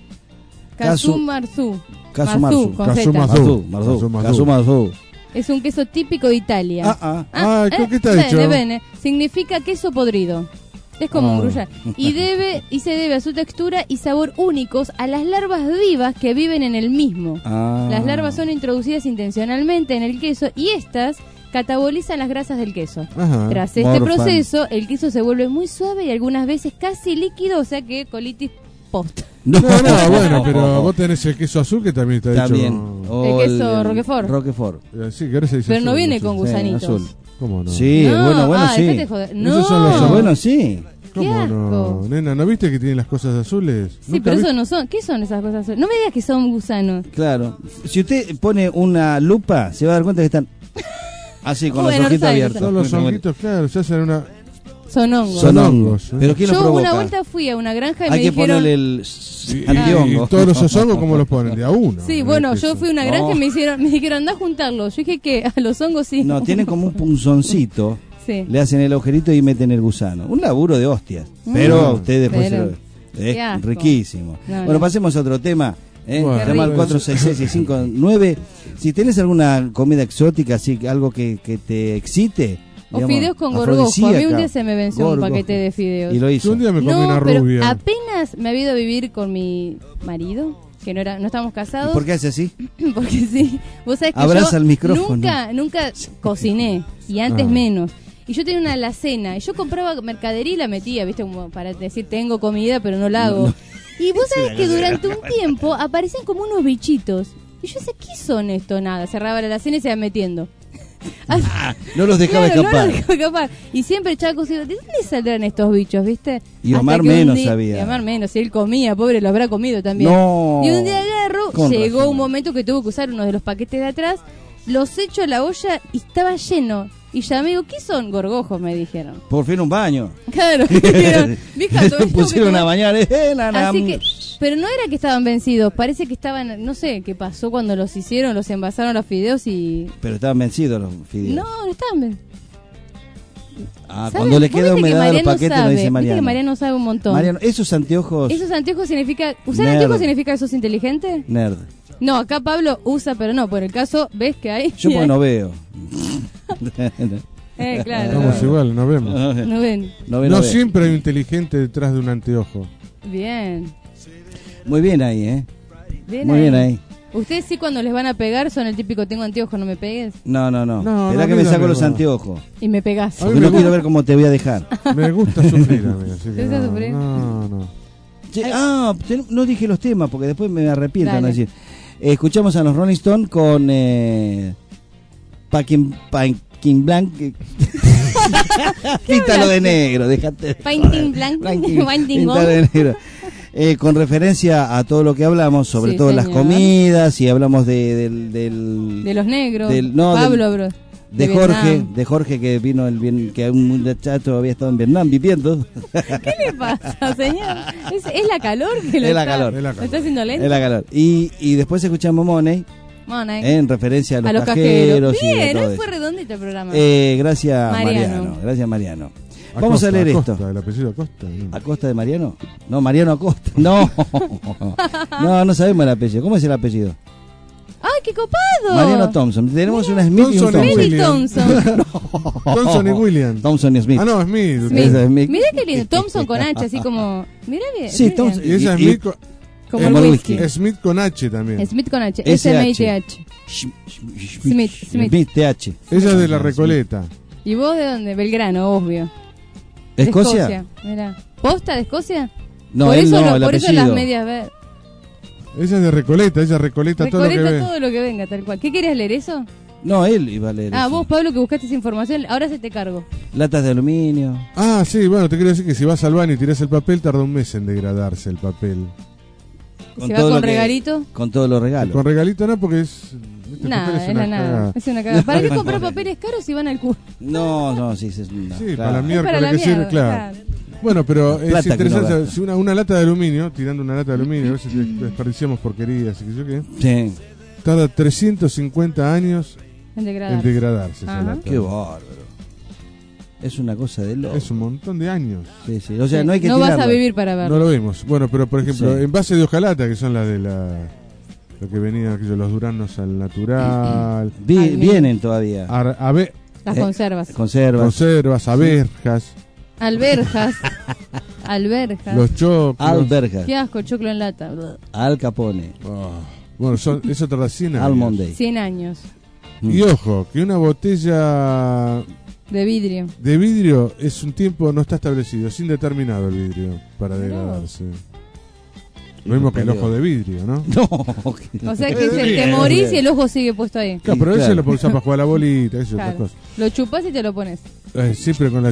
Casu Casumarzu. con Z. Casumarzu. Es un queso típico de Italia. Ah, ¿con qué está hecho? Bene. Significa queso podrido. Es como un gruyère. Y se debe a su textura y sabor únicos a las larvas vivas que viven en el mismo. Las larvas son introducidas intencionalmente en el queso y estas catabolizan las grasas del queso. Ajá. Tras este proceso, el queso se vuelve muy suave y algunas veces casi líquido, o sea que colitis post. No, bueno, pero vos tenés el queso azul que también está También. hecho. El queso Roquefort. Roquefort. Sí, que ahora se dice Pero no azul, viene sé. con gusanitos. Azul. ¿Cómo no? Sí, No, bueno, sí. dejate joder. No. Esos son los Bueno, sí. ¿Cómo Qué no? asco. Nena, ¿no viste que tienen las cosas azules? Sí, ¿Nunca pero viste? eso no son. ¿Qué son esas cosas? No me digas que son gusanos. Claro. Si usted pone una lupa, se va a dar cuenta que están así, con Bueno, los ojitos no sabe, abiertos. Son los honguitos, claro, se hacen una... Son hongos. Son hongos. ¿Pero quién los Yo provoca? una vuelta fui a una granja y Hay me que dijeron... ponerle el Y antihongo. todos esos hongos, ¿cómo los ponen? De a uno. Sí, bueno, yo fui a una granja y me dijeron, anda a juntarlos. Yo dije que a los hongos sí. No, tienen como un punzoncito. Sí. Le hacen el agujerito y meten el gusano. Un laburo de hostias. Pero usted después Pero, es qué asco. riquísimo. No, bueno, no. pasemos a otro tema. Bueno, Llama al qué 466-659. Si tenés alguna comida exótica, así algo que te excite. O digamos, fideos con gorgojo. A mí un día se me venció un Gorgojo. paquete de fideos. Y lo hizo. Yo un día me comí No, una pero rubia. apenas me había ido a vivir con mi marido, que no estábamos casados. ¿Y por qué hace así? Porque sí. Vos sabés que Abraza yo el micrófono. nunca cociné, y antes menos. Y yo tenía una alacena, y yo compraba mercadería y la metía, ¿viste? Como para decir, tengo comida, pero no la hago. Y vos sabés que durante un tiempo aparecían como unos bichitos. Y yo decía, ¿qué son esto? Nada, cerraba la alacena y se iba metiendo. No los dejaba Claro, escapar. No los dejaba escapar. Y siempre el Chaco digo, ¿de dónde saldrán estos bichos, viste? Y Hasta Omar que un menos día- sabía. Y Omar menos, si él comía, pobre, lo habrá comido también. No. Y un día agarro, Con llegó razón. un momento que tuvo que usar uno de los paquetes de atrás, los echo a la olla y estaba lleno. Y llamé, digo, ¿qué son gorgojos? Me dijeron. Por fin un baño. Claro, me dijeron, "Vieja, todo esto Pusieron que a tomás". bañar. Así que, pero no era que estaban vencidos, parece que estaban, no sé qué pasó cuando los hicieron, los envasaron los fideos y... Pero estaban vencidos los fideos. No estaban vencidos. Ah, cuando le queda humedad a los paquetes, no dice Viste Mariano. que Mariano sabe un montón. Mariano, esos anteojos. ¿Esos anteojos significa... ¿Usar Nerd. anteojos significa que sos inteligente? Nerd. No, acá Pablo usa, pero no. Por el caso, ves que hay... Yo porque no veo. Claro. Estamos igual, nos vemos. No ven. No siempre hay un inteligente detrás de un anteojo. Bien. Muy bien ahí, ¿eh? Bien Muy ahí. bien ahí. ¿Ustedes sí cuando les van a pegar son el típico tengo anteojos, no me pegues? No. No, Esperá no, que me saco mírame, los no. anteojos. Y me pegás. Porque no quiero ver cómo te voy a dejar. Me gusta sufrir a mí, así que ¿Te gusta no, sufrir? no. Che, no dije los temas porque después me arrepiento de Dale. decir. Escuchamos a los Rolling Stones con Painting Blank. Píntalo de negro, déjate. Painting blank, painting Píntalo de negro. Con referencia a todo lo que hablamos, sobre Sí, todo las señor. comidas, y hablamos del De los negros. no, Pablo, del- bro. de Jorge que vino que un muchacho había estado en Vietnam viviendo. ¿Qué le pasa, señor? ¿Es la calor que lo Es la está, calor. lo está haciendo lento? Es la calor. Y después escuchamos Money Money. en referencia a los cajeros. cajeros y de Bien, todo hoy eso. fue redondito el programa. Gracias Mariano. Gracias Mariano. Vamos a leer Acosta, esto. el apellido Acosta. ¿no? ¿Acosta de Mariano? No, Mariano Acosta. No. No sabemos el apellido. ¿Cómo es el apellido? ¡Ay, qué copado! Mariano Thompson. Tenemos una Smith y un Thompson y Thompson. Williams. Thompson y Williams. Thompson y Smith. Ah, no, Smith. Esa es Smith. Mirá qué lindo, Thompson con H, así como... Mirá bien. Sí, mirá Thompson. Y esa es Y- Smith con... Como el whisky. Smith con H también. Smith con H, SH. S-M-I-T-H. Smith. Smith TH. Ella es de la Recoleta. ¿Y vos de dónde? Belgrano, obvio. ¿De Escocia? Mirá. ¿Posta de Escocia? No, por él eso, no, el por eso apellido. las medias verdes. Ella es de Recoleta, ella recoleta todo lo que ve. todo lo que venga, tal cual. ¿Qué querías leer eso? No, él iba a leer eso. Vos, Pablo, que buscaste esa información, ahora se te cargo. Latas de aluminio. Ah, sí, bueno, te quiero decir que si vas al baño y tirás el papel, tarda un mes en degradarse el papel. ¿Se va con regalito? Con todos los regalos. Con regalito no, porque es... este Nada, papel es la nada. cagada. Es una cagada. ¿Para qué comprar papeles caros si van al culo? No, sí, es una. Sí, claro. para la miércoles para la que sirve, mierda, claro. Bueno, pero es Plata que interesante, no gasta. si una lata de aluminio, tirando una lata de aluminio, a veces desperdiciamos porquerías y qué sé yo qué, Sí. tarda 350 años En en degradarse. degradarse esa Ajá. lata. Qué bárbaro. Es una cosa de loco. Es un montón de años. Sí, sí. O sea, no hay que No vas a tirarla. vivir para verlo. No lo vimos. Bueno, pero por ejemplo, Sí. envases de hojalata, que son las de lo que venían aquellos, los duranos al natural, Vienen todavía. Las conservas. Conservas, aberjas, Alberjas. Alberjas. los choclos. Alberjas. Qué asco, choclo en lata. Bleh. Al Capone. Bueno, eso tarda 100 años. Almond Day. 100 años. Y ojo, que una botella De vidrio. de vidrio es un tiempo, no está establecido, es indeterminado el vidrio para degradarse. Lo mismo que el ojo de vidrio, ¿no? No. O sea que te morís y el ojo sigue puesto ahí. Claro, pero Claro. ese lo puedes usar para jugar a la bolita, eso Claro. otras cosas. Lo chupás y te lo pones. Siempre con la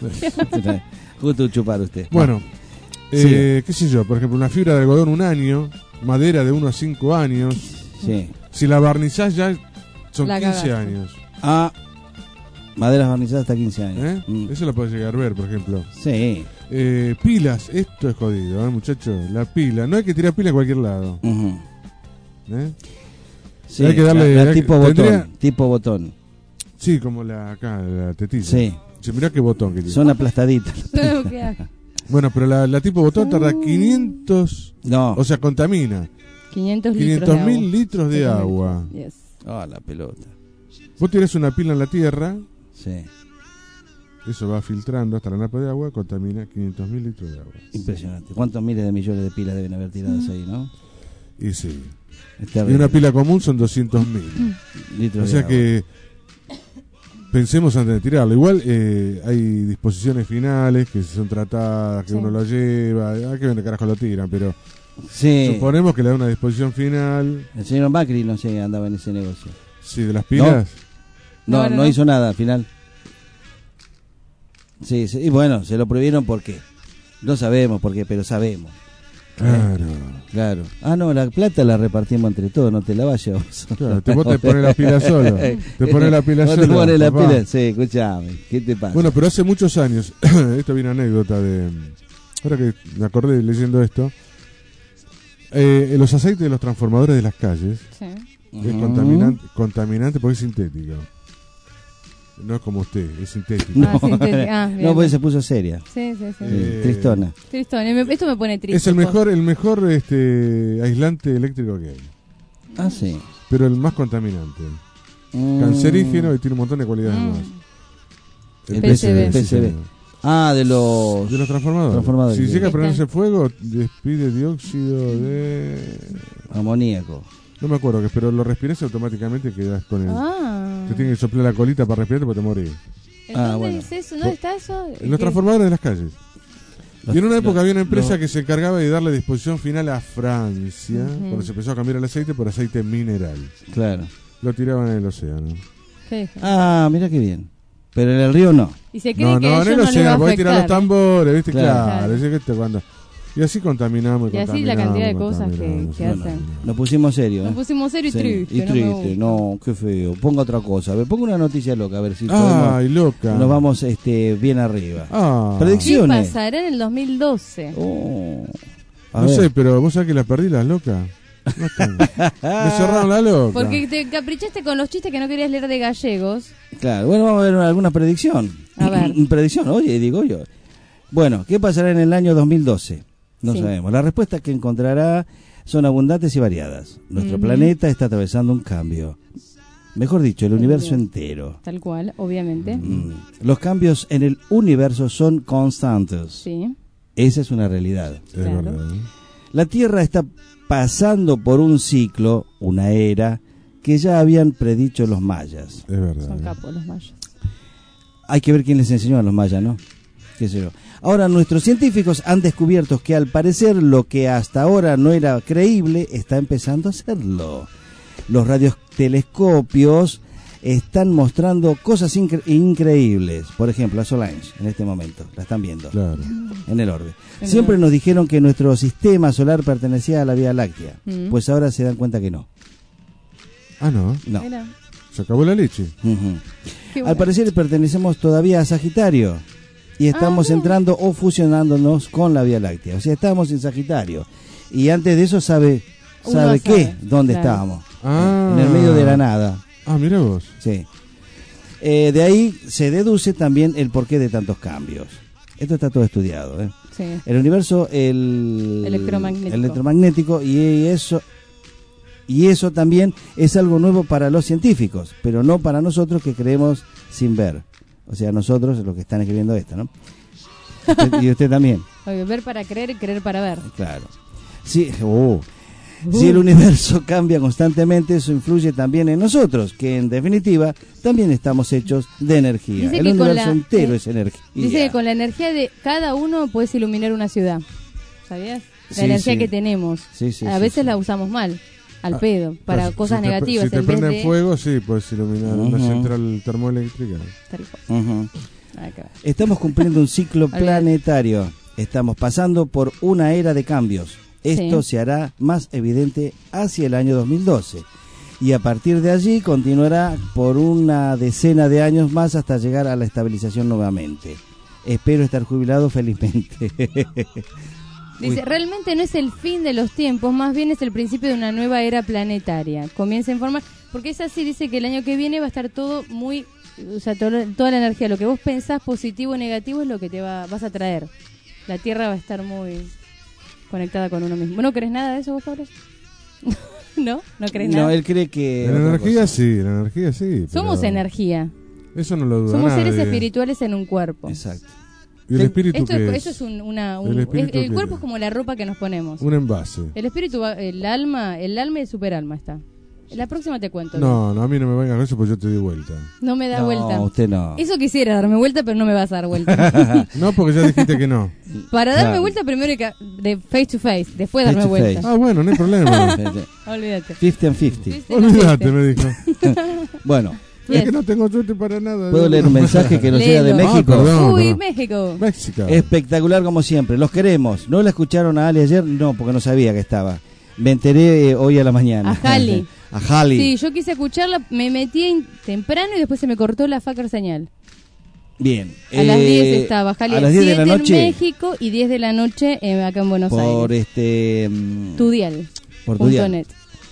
Justo chupar usted. Bueno, Sí. qué sé yo, por ejemplo, una fibra de algodón 1 año, madera de 1 a 5 años. Sí. Si la barnizás ya son La 15 cagaste. años. Ah, maderas barnizadas hasta 15 años. ¿Eh? Eso lo puedes llegar a ver, por ejemplo. Sí. Pilas, esto es jodido, muchachos. La pila, no hay que tirar pila a cualquier lado. Ujú. ¿Eh? Sí, Hay que darle- la tipo tendría- botón. Tipo botón. Sí, como la tetilla. Sí. Che, mirá qué botón que tiene. Son aplastaditas. Qué asco. Bueno, pero la tipo botón tarda 500. No. O sea, contamina. 500 litros de 500.000 agua. litros de agua. Yes. Ah, la pelota. Vos tirás una pila en la tierra, Sí. eso va filtrando hasta la napa de agua, contamina 500.000 litros de agua. Impresionante. ¿Cuántos miles de millones de pilas deben haber tiradas ahí, no? Y sí. Es Y terrible. una pila común son 200.000. Litros O de sea agua. que pensemos antes de tirarlo. Igual hay disposiciones finales que son tratadas, que Sí. uno lo lleva. Hay que ver de carajo lo tiran, pero Sí. suponemos que le da una disposición final. El señor Macri, no sé, andaba en ese negocio. Sí, de las pilas. No hizo nada al final. Sí, sí, y bueno, se lo prohibieron porque no sabemos por qué, pero sabemos. Claro. Claro. Ah, no, la plata la repartimos entre todos, no te la vayas vos. Claro, vos te pones la pila solo. Te pones la pila Vos solo. te pones la papá. pila, sí, escuchame, ¿qué te pasa? Bueno, pero hace muchos años, esto viene anécdota de... Ahora que me acordé leyendo esto, los aceites de los transformadores de las calles Sí. es Ujú. contaminante porque es sintético. No es como usted, es sintético. Ah, sintético. Ah, bien. No, pues se puso seria. Sí, sí, sí. Tristona. Tristón. Esto me pone triste. Es el mejor aislante eléctrico que hay, Ah, sí. pero el más contaminante. Mm. Cancerígeno y tiene un montón de cualidades más. El PCB. PCB. señor. Ah, de los transformadores. Si llega a Está. prenderse fuego, despide dióxido de... amoníaco. No me acuerdo, pero lo respirás y automáticamente quedas con el... Ah. Te tiene que soplar la colita para respirarte porque te morís. ¿En Ah, dónde bueno. es eso? ¿Dónde está eso? En los ¿Qué? transformadores de las calles. Los- Y en una época los- había una empresa los- que se encargaba de darle disposición final a Francia, Ujú. cuando se empezó a cambiar el aceite por aceite mineral. Claro. Lo tiraban en el océano. ¿Qué dijo? Ah, mira qué bien. Pero en el río no. Y se cree No, que no, en ellos el no les va a océano, podés tirar los afectar. tambores, ¿viste? Claro. Claro, ese que te cuando... Y así contaminamos. Y así la cantidad de cosas que contaminamos. hacen. Nos pusimos serios. Nos pusimos serio y Sí, triste. Y no me triste, gusta. no, qué feo. Ponga otra cosa. A ver, ponga una noticia loca, a ver si Ay, loca. nos vamos bien arriba. Ah. ¿Qué Predicciones. pasará en el 2012? Oh. A No ver. sé, pero vos sabés que las perdí las locas. No están. Me cerraron la loca. Porque te caprichaste con los chistes que no querías leer de gallegos. Claro, bueno, vamos a ver alguna predicción. A ver. Predicción, oye, digo yo. Bueno, ¿qué pasará en el año 2012? No Sí. sabemos. La respuesta que encontrará son abundantes y variadas. Nuestro planeta está atravesando un cambio. Mejor dicho, el universo entero. Tal cual, obviamente. Los cambios en el universo son constantes. Sí. Esa es una realidad. Claro. La Tierra está pasando por un ciclo, una era, que ya habían predicho los mayas. Es verdad. Son capos los mayas. Hay que ver quién les enseñó a los mayas, ¿no? ¿Qué sé yo? Ahora, nuestros científicos han descubierto que al parecer lo que hasta ahora no era creíble está empezando a serlo. Los radiotelescopios están mostrando cosas increíbles. Por ejemplo, la Solange, en este momento, la están viendo. Claro. En el orbe. Siempre nos dijeron que nuestro sistema solar pertenecía a la Vía Láctea. Pues ahora se dan cuenta que no. Ah, no. No. Mira. Se acabó la leche. Bueno. Al parecer pertenecemos todavía a Sagitario. Y estamos entrando o fusionándonos con la Vía Láctea. O sea, estamos en Sagitario. Y antes de eso sabe qué, dónde estábamos. En el medio de la nada. Ah, mira vos. Sí. De ahí se deduce también el porqué de tantos cambios. Esto está todo estudiado. Sí. El universo, el electromagnético y eso también es algo nuevo para los científicos, pero no para nosotros que creemos sin ver. O sea, nosotros, los que están escribiendo esto, ¿no? Y usted también. Obvio, ver para creer y creer para ver. Claro. Sí, Si el universo cambia constantemente, eso influye también en nosotros, que en definitiva también estamos hechos de energía. Dice el que universo entero es energía. Dice que con la energía de cada uno puedes iluminar una ciudad. ¿Sabías? La energía que tenemos. A veces la usamos mal, al pedo, para cosas negativas. Si te prenden fuego, sí, puedes iluminar una central termoeléctrica. Estamos cumpliendo un ciclo planetario. Estamos pasando por una era de cambios. Esto se hará más evidente hacia el año 2012 y a partir de allí continuará por una decena de años más hasta llegar a la estabilización nuevamente. Espero estar jubilado felizmente. Dice, realmente no es el fin de los tiempos, más bien es el principio de una nueva era planetaria. Comienza a informar, porque es así, dice que el año que viene va a estar todo muy, o sea, toda la energía, lo que vos pensás positivo o negativo es lo que vas a traer. La Tierra va a estar muy conectada con uno mismo. ¿No crees nada de eso vos, Pablo? ¿No? ¿No crees nada? No, él cree que... La energía sí. Somos energía. Eso no lo duda Somos nadie. seres espirituales en un cuerpo. Exacto. ¿Y el espíritu qué es? Eso es ¿El cuerpo es como la ropa que nos ponemos. Un envase. El espíritu, el alma y el superalma está. La próxima te cuento. No, a mí no me vengas con eso porque yo te di vuelta. No me da vuelta. No, usted no. Eso quisiera darme vuelta, pero no me vas a dar vuelta. No, porque ya dijiste que no. Para darme vuelta primero hay que de face to face, después darme vuelta. Ah, bueno, no hay problema. Olvídate. 50-50. Olvídate, me dijo. Bueno. Es que no tengo suerte para nada. ¿Puedo leer un mensaje que nos llega de México? Uy, México. Espectacular como siempre. Los queremos. ¿No la escucharon a Ali ayer? No, porque no sabía que estaba. Me enteré hoy a la mañana. A Jali. A Jali. Sí, yo quise escucharla, me metí temprano y después se me cortó la fucker señal. Bien. A las 10 estaba Jali. A las 10 de la noche. En México y 10 de la noche acá en Buenos Aires. Por Tudial. Por Tudial. .net.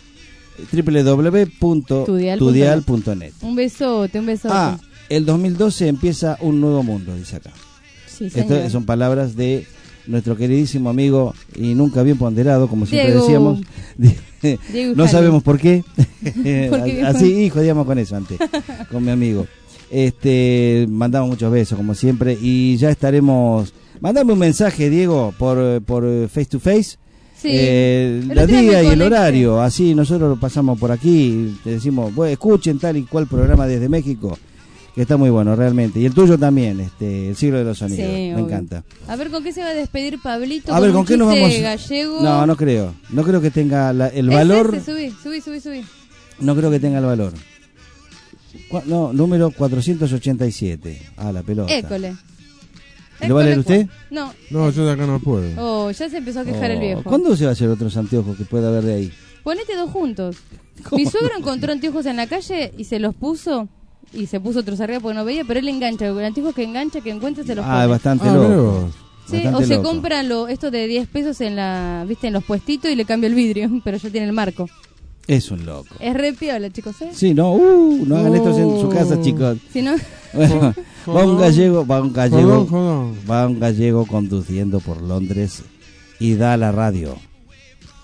www.tudial.net. Un besote. El 2012 empieza un nuevo mundo, dice acá. Sí, señor. Estas son palabras de nuestro queridísimo amigo y nunca bien ponderado, como siempre Diego. decíamos. Diego No sabemos por qué. Porque Así jodíamos con eso antes, con mi amigo. Mandamos muchos besos, como siempre, y ya estaremos. Mandame un mensaje, Diego, por face to face. Sí. La día y el horario, así nosotros lo pasamos por aquí, te decimos, bueno, escuchen tal y cual programa desde México, que está muy bueno realmente, y el tuyo también, el siglo de los sonidos, Sí, me obvio. encanta. A ver, ¿con qué se va a despedir Pablito? A ver, ¿con qué nos vamos? Gallego. No creo que tenga el valor. Subí. No creo que tenga el valor. No, número 487. La pelota. École. ¿Lo va a leer usted? No. No, yo de acá no puedo. Oh, ya se empezó a quejar el viejo. ¿Cuándo se va a hacer otros anteojos que pueda haber de ahí? Ponete dos juntos. ¿Cómo? Mi suegro encontró anteojos en la calle y se los puso. Y se puso otros arriba porque no veía, pero él engancha. El anteojos que engancha, que encuentra, se los pone. Es bastante loco. Sí, Bastante o se loco. compra esto de 10 pesos en en los puestitos y le cambia el vidrio, pero ya tiene el marco. Es un loco. Es re piola, chicos, ¿eh? Sí, no hagan esto en su casa, chicos. Si no... Bueno, va un Jodón. gallego conduciendo por Londres y da la radio.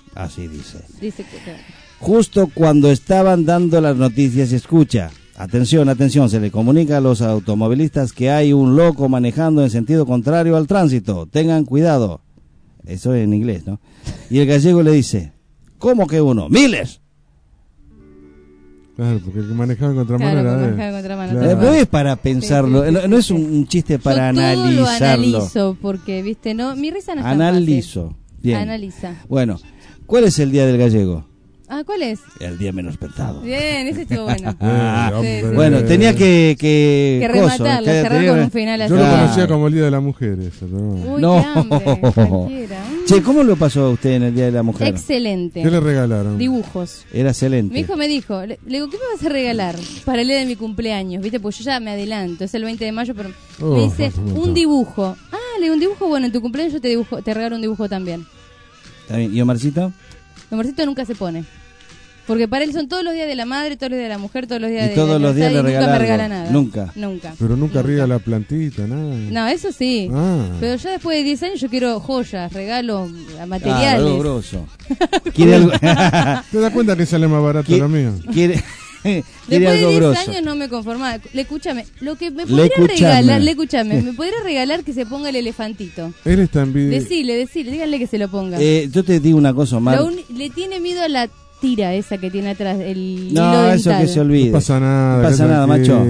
Así dice. Dice que... Justo cuando estaban dando las noticias, escucha. Atención, atención, se le comunica a los automovilistas que hay un loco manejando en sentido contrario al tránsito. Tengan cuidado. Eso en inglés, ¿no? Y el gallego le dice, ¿cómo que uno? ¡Miles! Claro, porque el que manejaba en contramano era él. No es para pensarlo, sí. No es un chiste para analizarlo. Yo lo analizo, porque, viste, no, mi risa no es tan Analizo. Bien. Analiza. Bueno, ¿cuál es el día del gallego? Ah, ¿cuál es? El día menos pensado. Bien, ese estuvo bueno. Sí. Bueno, tenía que rematarlo, cerrar con un final así. Yo lo conocía como el Día de la Mujer, eso, ¿no? Uy, no. Qué hambre, cualquiera. Che, ¿cómo lo pasó a usted en el Día de la Mujer? Excelente. ¿Qué le regalaron? Dibujos. Era excelente. Mi hijo me dijo, le digo, ¿qué me vas a regalar para el día de mi cumpleaños? ¿Viste? Pues yo ya me adelanto, es el 20 de mayo, pero me dice, un dibujo. Ah, le digo, un dibujo, bueno, en tu cumpleaños yo te regalo un dibujo también. ¿Está bien? ¿Y Omarcito? Omarcito nunca se pone. Porque para él son todos los días de la madre, todos los días de la mujer, todos los días y de todos los días le nunca me regala nada. Nunca. Pero nunca riega la plantita, nada. No, eso sí. Pero ya después de 10 años yo quiero joyas, regalos, materiales. Algo grosso. ¿Quiere algo? ¿Te das cuenta que sale más barato lo mío? ¿Quiere después algo de 10 grosso? años no me conformaba. Escúchame, lo que me podría regalar, me podría regalar que se ponga el elefantito. Él está en video. Decile, díganle que se lo ponga. Yo te digo una cosa, Omar. Le tiene miedo a la tira esa que tiene atrás, el hilo no, dental. eso que se olvide. No pasa nada. No pasa nada, macho.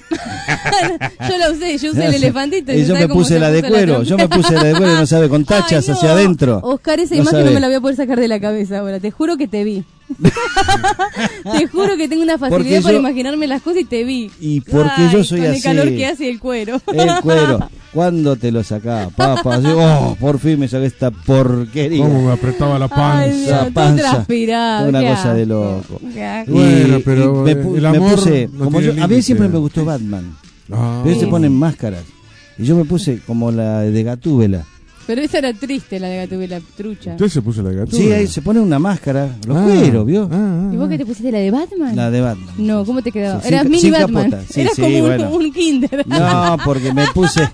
Yo usé el elefantito. Y yo me puse la de cuero. Yo me puse la de cuero y no sabe, con tachas hacia adentro. Oscar, esa imagen no me la voy a poder sacar de la cabeza ahora. Te juro que te vi. Te juro que tengo una facilidad para imaginarme las cosas y te vi. Y porque yo soy con así. El calor que hace el cuero. El cuero. ¿Cuándo te lo sacaba, papá? Por fin me saqué esta porquería. ¿Cómo me apretaba la panza? Ay, no, panza. Transpirado. Una cosa de loco. Bueno, pero el amor me puse, no como tiene a mí siempre me gustó Batman. Pero ellos se ponen máscaras. Y yo me puse como la de Gatúbela. Pero esa era triste, la de Gatúbela, trucha. ¿Usted se puso la de Gatúbela? Sí, ahí se pone una máscara, los cueros, ¿vio? ¿Y vos qué te pusiste, la de Batman? La de Batman. No, ¿cómo te quedaba? Sí, Eras mini Batman. Sí, eras como bueno. un kinder. No, porque me puse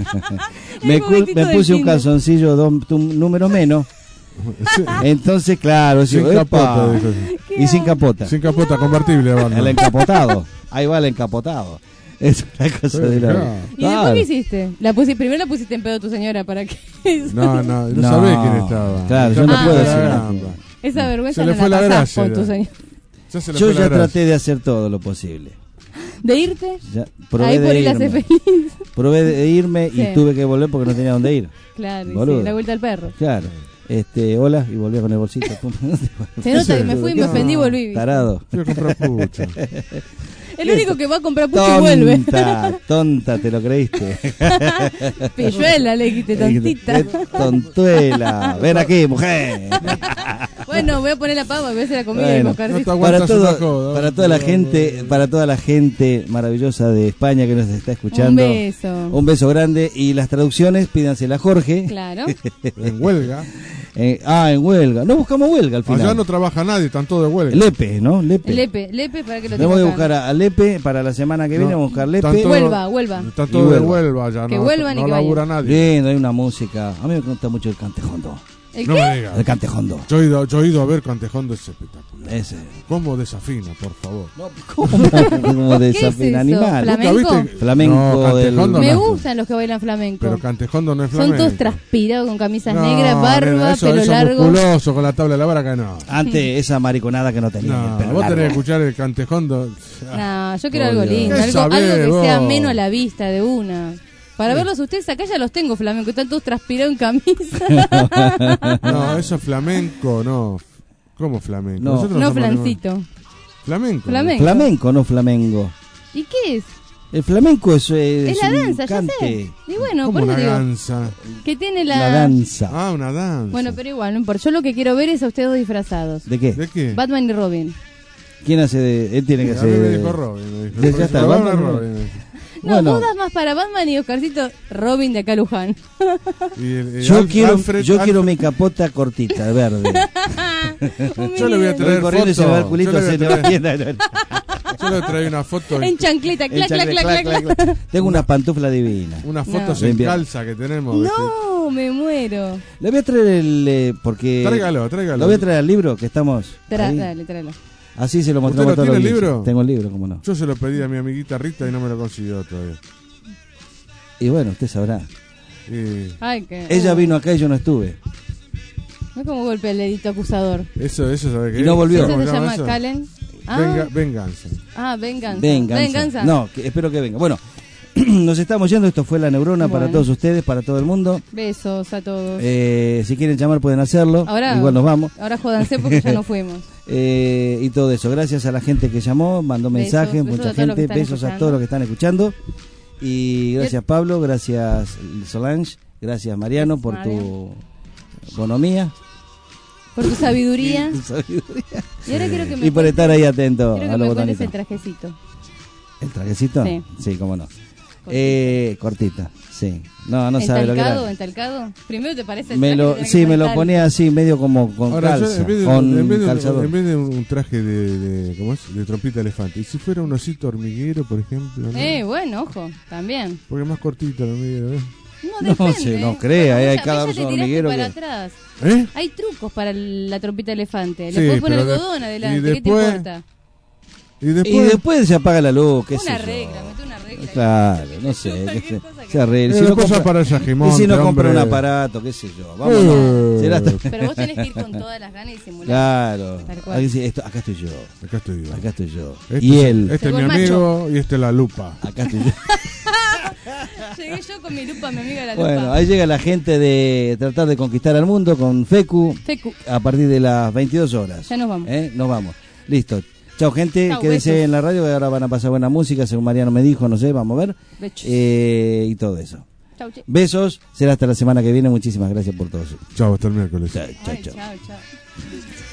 me puse un calzoncillo número menos. Entonces, claro, sin capota, y sin capota. Sin capota, convertible, Batman. El encapotado. Ahí va el encapotado. Es una cosa de la... ¿Y después qué hiciste? Primero la pusiste en pedo a tu señora para que... No sabés quién estaba. Claro, yo no puedo decir. Esa vergüenza se le fue la gracia con tu señora. Yo ya traté de hacer todo lo posible. ¿De irte? Ahí por ir a ser feliz. Probé de irme y tuve que volver porque no tenía dónde ir. Claro, sí, la vuelta al perro. Claro. Hola, y volví con el bolsito. Se nota que me fui y me ofendí y volví. Tarado. Fui a comprar pucho. El único que va a comprar pucho y vuelve. Tonta, te lo creíste. Pilluela, le dijiste, tontita. Tontuela. Ven aquí, mujer. Bueno, voy a poner la pava, voy a hacer la comida y buscar. Para toda la gente maravillosa de España que nos está escuchando. Un beso grande. Y las traducciones, pídansela a Jorge. Claro. En huelga. En huelga. No buscamos huelga al final. Allá no trabaja nadie, están todos de huelga. Lepe, ¿no? Lepe, para que lo tenga. Voy a buscar a Lepe para la semana que viene. Vamos a buscar Lepe. Huelva. Están todos de Huelva allá. Que vuelvan y que labura vayan. nadie. Lindo, hay una música. A mí me gusta mucho el Cantejondo. ¿El no qué? me digas. El Cantejondo. Yo he ido a ver Cantejondo, es espectacular. Ese. ¿Cómo desafina, por favor? No, ¿cómo desafina? Animal. ¿Flamenco? Flamenco. Me gustan los que bailan flamenco. Pero Cantejondo no es flamenco. Son todos transpirados con camisas negras, barba, pelo largo. Musculoso, con la tabla de la vara, que no. Antes esa mariconada que no tenía. No, vos tenés que escuchar el Cantejondo. No, yo quiero algo lindo, algo que sea ameno a la vista de una. Para verlos ustedes acá ya los tengo flamenco, están todos transpirados en camisa. No, eso es flamenco, no. ¿Cómo flamenco? No flancito. Flamenco. Flamenco, no flamengo. ¿Y qué es? El flamenco es la danza, ya sé. Y bueno, por eso una digo. danza. Que tiene la danza. Ah, una danza. Bueno, pero igual, no importa. Yo lo que quiero ver es a ustedes dos disfrazados. ¿De qué? ¿De qué? Batman y Robin. ¿Quién hace de...? Él tiene que hacer... A mí me dijo Robin. Ya está, Batman y Robin. No, vos das más para Batman y Oscarcito, Robin de acá Luján. Yo quiero mi capota cortita, verde. Yo le voy a traer foto. Se va el culito, se le va bien. Yo le traí una foto en chancleta, clac. Tengo una pantufla divina. Unas fotos en calza que tenemos. No, No, me muero. Le voy a traer el... porque Tráigalo. Lo voy a traer al libro que estamos ahí. Dale, tráelo. Así se lo ¿Usted mostramos a lo todos tiene los el libro? Tengo el libro, cómo no. Yo se lo pedí a mi amiguita Rita y no me lo consiguió todavía. Y bueno, usted sabrá. Ay, que... Ella vino acá y yo no estuve. No es como golpe el dedito acusador. Eso sabe que Y no volvió. ¿Eso ¿Cómo se se llama llama eso? Calen? Ah. Venganza. Ah, venganza. No, espero que venga. Bueno, nos estamos yendo. Esto fue La Neurona para todos ustedes, para todo el mundo. Besos a todos. Si quieren llamar pueden hacerlo. Ahora, igual nos vamos. Ahora jódanse porque ya nos fuimos. Y todo eso. Gracias a la gente que llamó, mandó mensajes, mucha gente. Besos a todos los que están escuchando. Y gracias Pablo, gracias Solange, gracias Mariano por tu bonomía. Por tu sabiduría. Y ahora quiero que me por estar ahí atento quiero a que lo me cuentes botánico. el trajecito. ¿El trajecito? Sí. Sí, cómo no. Cortita, sí. No sabe lo que era. ¿Entalcado? Primero te parece el traje, Sí, me lo ponía así, medio como con Ahora, calza, en vez calzador. de un traje ¿cómo es? De trompita elefante. ¿Y si fuera un osito hormiguero, por ejemplo? ¿no? Bueno, ojo, también. Porque es más cortito el hormiguero, ¿eh? No, se no crea, hay cada uno hormiguero para que... atrás. ¿Eh? Hay trucos para la trompita elefante. Sí, Le puedes poner pero algodón adelante, ¿qué te después- importa? Y después se apaga la luz, qué sé Una yo. regla, mete una regla. Claro, no sé, se arregle. después para el Yajimonte, y si no compra un hombre. aparato, qué sé yo. Vámonos. Será hasta- Pero vos tenés que ir con todas las ganas y simular. Claro. Tal cual. Ahí dice, acá estoy yo. Acá estoy yo. Y él. Este es mi amigo y este es la lupa. Acá estoy yo. Llegué yo con mi lupa, mi amiga la lupa. Bueno, ahí llega la gente de tratar de conquistar al mundo con Fecu. A partir de las 22 horas. Ya nos vamos. Nos vamos. Listo. Chao, gente. Chau, Quédense besos. en la radio que ahora van a pasar buena música, según Mariano me dijo, no sé, vamos a ver. Bechos. Y todo eso. Chau, che. Besos. Será hasta la semana que viene. Muchísimas gracias por todo. Chao, hasta el miércoles. Chao, Ay, chao. chao.